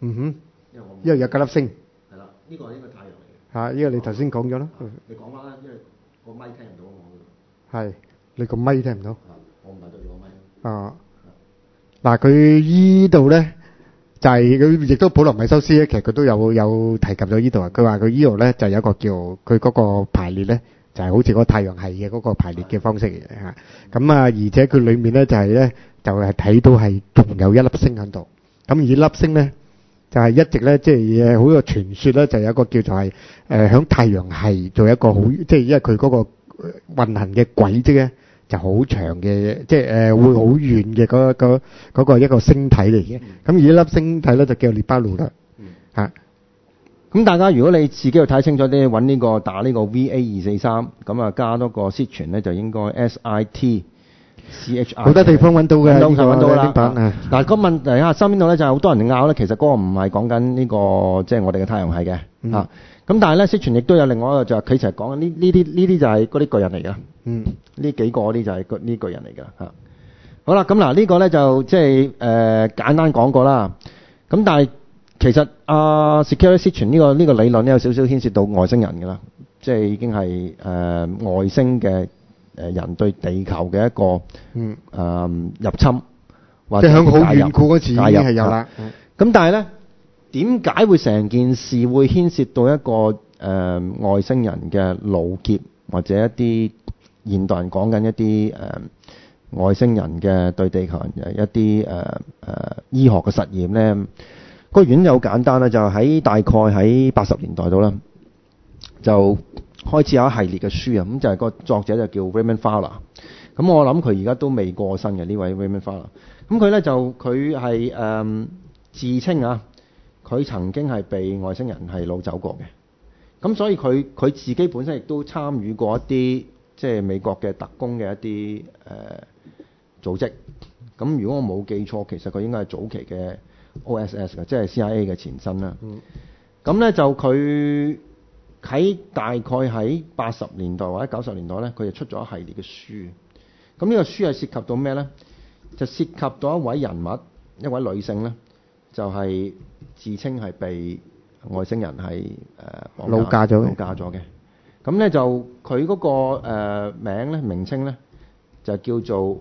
嗯哼， 因為我因為有嗰粒星。 係啦，呢個應該太陽嚟嘅。 嚇，因為你頭先講咗啦。 你講翻啦，因為個咪聽唔到我。 係，你個咪聽唔到。 我唔係對住個咪。 啊，嗱，佢依度咧就係佢亦都普羅米修斯咧，其實佢都有有提及咗依度啊。佢話佢依度咧就有一個叫佢嗰個排列咧，就係好似嗰個太陽系嘅嗰個排列嘅方式嚟嘅嚇。咁啊，而且佢裡面咧就係咧就係睇到係仲有一粒星喺度。咁而粒星咧就係一直咧即係好個傳說咧，就有一個叫做係誒響太陽系做一個好，即係因為佢嗰個運行嘅軌跡咧。就好長嘅，即係誒會好遠嘅嗰嗰嗰個一個星體嚟嘅。咁而呢粒星體咧就叫列巴魯啦。嚇， 咁大家如果你自己要睇清楚啲，揾呢個打呢個 V A 二四三，咁啊加多個 Citrine 咧就應該 S I T C H I。 好多地方揾到嘅， 揾到揾到啦。 啊， 嗱個問題啊，身邊度咧就係好多人拗咧，其實嗰個唔係講緊呢個即係我哋嘅太陽系嘅嚇。咁但係咧，Citrine亦都有另外一個就係佢成日講緊呢呢啲呢啲就係嗰啲巨人嚟㗎。 嗯， 呢幾個啲就係呢巨人嚟㗎嚇。好啦，咁嗱呢個咧就即係誒簡單講過啦。咁但係其實啊 Security Citrine 呢個呢個理論咧有少少牽涉到外星人㗎啦，即係已經係誒外星嘅誒人對地球嘅一個嗯誒入侵，或者即係響好介入遠古嗰時已經係有啦。 咁但係咧，點解會成件事會牽涉到一個誒外星人嘅擄劫，或者一啲現代人講緊一啲誒外星人嘅對地球人一啲誒誒醫學嘅實驗咧？個原因好簡單啦，就喺大概喺八十年代度啦，就開始有一系列嘅書啊，咁就係個作者就叫 Raymond Fowler。咁我諗佢而家都未過身嘅呢位 Raymond Fowler。咁佢咧就佢係誒自稱啊，佢曾經係被外星人係擄走過嘅。咁所以佢佢自己本身亦都參與過一啲即係美國嘅特工嘅一啲誒、呃、組織。咁如果我冇記錯，其實佢應該係早期嘅 O S S 嘅，即係 C I A 嘅前身啦。咁咧、嗯、就佢喺大概喺八十年代或者九十年代咧，佢就出咗一系列嘅書。咁呢個書係涉及到咩咧？就涉及到一位人物，一位女性咧，就係、是、自稱係被外星人係誒擄嫁咗擄嫁咗嘅。咁咧就佢嗰、那個、呃、名咧名稱咧就叫做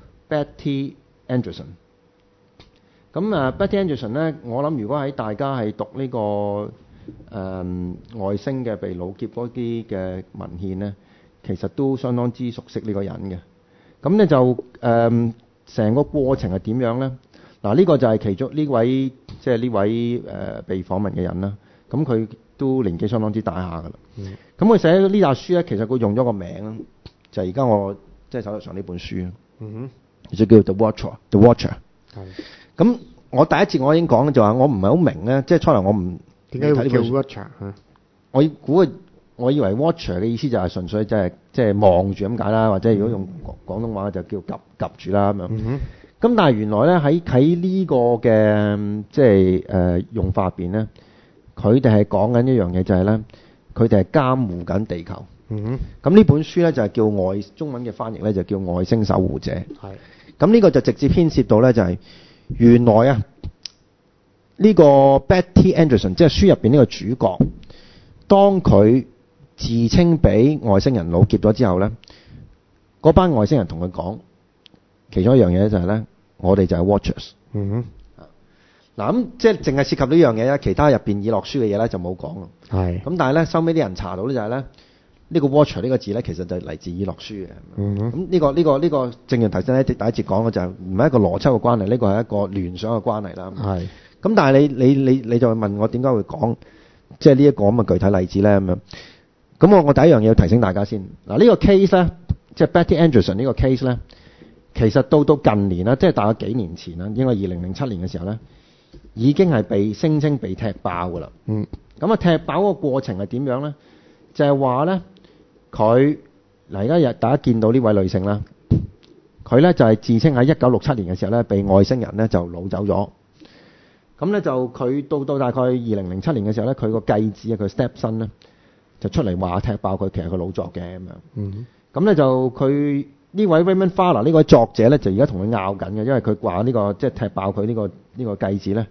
Betty Anderson。咁啊 Betty Anderson 咧，我諗如果喺大家係讀呢、這個誒、呃、外星嘅被擄劫嗰啲嘅文獻咧，其實都相當之熟悉呢個人嘅。咁咧就誒成、呃、個過程係點樣咧？嗱，呢個就係其中呢位即係呢位誒、呃、被訪問嘅人啦。咁佢都年紀相當之大下㗎啦。咁佢、嗯、寫呢紮書咧，其實佢用咗個名，就係而家我即係手頭上呢本書。嗯哼，就叫 The Watcher，The Watcher。係。咁我第一節我已經講就話我唔係好明咧，即係初頭我唔點解會叫 Watcher 嚇？ 我估我以為 Watcher 嘅意思就係純粹即係即係望住咁解啦，或者如果用廣東話就叫及及住啦咁樣。嗯哼。咁但係原來咧喺喺呢個嘅即係誒用法入邊咧，佢哋係講緊一樣嘢就係咧，佢哋係監護緊地球。嗯哼。咁呢本書咧就係叫外中文嘅翻譯咧就叫外星守護者。係。咁呢個就直接牽涉到咧就係原來啊呢個 Betty Anderson 即係書入邊呢個主角，當佢自稱俾外星人擄劫咗之後咧，嗰班外星人同佢講。其中一樣嘢就係咧，我哋就係 Watchers。嗯哼。嗱咁即係淨係涉及呢樣嘢咧，其他入邊以落書嘅嘢咧就冇講咯。係。咁但係咧，收尾啲人查到咧就係咧，呢個 Watcher 呢個字咧其實就係嚟自以落書嘅。嗯哼。咁呢個呢個呢個正如頭先咧第一節講嘅就係唔係一個邏輯嘅關係，呢個係一個聯想嘅關係啦。係。咁但係你你你你就問我點解會講即係呢一個咁嘅具體例子咧咁樣？咁我我第一樣嘢要提醒大家先。嗱呢個 case 咧，即係 Betty Anderson 呢個 case 咧。其實到到近年啦，即係大概幾年前啦，應該二零零七年嘅時候咧，已經係被聲稱被踢爆㗎啦。嗯。咁啊，踢爆個過程係點樣咧？就係話咧，佢嗱而家日大家見到呢位女性啦，佢咧就係、是、自稱喺一九六七年嘅時候咧，被外星人咧就擄走咗。咁咧就佢到到大概二零零七年嘅時候咧，佢個繼子啊，佢 stepson 咧就出嚟話踢爆佢，其實佢老作嘅咁樣。嗯。咁咧就佢。呢位 Raymond Fowler 呢位作者咧，就而家同佢拗緊嘅，因為佢話呢個即係踢爆佢呢個呢個繼子咧，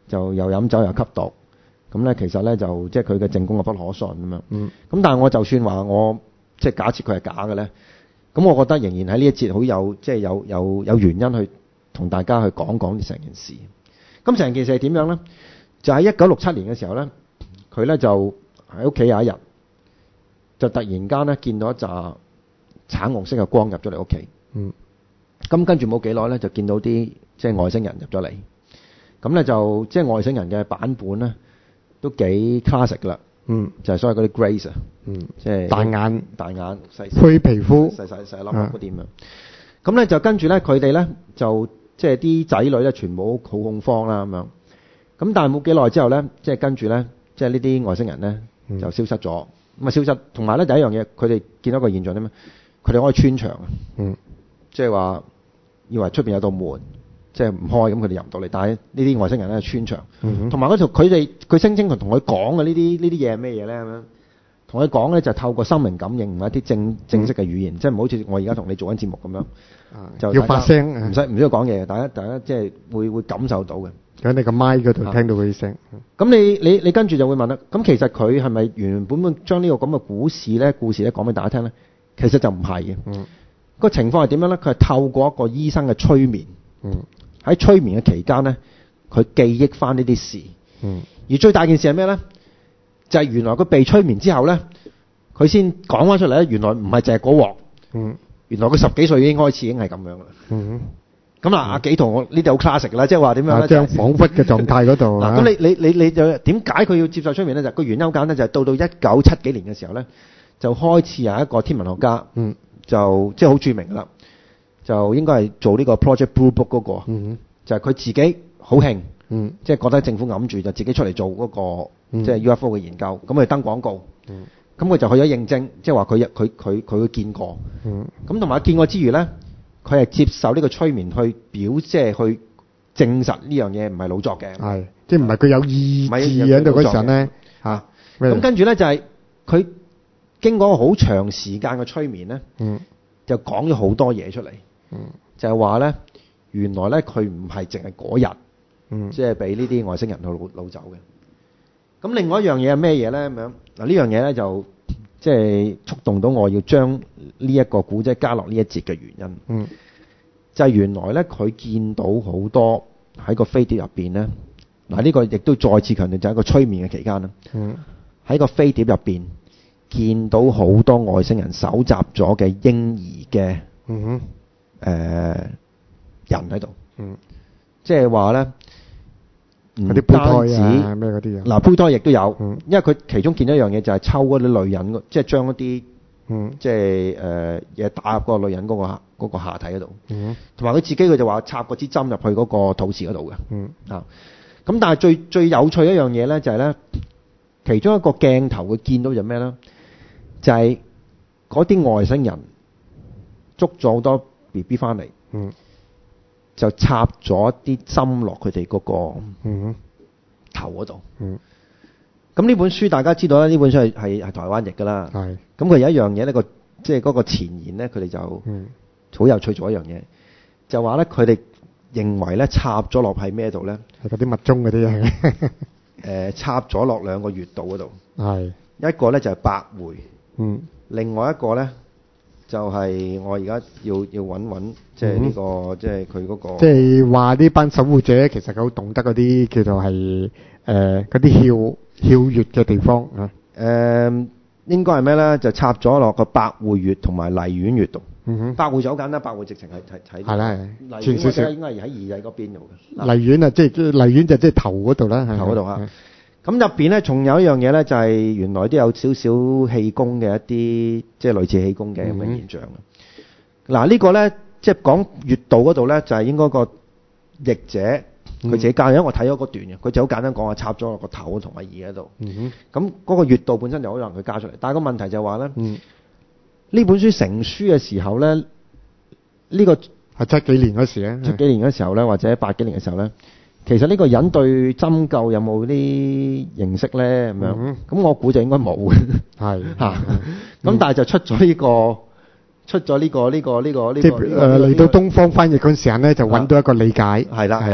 就又飲酒又吸毒，咁咧其實咧就即係佢嘅證供係不可信咁樣。 嗯。 咁但係我就算話我即係假設佢係假嘅咧，咁我覺得仍然喺呢一節好有即係有有有原因去同大家去講講成件事。咁成件事係點樣咧？就喺一九六七年嘅時候咧，佢咧就喺屋企有一日，就突然間咧見到一紮橙紅色嘅光入咗嚟屋企。 嗯。 咁跟住冇幾耐咧，就見到啲即係外星人入咗嚟。咁咧就即係外星人嘅版本咧，都幾 classic 㗎啦。 嗯。 就係所謂嗰啲 Grace 啊。 嗯。 即係大眼、 大眼、細灰皮膚、 細細細粒粒嗰啲咁樣。咁咧就跟住咧，佢哋咧就即係啲仔女咧，全部好恐慌啦咁樣。咁但係冇幾耐之後咧，即係跟住咧，即係呢啲外星人咧就消失咗。咁啊消失，同埋咧第一樣嘢，佢哋見到一個現象點咩？佢哋可以穿牆啊。 嗯。 即係話以為出邊有道門，即係唔開，咁佢哋入唔到嚟。但係呢啲外星人咧穿牆，同埋嗰條佢哋佢聲稱佢同佢講嘅呢啲呢啲嘢係咩嘢咧咁樣？同佢講咧就透過心靈感應，唔係一啲正正式嘅語言，嗯、即係唔好似我而家同你做緊節目咁樣， 啊、 就要發聲， 唔使唔需要講嘢，大家大家即係會會感受到嘅。 喺你個麥嗰度聽到佢啲聲。 咁、啊、你你你跟住就會問啦，咁其實佢係咪原本本將呢個咁嘅故事咧故事咧講俾大家聽咧？其實就唔係嘅。 嗯。 個情況係點樣咧？佢係透過一個醫生嘅催眠。 嗯。喺催眠嘅期間咧，佢記憶翻呢啲事。 嗯。 而最大件事係咩咧？就係、是、原來佢被催眠之後咧，佢先講翻出嚟咧。原來唔係淨係嗰鑊。 嗯。原來佢十幾歲已經開始已經係咁樣啦。 嗯。 咁嗱，阿紀陶我呢度好 classic 㗎啦，即係話點樣咧？ 將彷彿嘅狀態嗰度。 嗱，咁你你你你就點解佢要接受催眠咧？就個原因好簡單，就係到到一九七幾年嘅時候咧，就開始有一個天文學家， 嗯， 就即係好著名㗎啦，就應該係做呢個 Project Blue Book 嗰個， 嗯， 就係佢自己好興， 嗯， 即係覺得政府揞住，就自己出嚟做嗰個即係 U F O 嘅研究，咁佢登廣告， 嗯， 咁佢就去咗認證，即係話佢佢佢佢會見過， 嗯， 咁同埋見過之餘咧。佢係接受呢個催眠去表，即係去證實呢樣嘢唔係老作嘅。 係，即係唔係佢有意志喺度嗰陣咧嚇。 咁跟住咧就係佢經過好長時間嘅催眠咧， 嗯，就講咗好多嘢出嚟。 嗯，就係話咧，原來咧佢唔係淨係嗰日， 嗯， 即係俾呢啲外星人去擄擄走嘅。咁另外一樣嘢係咩嘢咧？咁樣嗱，呢樣嘢咧就。即係觸動到我要將呢一個古仔加落呢一節嘅原因， 嗯， 就係原來咧佢見到好多喺個飛碟入邊咧，嗱、這、呢個亦都再次強調就係一個催眠嘅期間啦， 嗯， 喺個飛碟入邊見到好多外星人搜集咗嘅嬰兒嘅， 嗯哼，誒、 呃、人喺度， 嗯， 即係話咧。 嗰啲胚胎啊，咩嗰啲啊？ 嗱，胚胎亦都有， 嗯、 因為佢其中見到一樣嘢就係抽嗰啲女人，即係將一啲， 嗯， 即係誒嘢打入嗰個女人嗰、嗰個下嗰、嗰個下體嗰度， 嗯，同埋佢自己佢就話插嗰支針入去嗰個肚臍嗰度嘅， 嗯， 啊，咁但係最最有趣一樣嘢咧就係咧，其中一個鏡頭佢見到就咩咧？就係嗰啲外星人捉咗好多 B B 翻嚟， 嗯。 就插咗啲針落佢哋嗰個頭嗰度。 嗯。 咁呢本書大家知道啦，呢本書係係係台灣譯㗎啦。 係。 咁佢有一樣嘢呢個即係嗰個前言咧，佢哋就好有趣做一樣嘢，就話咧佢哋認為咧插咗落喺咩度咧？ 係嗰啲密宗嗰啲啊。 誒，插咗落兩個穴道嗰度。 係。 一個咧就係百會。 嗯。 另外一個咧。就係我而家要要揾揾，即係呢個、嗯、即係佢嗰個。即係話呢班守護者其實佢好懂得嗰啲叫做係誒嗰啲竅竅穴嘅地方啊。誒、 呃、應該係咩咧？就插咗落個百會穴同埋荔園穴度。 嗯哼。百會就好簡單，百會直情係睇睇。 係啦係。傳少少。 應該係喺二仔嗰邊度嘅。 荔園啊，即係荔園就即係頭嗰度啦。 頭嗰度啊。咁入邊咧，仲有一樣嘢咧，就係原來都有少少氣功嘅一啲，即係類似氣功嘅咁嘅現象。嗱、嗯，呢個咧，即係講穴道嗰度咧，就係應該個譯者佢自己加，因為我睇咗嗰段嘅，佢就好簡單講話插咗落個頭同埋耳喺度。 嗯咁嗰個穴道本身就好難佢加出嚟，但係個問題就係話咧，呢、 嗯、 本書成書嘅時候咧，呢、呢個係七幾年嗰時咧， 七幾年嘅時候咧，或者八幾年嘅時候咧。其實呢個人對針灸有冇啲認識咧？咁樣，咁、嗯、我估就應該冇嘅。係嚇，咁但係就出咗呢、呢個，出咗呢、呢個呢、呢個呢、呢個呢、呢個。即係誒嚟到東方翻譯嗰陣時咧，就揾到一個理解。係啦係啦。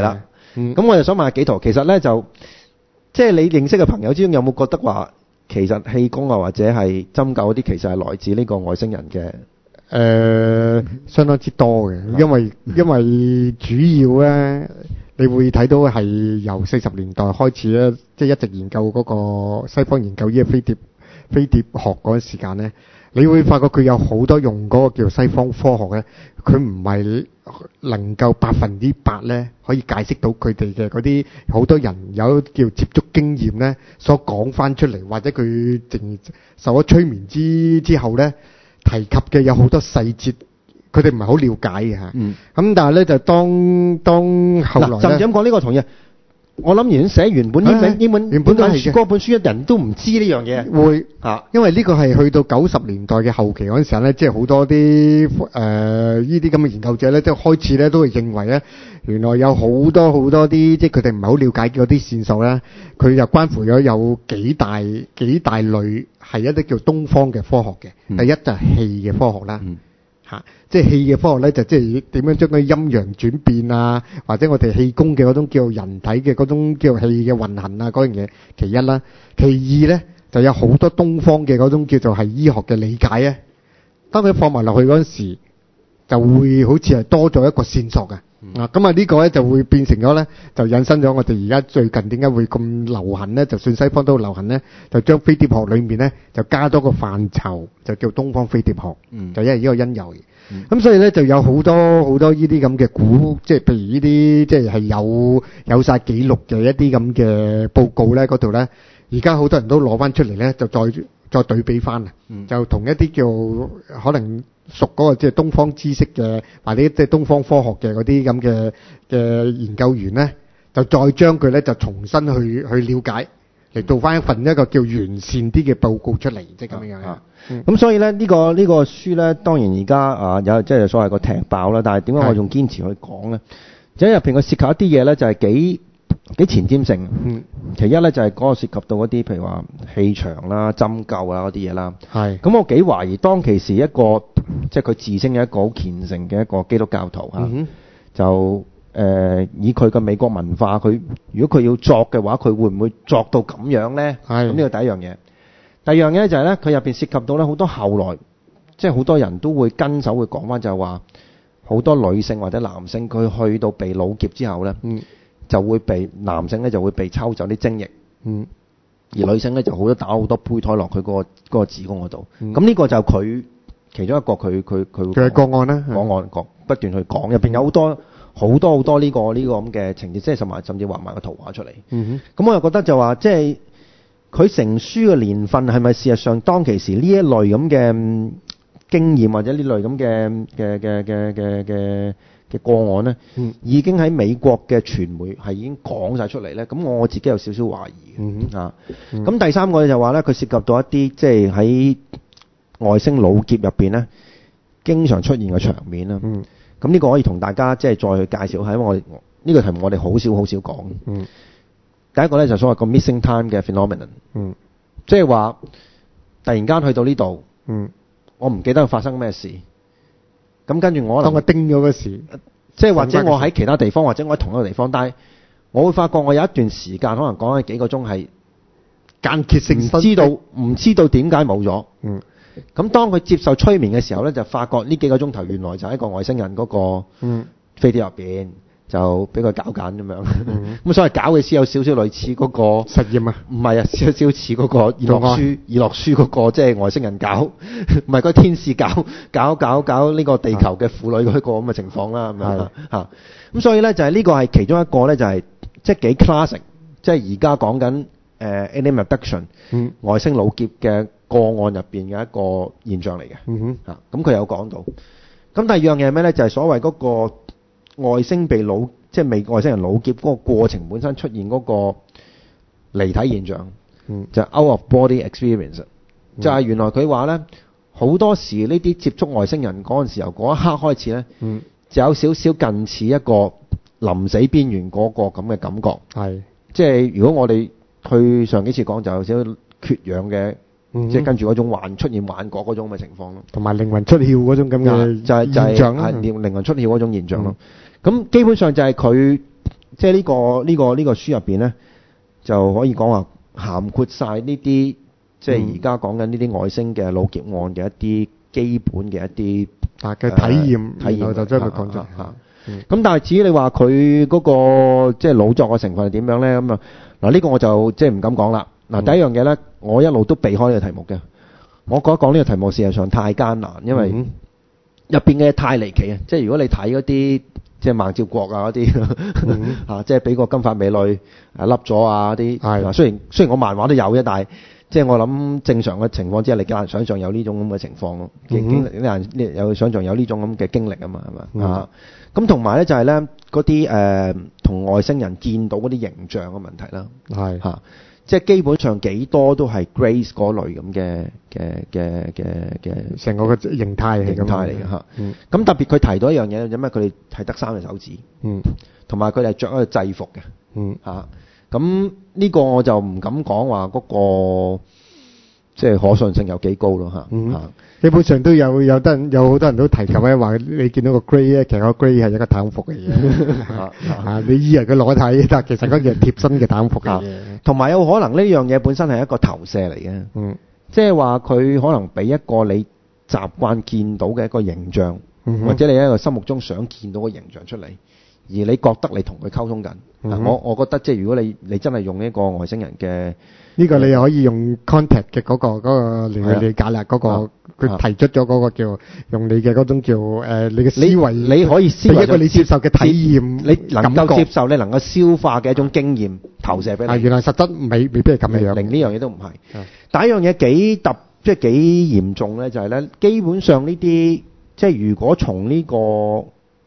咁、嗯、我就想問下紀陶，其實咧就即係你認識嘅朋友之中有冇覺得話，其實氣功啊或者係針灸嗰啲，其實係來自呢個外星人嘅？ 誒、呃，相當之多嘅，因為因為主要咧，你會睇到係由四十年代開始咧，即係一直研究嗰個西方研究呢個飛碟飛碟學嗰陣時間咧，你會發覺佢有好多用嗰個叫西方科學咧，佢唔係能夠百分之百咧可以解釋到佢哋嘅嗰啲好多人有叫接觸經驗咧所講翻出嚟，或者佢淨受咗催眠之之後咧。提及嘅有好多細節，佢哋唔係好了解嘅嚇。嗯。咁但係咧就當當後來咧， 就咁講呢個同意。我諗完寫原本英文英文原本都係嘅， 嗰本書一人都唔知呢樣嘢。 會啊，因為呢個係去到九十年代嘅後期嗰陣時候咧，即係好多啲誒呢啲咁嘅研究者咧，即係開始咧都會認為咧，原來有好多好多啲即係佢哋唔係好了解嗰啲線索咧，佢就關乎咗有幾大幾大類係一啲叫東方嘅科學嘅。嗯、第一就係氣嘅科學啦。嗯嚇，即係氣嘅科學咧，就即係點樣將佢陰陽轉變啊，或者我哋氣功嘅嗰種叫人體嘅嗰種叫氣嘅運行啊嗰樣嘢，其一啦。其二咧，就有好多東方嘅嗰種叫做係醫學嘅理解啊。當佢放埋落去嗰陣時，就會好似係多咗一個線索嘅。啊，咁啊呢個咧就會變成咗咧，就引申咗我哋而家最近點解會咁流行咧？就算西方都流行咧，就將飛碟學裏面咧就加多個範疇，就叫東方飛碟學。嗯，就因為呢個因由。咁、嗯、所以咧就有好多好多呢啲咁嘅古，即係譬如呢啲即係係有有曬記錄嘅一啲咁嘅報告咧，嗰度咧，而家好多人都攞翻出嚟咧，就再再對比翻啊，嗯、就同一啲叫可能熟嗰個即係東方知識嘅或者即係東方科學嘅嗰啲咁嘅嘅研究員咧，就再將佢咧就重新去去了解，嚟做翻一份一個叫完善啲嘅報告出嚟，即係咁樣樣。啊咁、 嗯、所以咧呢、呢個呢、呢個書咧，當然而家啊有即係所謂個踢爆啦，但係點解我仲堅持去講咧？就喺入邊佢涉及一啲嘢咧，就係幾幾前瞻性。嗯，其一咧就係嗰個涉及到一啲譬如話氣場啦、針灸啊嗰啲嘢啦。係。咁我幾懷疑當其時一個即係佢自稱係一個好虔誠嘅一個基督教徒嚇，嗯、就誒、呃、以佢嘅美國文化，佢如果佢要作嘅話，佢會唔會作到咁樣咧？係。咁呢個第一樣嘢。第二樣嘢就係咧，佢入邊涉及到咧好多後來，即係好多人都會跟手會講翻，就係話好多女性或者男性佢去到被擄劫之後咧，嗯、就會被男性咧就會被抽走啲精液，嗯、而女性咧就好多打好多胚胎落佢嗰個嗰個子宮嗰度。咁呢、嗯、個就佢其中一個佢佢佢嘅個案啦， 個案講不斷去講，入邊有好多好多好多呢、呢個呢、呢個咁嘅情節，即係甚至甚至畫埋個圖畫出嚟。咁、嗯、哼我又覺得就話即係。佢成書嘅年份係咪事實上當其時呢一類咁嘅經驗或者呢類咁嘅嘅嘅嘅嘅嘅嘅個案咧，嗯、已經喺美國嘅傳媒係已經講晒出嚟咧？咁我自己有少少懷疑嘅、嗯、啊。咁、嗯、第三個就話咧，佢涉及到一啲即係喺外星老劫入邊咧，經常出現嘅場面啦。咁呢、嗯、個可以同大家即係再去介紹下，因為我呢、呢個題目我哋好少好少講。嗯第一個咧就所謂個 missing time 嘅 phenomenon，嗯，即係話突然間去到呢度，嗯，我唔記得發生咩事，咁跟住我可能當我叮咗嗰時， 即係或者我喺其他地方，或者我喺同一個地方，但係我會發覺我有一段時間可能講緊幾個鐘係間歇性，唔知道唔知道點解冇咗，嗯，咁當佢接受催眠嘅時候咧，就發覺呢幾個鐘頭原來就係一個外星人嗰個嗯飛碟入邊。就俾佢搞緊咁樣，咁、嗯、所謂搞嘅先有少少類似嗰個實驗啊， 唔係啊，少少似嗰個以諾書，以諾書嗰個即係外星人搞，唔係嗰個天使搞，搞搞搞呢個地球嘅婦女嗰個咁嘅情況啦，咁樣嚇。咁所以咧就係、是、呢個係其中一個咧，就係即係幾 classic，即係而家講緊誒 alien abduction、嗯、外星老劫嘅個案入邊嘅一個現象嚟嘅。嗯哼，嚇咁佢有講到。咁第二樣嘢係咩咧？就係、是、所謂嗰、那個。外星被老即係未外星人老劫嗰個過程本身出現嗰個離體現象，嗯、就係 out of body experience，嗯、就係原來佢話咧好多時呢啲接觸外星人嗰陣時候嗰一刻開始咧，嗯、就有少少近似一個臨死邊緣嗰個咁嘅感覺，係即係如果我哋去上幾次講就有少少缺氧嘅。嗯、即係跟住嗰種幻出現幻覺嗰種嘅情況咯， 同埋靈魂出竅嗰種咁嘅就係就係係靈魂出竅嗰種現象咯。咁、嗯、基本上就係佢即係呢個呢個呢個書入邊咧，就可以講話涵括晒呢啲即係而家講緊呢啲外星嘅腦劫案嘅一啲基本嘅一啲啊嘅體驗， 體驗就將佢講咗嚇。咁但係至於你話佢嗰個即係腦作嘅成分係點樣咧？咁啊嗱，呢個我就即係唔敢講啦。嗱，第一樣嘢咧，我一路都避開呢個題目嘅。我覺得講呢個題目事實上太艱難，因為入邊嘅嘢太離奇啊！即係如果你睇嗰啲即係孟照國啊嗰啲嚇，即係俾個金髮美女誒笠咗啊啲。係。雖然雖然我漫畫都有啫，但係即係我諗正常嘅情況之下，你幾難想像有呢種咁嘅情況咯。經經歷啲人有想像有呢種咁嘅經歷啊嘛，係咪啊？咁同埋咧就係咧嗰啲誒同外星人見到嗰啲形象嘅問題啦。係嚇。即係基本上幾多都係 Grace 嗰類咁嘅嘅嘅嘅嘅成個嘅形態形態嚟嘅嚇。咁特別佢提到一樣嘢，因為佢哋係得三隻手指，嗯，同埋佢哋係著一個制服嘅，嗯嚇。咁呢個我就唔敢講話嗰個即係可信性有幾高咯嚇。嗯， 基本上都有有得有好多人都提及咧，話你見到個 Grey 咧，其實個 Grey 係一個太空服嘅嘢。啊，你以為佢裸體，但其實嗰件係貼身嘅太空服嘅嘢。 同埋有可能呢樣嘢本身係一個投射嚟嘅。嗯，即係話佢可能俾一個你習慣見到嘅一個形象，或者你喺個心目中想見到嘅形象出嚟，而你覺得你同佢溝通緊。我我覺得即係如果你你真係用呢個外星人嘅。 呢個你又可以用 contact 嘅嗰個嗰個嚟去理解啦，嗰個佢提出咗嗰個叫用你嘅嗰種叫誒你嘅思維， 你可以思維一個你接受嘅體驗， 你能夠接受，你能夠消化嘅一種經驗投射俾你。 係原來實質未未必係咁嘅樣， 令呢樣嘢都唔係。第一樣嘢幾特即係幾嚴重咧，就係咧基本上呢啲即係如果從呢個誒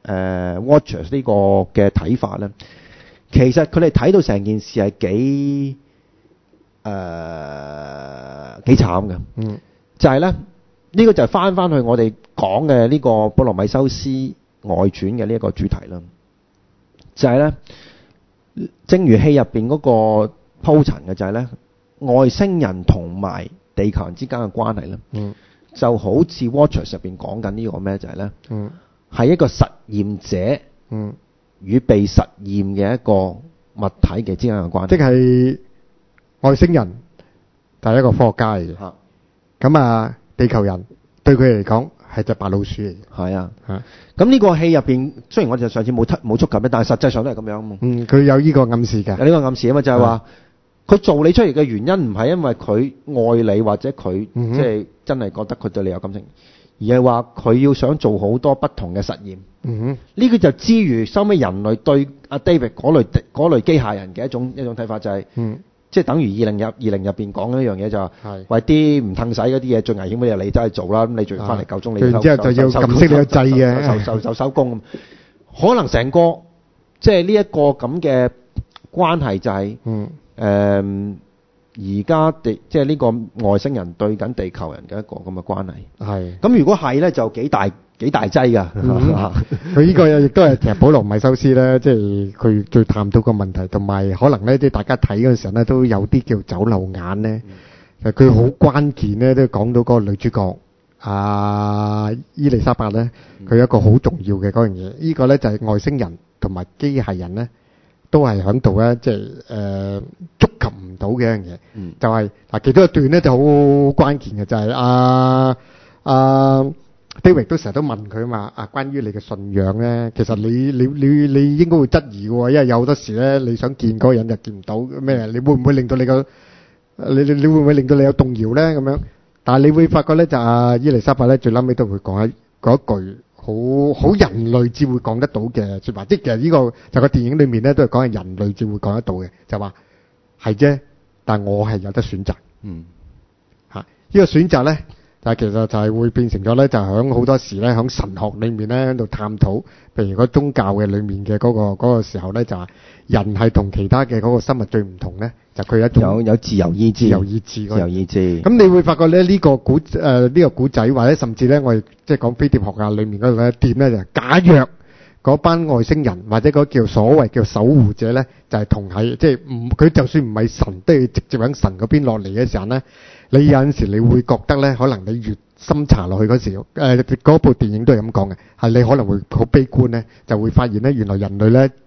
Watchers 呢個嘅睇法咧，其實佢哋睇到成件事係幾。誒幾慘嘅，嗯，就係咧呢個就係翻翻去我哋講嘅呢個普羅米修斯外傳嘅呢一個主題啦，就係咧，正如戲入邊嗰個鋪陳嘅就係咧，外星人同埋地球人之間嘅關係咧，嗯，就好似 Watchers 入邊講緊呢個咩就係咧，嗯，係一個實驗者，嗯，與被實驗嘅一個物體嘅之間嘅關係， 即係。外星人就係一個科學家嚟嘅，咁啊地球人對佢嚟講係隻白老鼠嚟嘅。 係啊，咁呢個戲入邊，雖然我哋上次冇冇觸及咧，但係實際上都係咁樣。 嗯，佢有呢個暗示嘅。 有呢個暗示啊嘛，就係話佢做你出嚟嘅原因唔係因為佢愛你或者佢即係真係覺得佢對你有感情，而係話佢要想做好多不同嘅實驗。嗯哼，呢個就之於收尾人類對阿 David 嗰類嗰類機械人嘅一種一種睇法就係。嗯。即係等於二零入二零入邊講一樣嘢就係，為啲唔褪使嗰啲嘢最危險嘅嘢你真係做啦，咁你做翻嚟夠鐘你收收之後就要撳熄你個掣嘅， 收收收收工咁。可能成個即係呢一個咁嘅關係就係，誒而家地即係呢個外星人對緊地球人嘅一個咁嘅關係。係。咁如果係咧，就幾大幾大劑㗎。 佢呢個亦都係其實普羅米修斯咧，即係佢最探討個問題，同埋可能咧，即係大家睇嗰陣時候咧，都有啲叫走漏眼咧。其實佢好關鍵咧，都講到嗰個女主角啊伊麗莎白咧，佢一個好重要嘅嗰樣嘢。呢個咧就係外星人同埋機械人咧，都係喺度咧，即係誒觸及唔到嘅一樣嘢。就係嗱，其中一段咧就好關鍵嘅，就係啊啊。David 都成日都問佢嘛，啊，關於你嘅信仰咧，其實你你你你應該會質疑喎，因為有好多時咧，你想見嗰個人就見唔到咩？你會唔會令到你個你你你會唔會令到你有動搖咧？咁樣，但係你會發覺咧，就阿伊麗莎白咧，最撚尾都會講一嗰一句好好人類至會講得到嘅説話，即係其實呢個就個電影裏面咧都係講係人類至會講得到嘅，就話係啫，但我係有得選擇，嗯，嚇呢個選擇咧。但係其實就係會變成咗咧，就喺好多時咧，喺神學裏面咧喺度探討，譬如嗰宗教嘅裏面嘅嗰個嗰個時候咧，就話人係同其他嘅嗰個生物最唔同咧，就佢一種有有自由意志， 自由意志， 自由意志。 咁你會發覺咧呢個古誒呢個古仔，或者甚至咧我哋即係講飛碟學啊裏面嗰度咧點咧就假若嗰班外星人或者嗰叫所謂叫守護者咧，就係同喺即係唔佢就算唔係神，都要直接喺神嗰邊落嚟嘅時候咧。你有陣時你會覺得咧，可能你越深查落去嗰時，誒、呃、嗰部電影都係咁講嘅，係你可能會好悲觀咧，就會發現咧，原來人類咧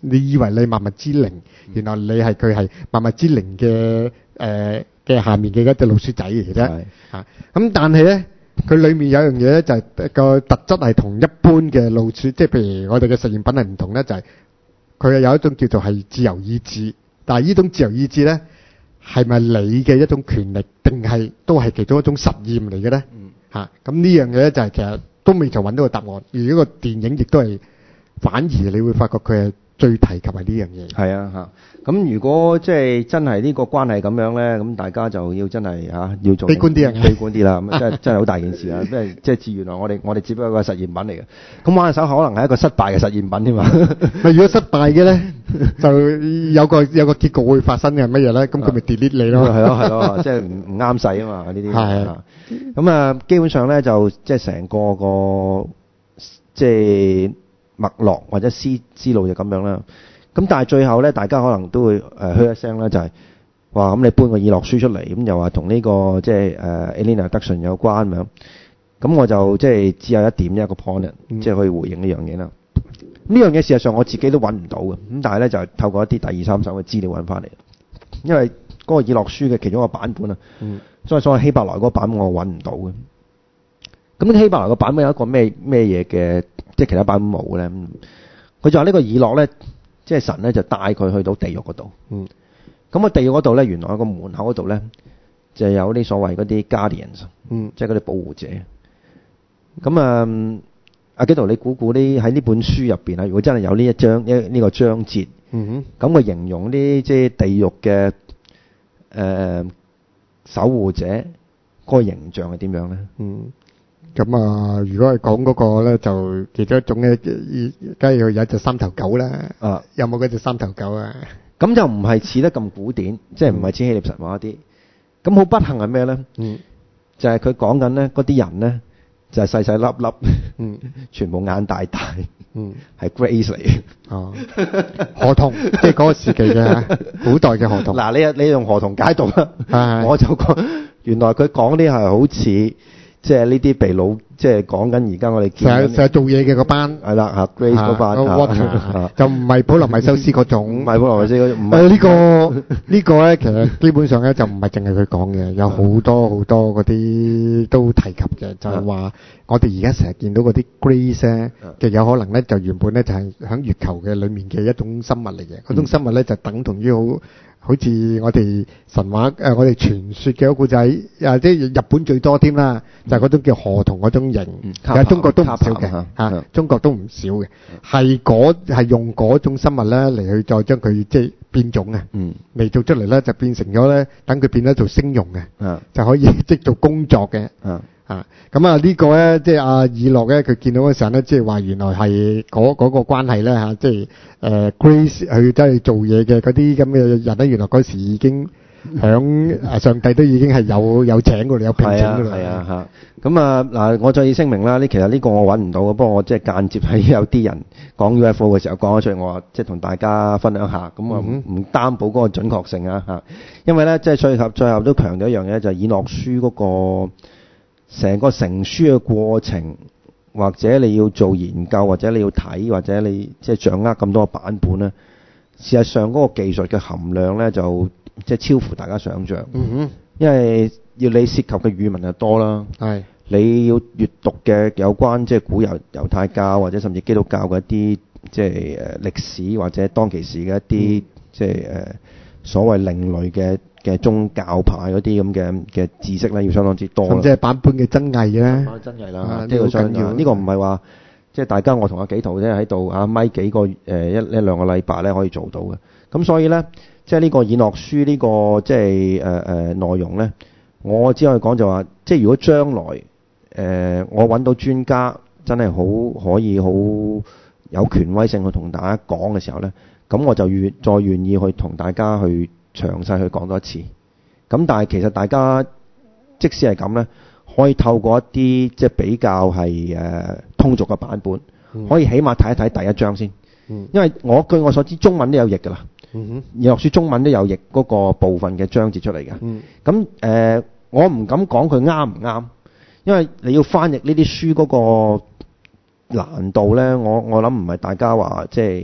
你以為你萬物之靈，原來你係佢係萬物之靈嘅誒嘅下面嘅一隻老鼠仔嚟嘅啫。嚇咁，但係咧，佢裡面有樣嘢咧，就係個特質係同一般嘅老鼠，即係譬如我哋嘅實驗品係唔同咧，就係佢係有一種叫做係自由意志，但係呢種自由意志咧，係咪你嘅一種權力，定係都係其中一種實驗嚟嘅咧？嚇咁呢樣嘢咧，就係其實都未就揾到個答案。而呢個電影亦都係反而你會發覺佢係最提及係呢樣嘢。 係啊嚇，咁如果即係真係呢個關係咁樣咧，咁大家就要真係嚇要做悲觀啲啊， 悲觀啲啦，咁真係真係好大件事啊！即係即係自原來我哋我哋只不過係個實驗品嚟嘅，咁玩下手可能係一個失敗嘅實驗品添嘛。 咪如果失敗嘅咧，就有個有個結局會發生嘅乜嘢咧？咁佢咪 delete 你咯。 係咯係咯，即係唔唔啱使啊嘛呢啲。 係啊， 咁啊基本上咧就即係成個個即係脈絡或者思思路就咁樣啦。咁但係最後咧，大家可能都會誒噓一聲啦，就係話咁你搬個以諾書出嚟，咁又話同呢個即係誒 Elena Dodson 有關咁樣。咁我就即係只有一點一個 point，即係可以回應呢樣嘢啦。呢樣嘢事實上我自己都揾唔到嘅，咁但係咧就係透過一啲第二三手嘅資料揾翻嚟。因為嗰個以諾書嘅其中一個版本啊， 嗯， 所以所謂希伯來嗰個版本我揾唔到嘅。咁希伯來個版本有一個咩咩嘢嘅，即係其他版本冇嘅咧。佢就話呢個以諾咧。即係神咧就帶佢去到地獄嗰度。 嗯。 咁個地獄嗰度咧，原來喺個門口嗰度咧，就有啲所謂嗰啲 guardians。 嗯。 即係嗰啲保護者。咁啊，阿基圖，你估估啲喺呢本書入邊啊，如果真係有呢一章一呢個章節， 嗯哼。 咁佢形容啲即係地獄嘅誒、呃、守護者嗰個形象係點樣咧？ 嗯。咁啊，如果係講嗰個咧，就其中一種咧，梗係要有隻三頭狗啦。 啊， 有冇嗰隻三頭狗啊？ 咁就唔係似得咁古典，即係唔係似希臘神話啲。咁好不幸係咩咧？ 嗯， 就係佢講緊咧，嗰啲人咧就係細細粒粒， 嗯， 全部眼大大， 嗯， 係 Grace 嚟嘅。 哦，河童，即係嗰個時期嘅古代嘅河童。 嗱，你你用河童解讀啦，我就講原來佢講啲係好似。即係呢啲被擄，即係講緊而家我哋見緊成日做嘢嘅嗰班， 係啦嚇 Grace 嗰班， 就唔係普羅米修斯嗰種， 唔係普羅米修斯嗰種。 誒呢個呢個咧，其實基本上咧就唔係淨係佢講嘅，有好多好多嗰啲都提及嘅，就係話我哋而家成日見到嗰啲 Grace 咧，極有可能咧就原本咧就係喺月球嘅裡面嘅一種生物嚟嘅，嗰種生物咧就等同於好。好似我哋神話誒、呃，我哋傳說嘅故仔，啊，即係日本最多添啦，就係、是、嗰種叫河童嗰種型，其實、嗯、中國都唔少嘅嚇、啊，中國都唔少嘅，係嗰係用嗰種生物咧嚟去再將佢即係變種啊，嚟、嗯、做出嚟咧就變成咗咧，等佢變咗做星容嘅、嗯，就可以即做工作嘅。嗯啊，咁啊呢個咧，即係阿以諾咧，佢見到嗰時候咧，即係話原來係嗰嗰個關係咧嚇，即係誒 Grace 佢真係做嘢嘅嗰啲咁嘅人咧，原來嗰時已經響誒上帝都已經係有有請過你，有聘請㗎啦。係啊嚇，咁啊嗱，我再聲明啦，呢其實呢個我揾唔到嘅，不過我即係間接喺有啲人講 U F O 嘅時候講咗出嚟，我話即係同大家分享下，咁啊唔唔擔保嗰個準確性啊嚇，因為咧即係最後最後都強調一樣嘢，就係以諾書嗰個。成個成書嘅過程，或者你要做研究，或者你要睇，或者你即係掌握咁多個版本咧，事實上嗰個技術嘅含量咧就即係超乎大家想像。 嗯哼， 因為要你涉及嘅語文就多啦。 係。你要閱讀嘅有關即係古猶猶太教或者甚至基督教嘅一啲即係誒歷史或者當其時嘅一啲、嗯、即係誒、呃、所謂另類嘅。嘅宗教派嗰啲咁嘅嘅知識咧，要相當之多啦。 甚至係版本嘅真偽咧， 真偽啦，呢個好緊要。呢個唔係話即係大家我同阿紀陶咧喺度啊，咪幾個誒一一兩個禮拜咧可以做到嘅。咁所以咧，即係呢個以諾書呢個即係誒誒內容咧，我只可以講就話，即係如果將來誒我揾到專家真係好可以好有權威性去同大家講嘅時候咧，咁我就願再願意去同大家去。詳細去講多一次，咁但係其實大家即使係咁呢，可以透過一啲即係比較係誒、呃、通俗嘅版本，嗯、可以起碼睇一睇第一章先，嗯、因為我據我所知中文都有譯㗎啦，以諾書中文都有譯嗰個部分嘅章節出嚟嘅，咁、嗯、誒、呃、我唔敢講佢啱唔啱，因為你要翻譯呢啲書嗰個難度呢，我我諗唔係大家話即係。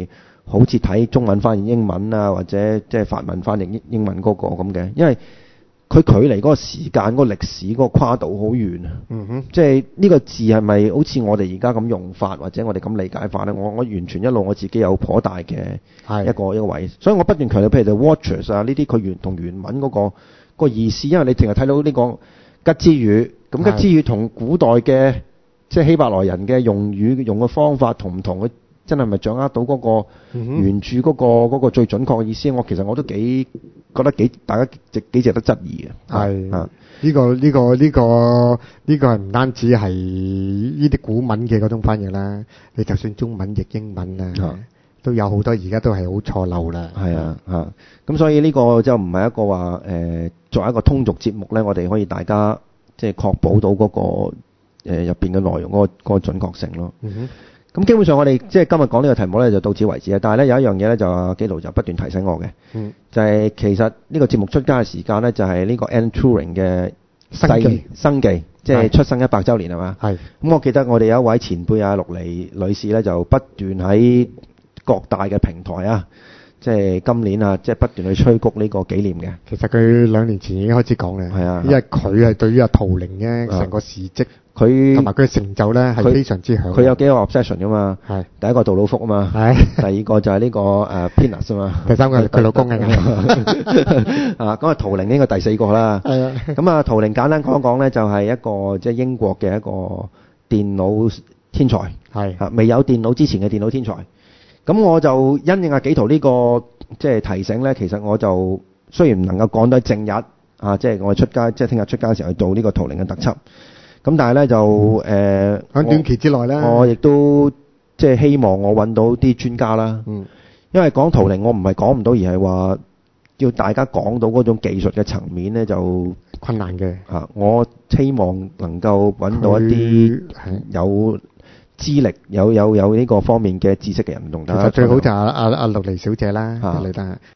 好似睇中文翻譯英文啊，或者即係法文翻譯英英文嗰個咁嘅，因為佢距離嗰個時間、嗰、嗰個歷史、嗰個跨度好遠啊。 嗯哼， 即係呢個字係咪好似我哋而家咁用法，或者我哋咁理解法咧？我我完全一路我自己有頗大嘅一個一個位，所以我不斷強調，譬如就 Watchers 啊呢啲，佢原同原文嗰、嗰個嗰個意思，因為你淨係睇到呢個吉之語，咁吉之語同古代嘅即係希伯來人嘅用語用嘅方法同唔同？佢真係咪掌握到嗰個原著嗰、嗰個嗰、嗰個最準確嘅意思？我其實我都幾覺得幾大家值幾值得質疑嘅。 係啊， 呢個呢個呢個呢個係唔單止係呢啲古文嘅嗰種翻譯啦，你就算中文譯英文啊，都有好多而家都係好錯漏啦。 係啊，嚇咁所以呢個就唔係一個話誒作為一個通俗節目咧，我哋可以大家即係確保到嗰、嗰個誒入邊嘅內容嗰、嗰個嗰個準確性咯。 嗯哼。 咁基本上我哋即係今日講呢個題目咧就到此為止啊！但係咧有一樣嘢咧就阿紀陶就不斷提醒我嘅， 嗯， 就係其實呢個節目出街嘅時間咧就係呢個 Alan Turing 嘅生忌生忌，即係出生一百週年係嘛？ 係。 咁我記得我哋有一位前輩啊，陸離女士咧就不斷喺各大嘅平台啊，即係今年啊，即係不斷去催谷呢個紀念嘅。 其實佢兩年前已經開始講嘅， 係啊， 因為佢係對於阿圖靈嘅成個事蹟， 佢同埋佢嘅成就咧係非常之響。 佢有幾個 obsession 噶嘛？ 係第一個杜魯福啊嘛， 係第二個就係呢個誒 Peanuts 啊嘛， 第三個係佢老公嘅。 啊，咁啊圖靈呢個第四個啦。 係啊。 咁啊圖靈簡單講一講咧，就係一個即係英國嘅一個電腦天才， 係啊未有電腦之前嘅電腦天才。咁我就因應阿紀陶呢個即係提醒咧，其實我就雖然唔能夠講到正日啊，即係我哋出街，即係聽日出街嘅時候去做呢個圖靈嘅特輯。咁但係咧就誒，喺、呃、 短期之內咧， 我亦都即係希望我揾到啲專家啦。 嗯， 因為講圖靈，我唔係講唔到，而係話要大家講到嗰種技術嘅層面咧，就困難嘅。 啊，我希望能夠揾到一啲有資歷、有有有呢個方面嘅知識嘅人同大家。 其實最好就係阿阿阿陸離小姐啦，嚟得。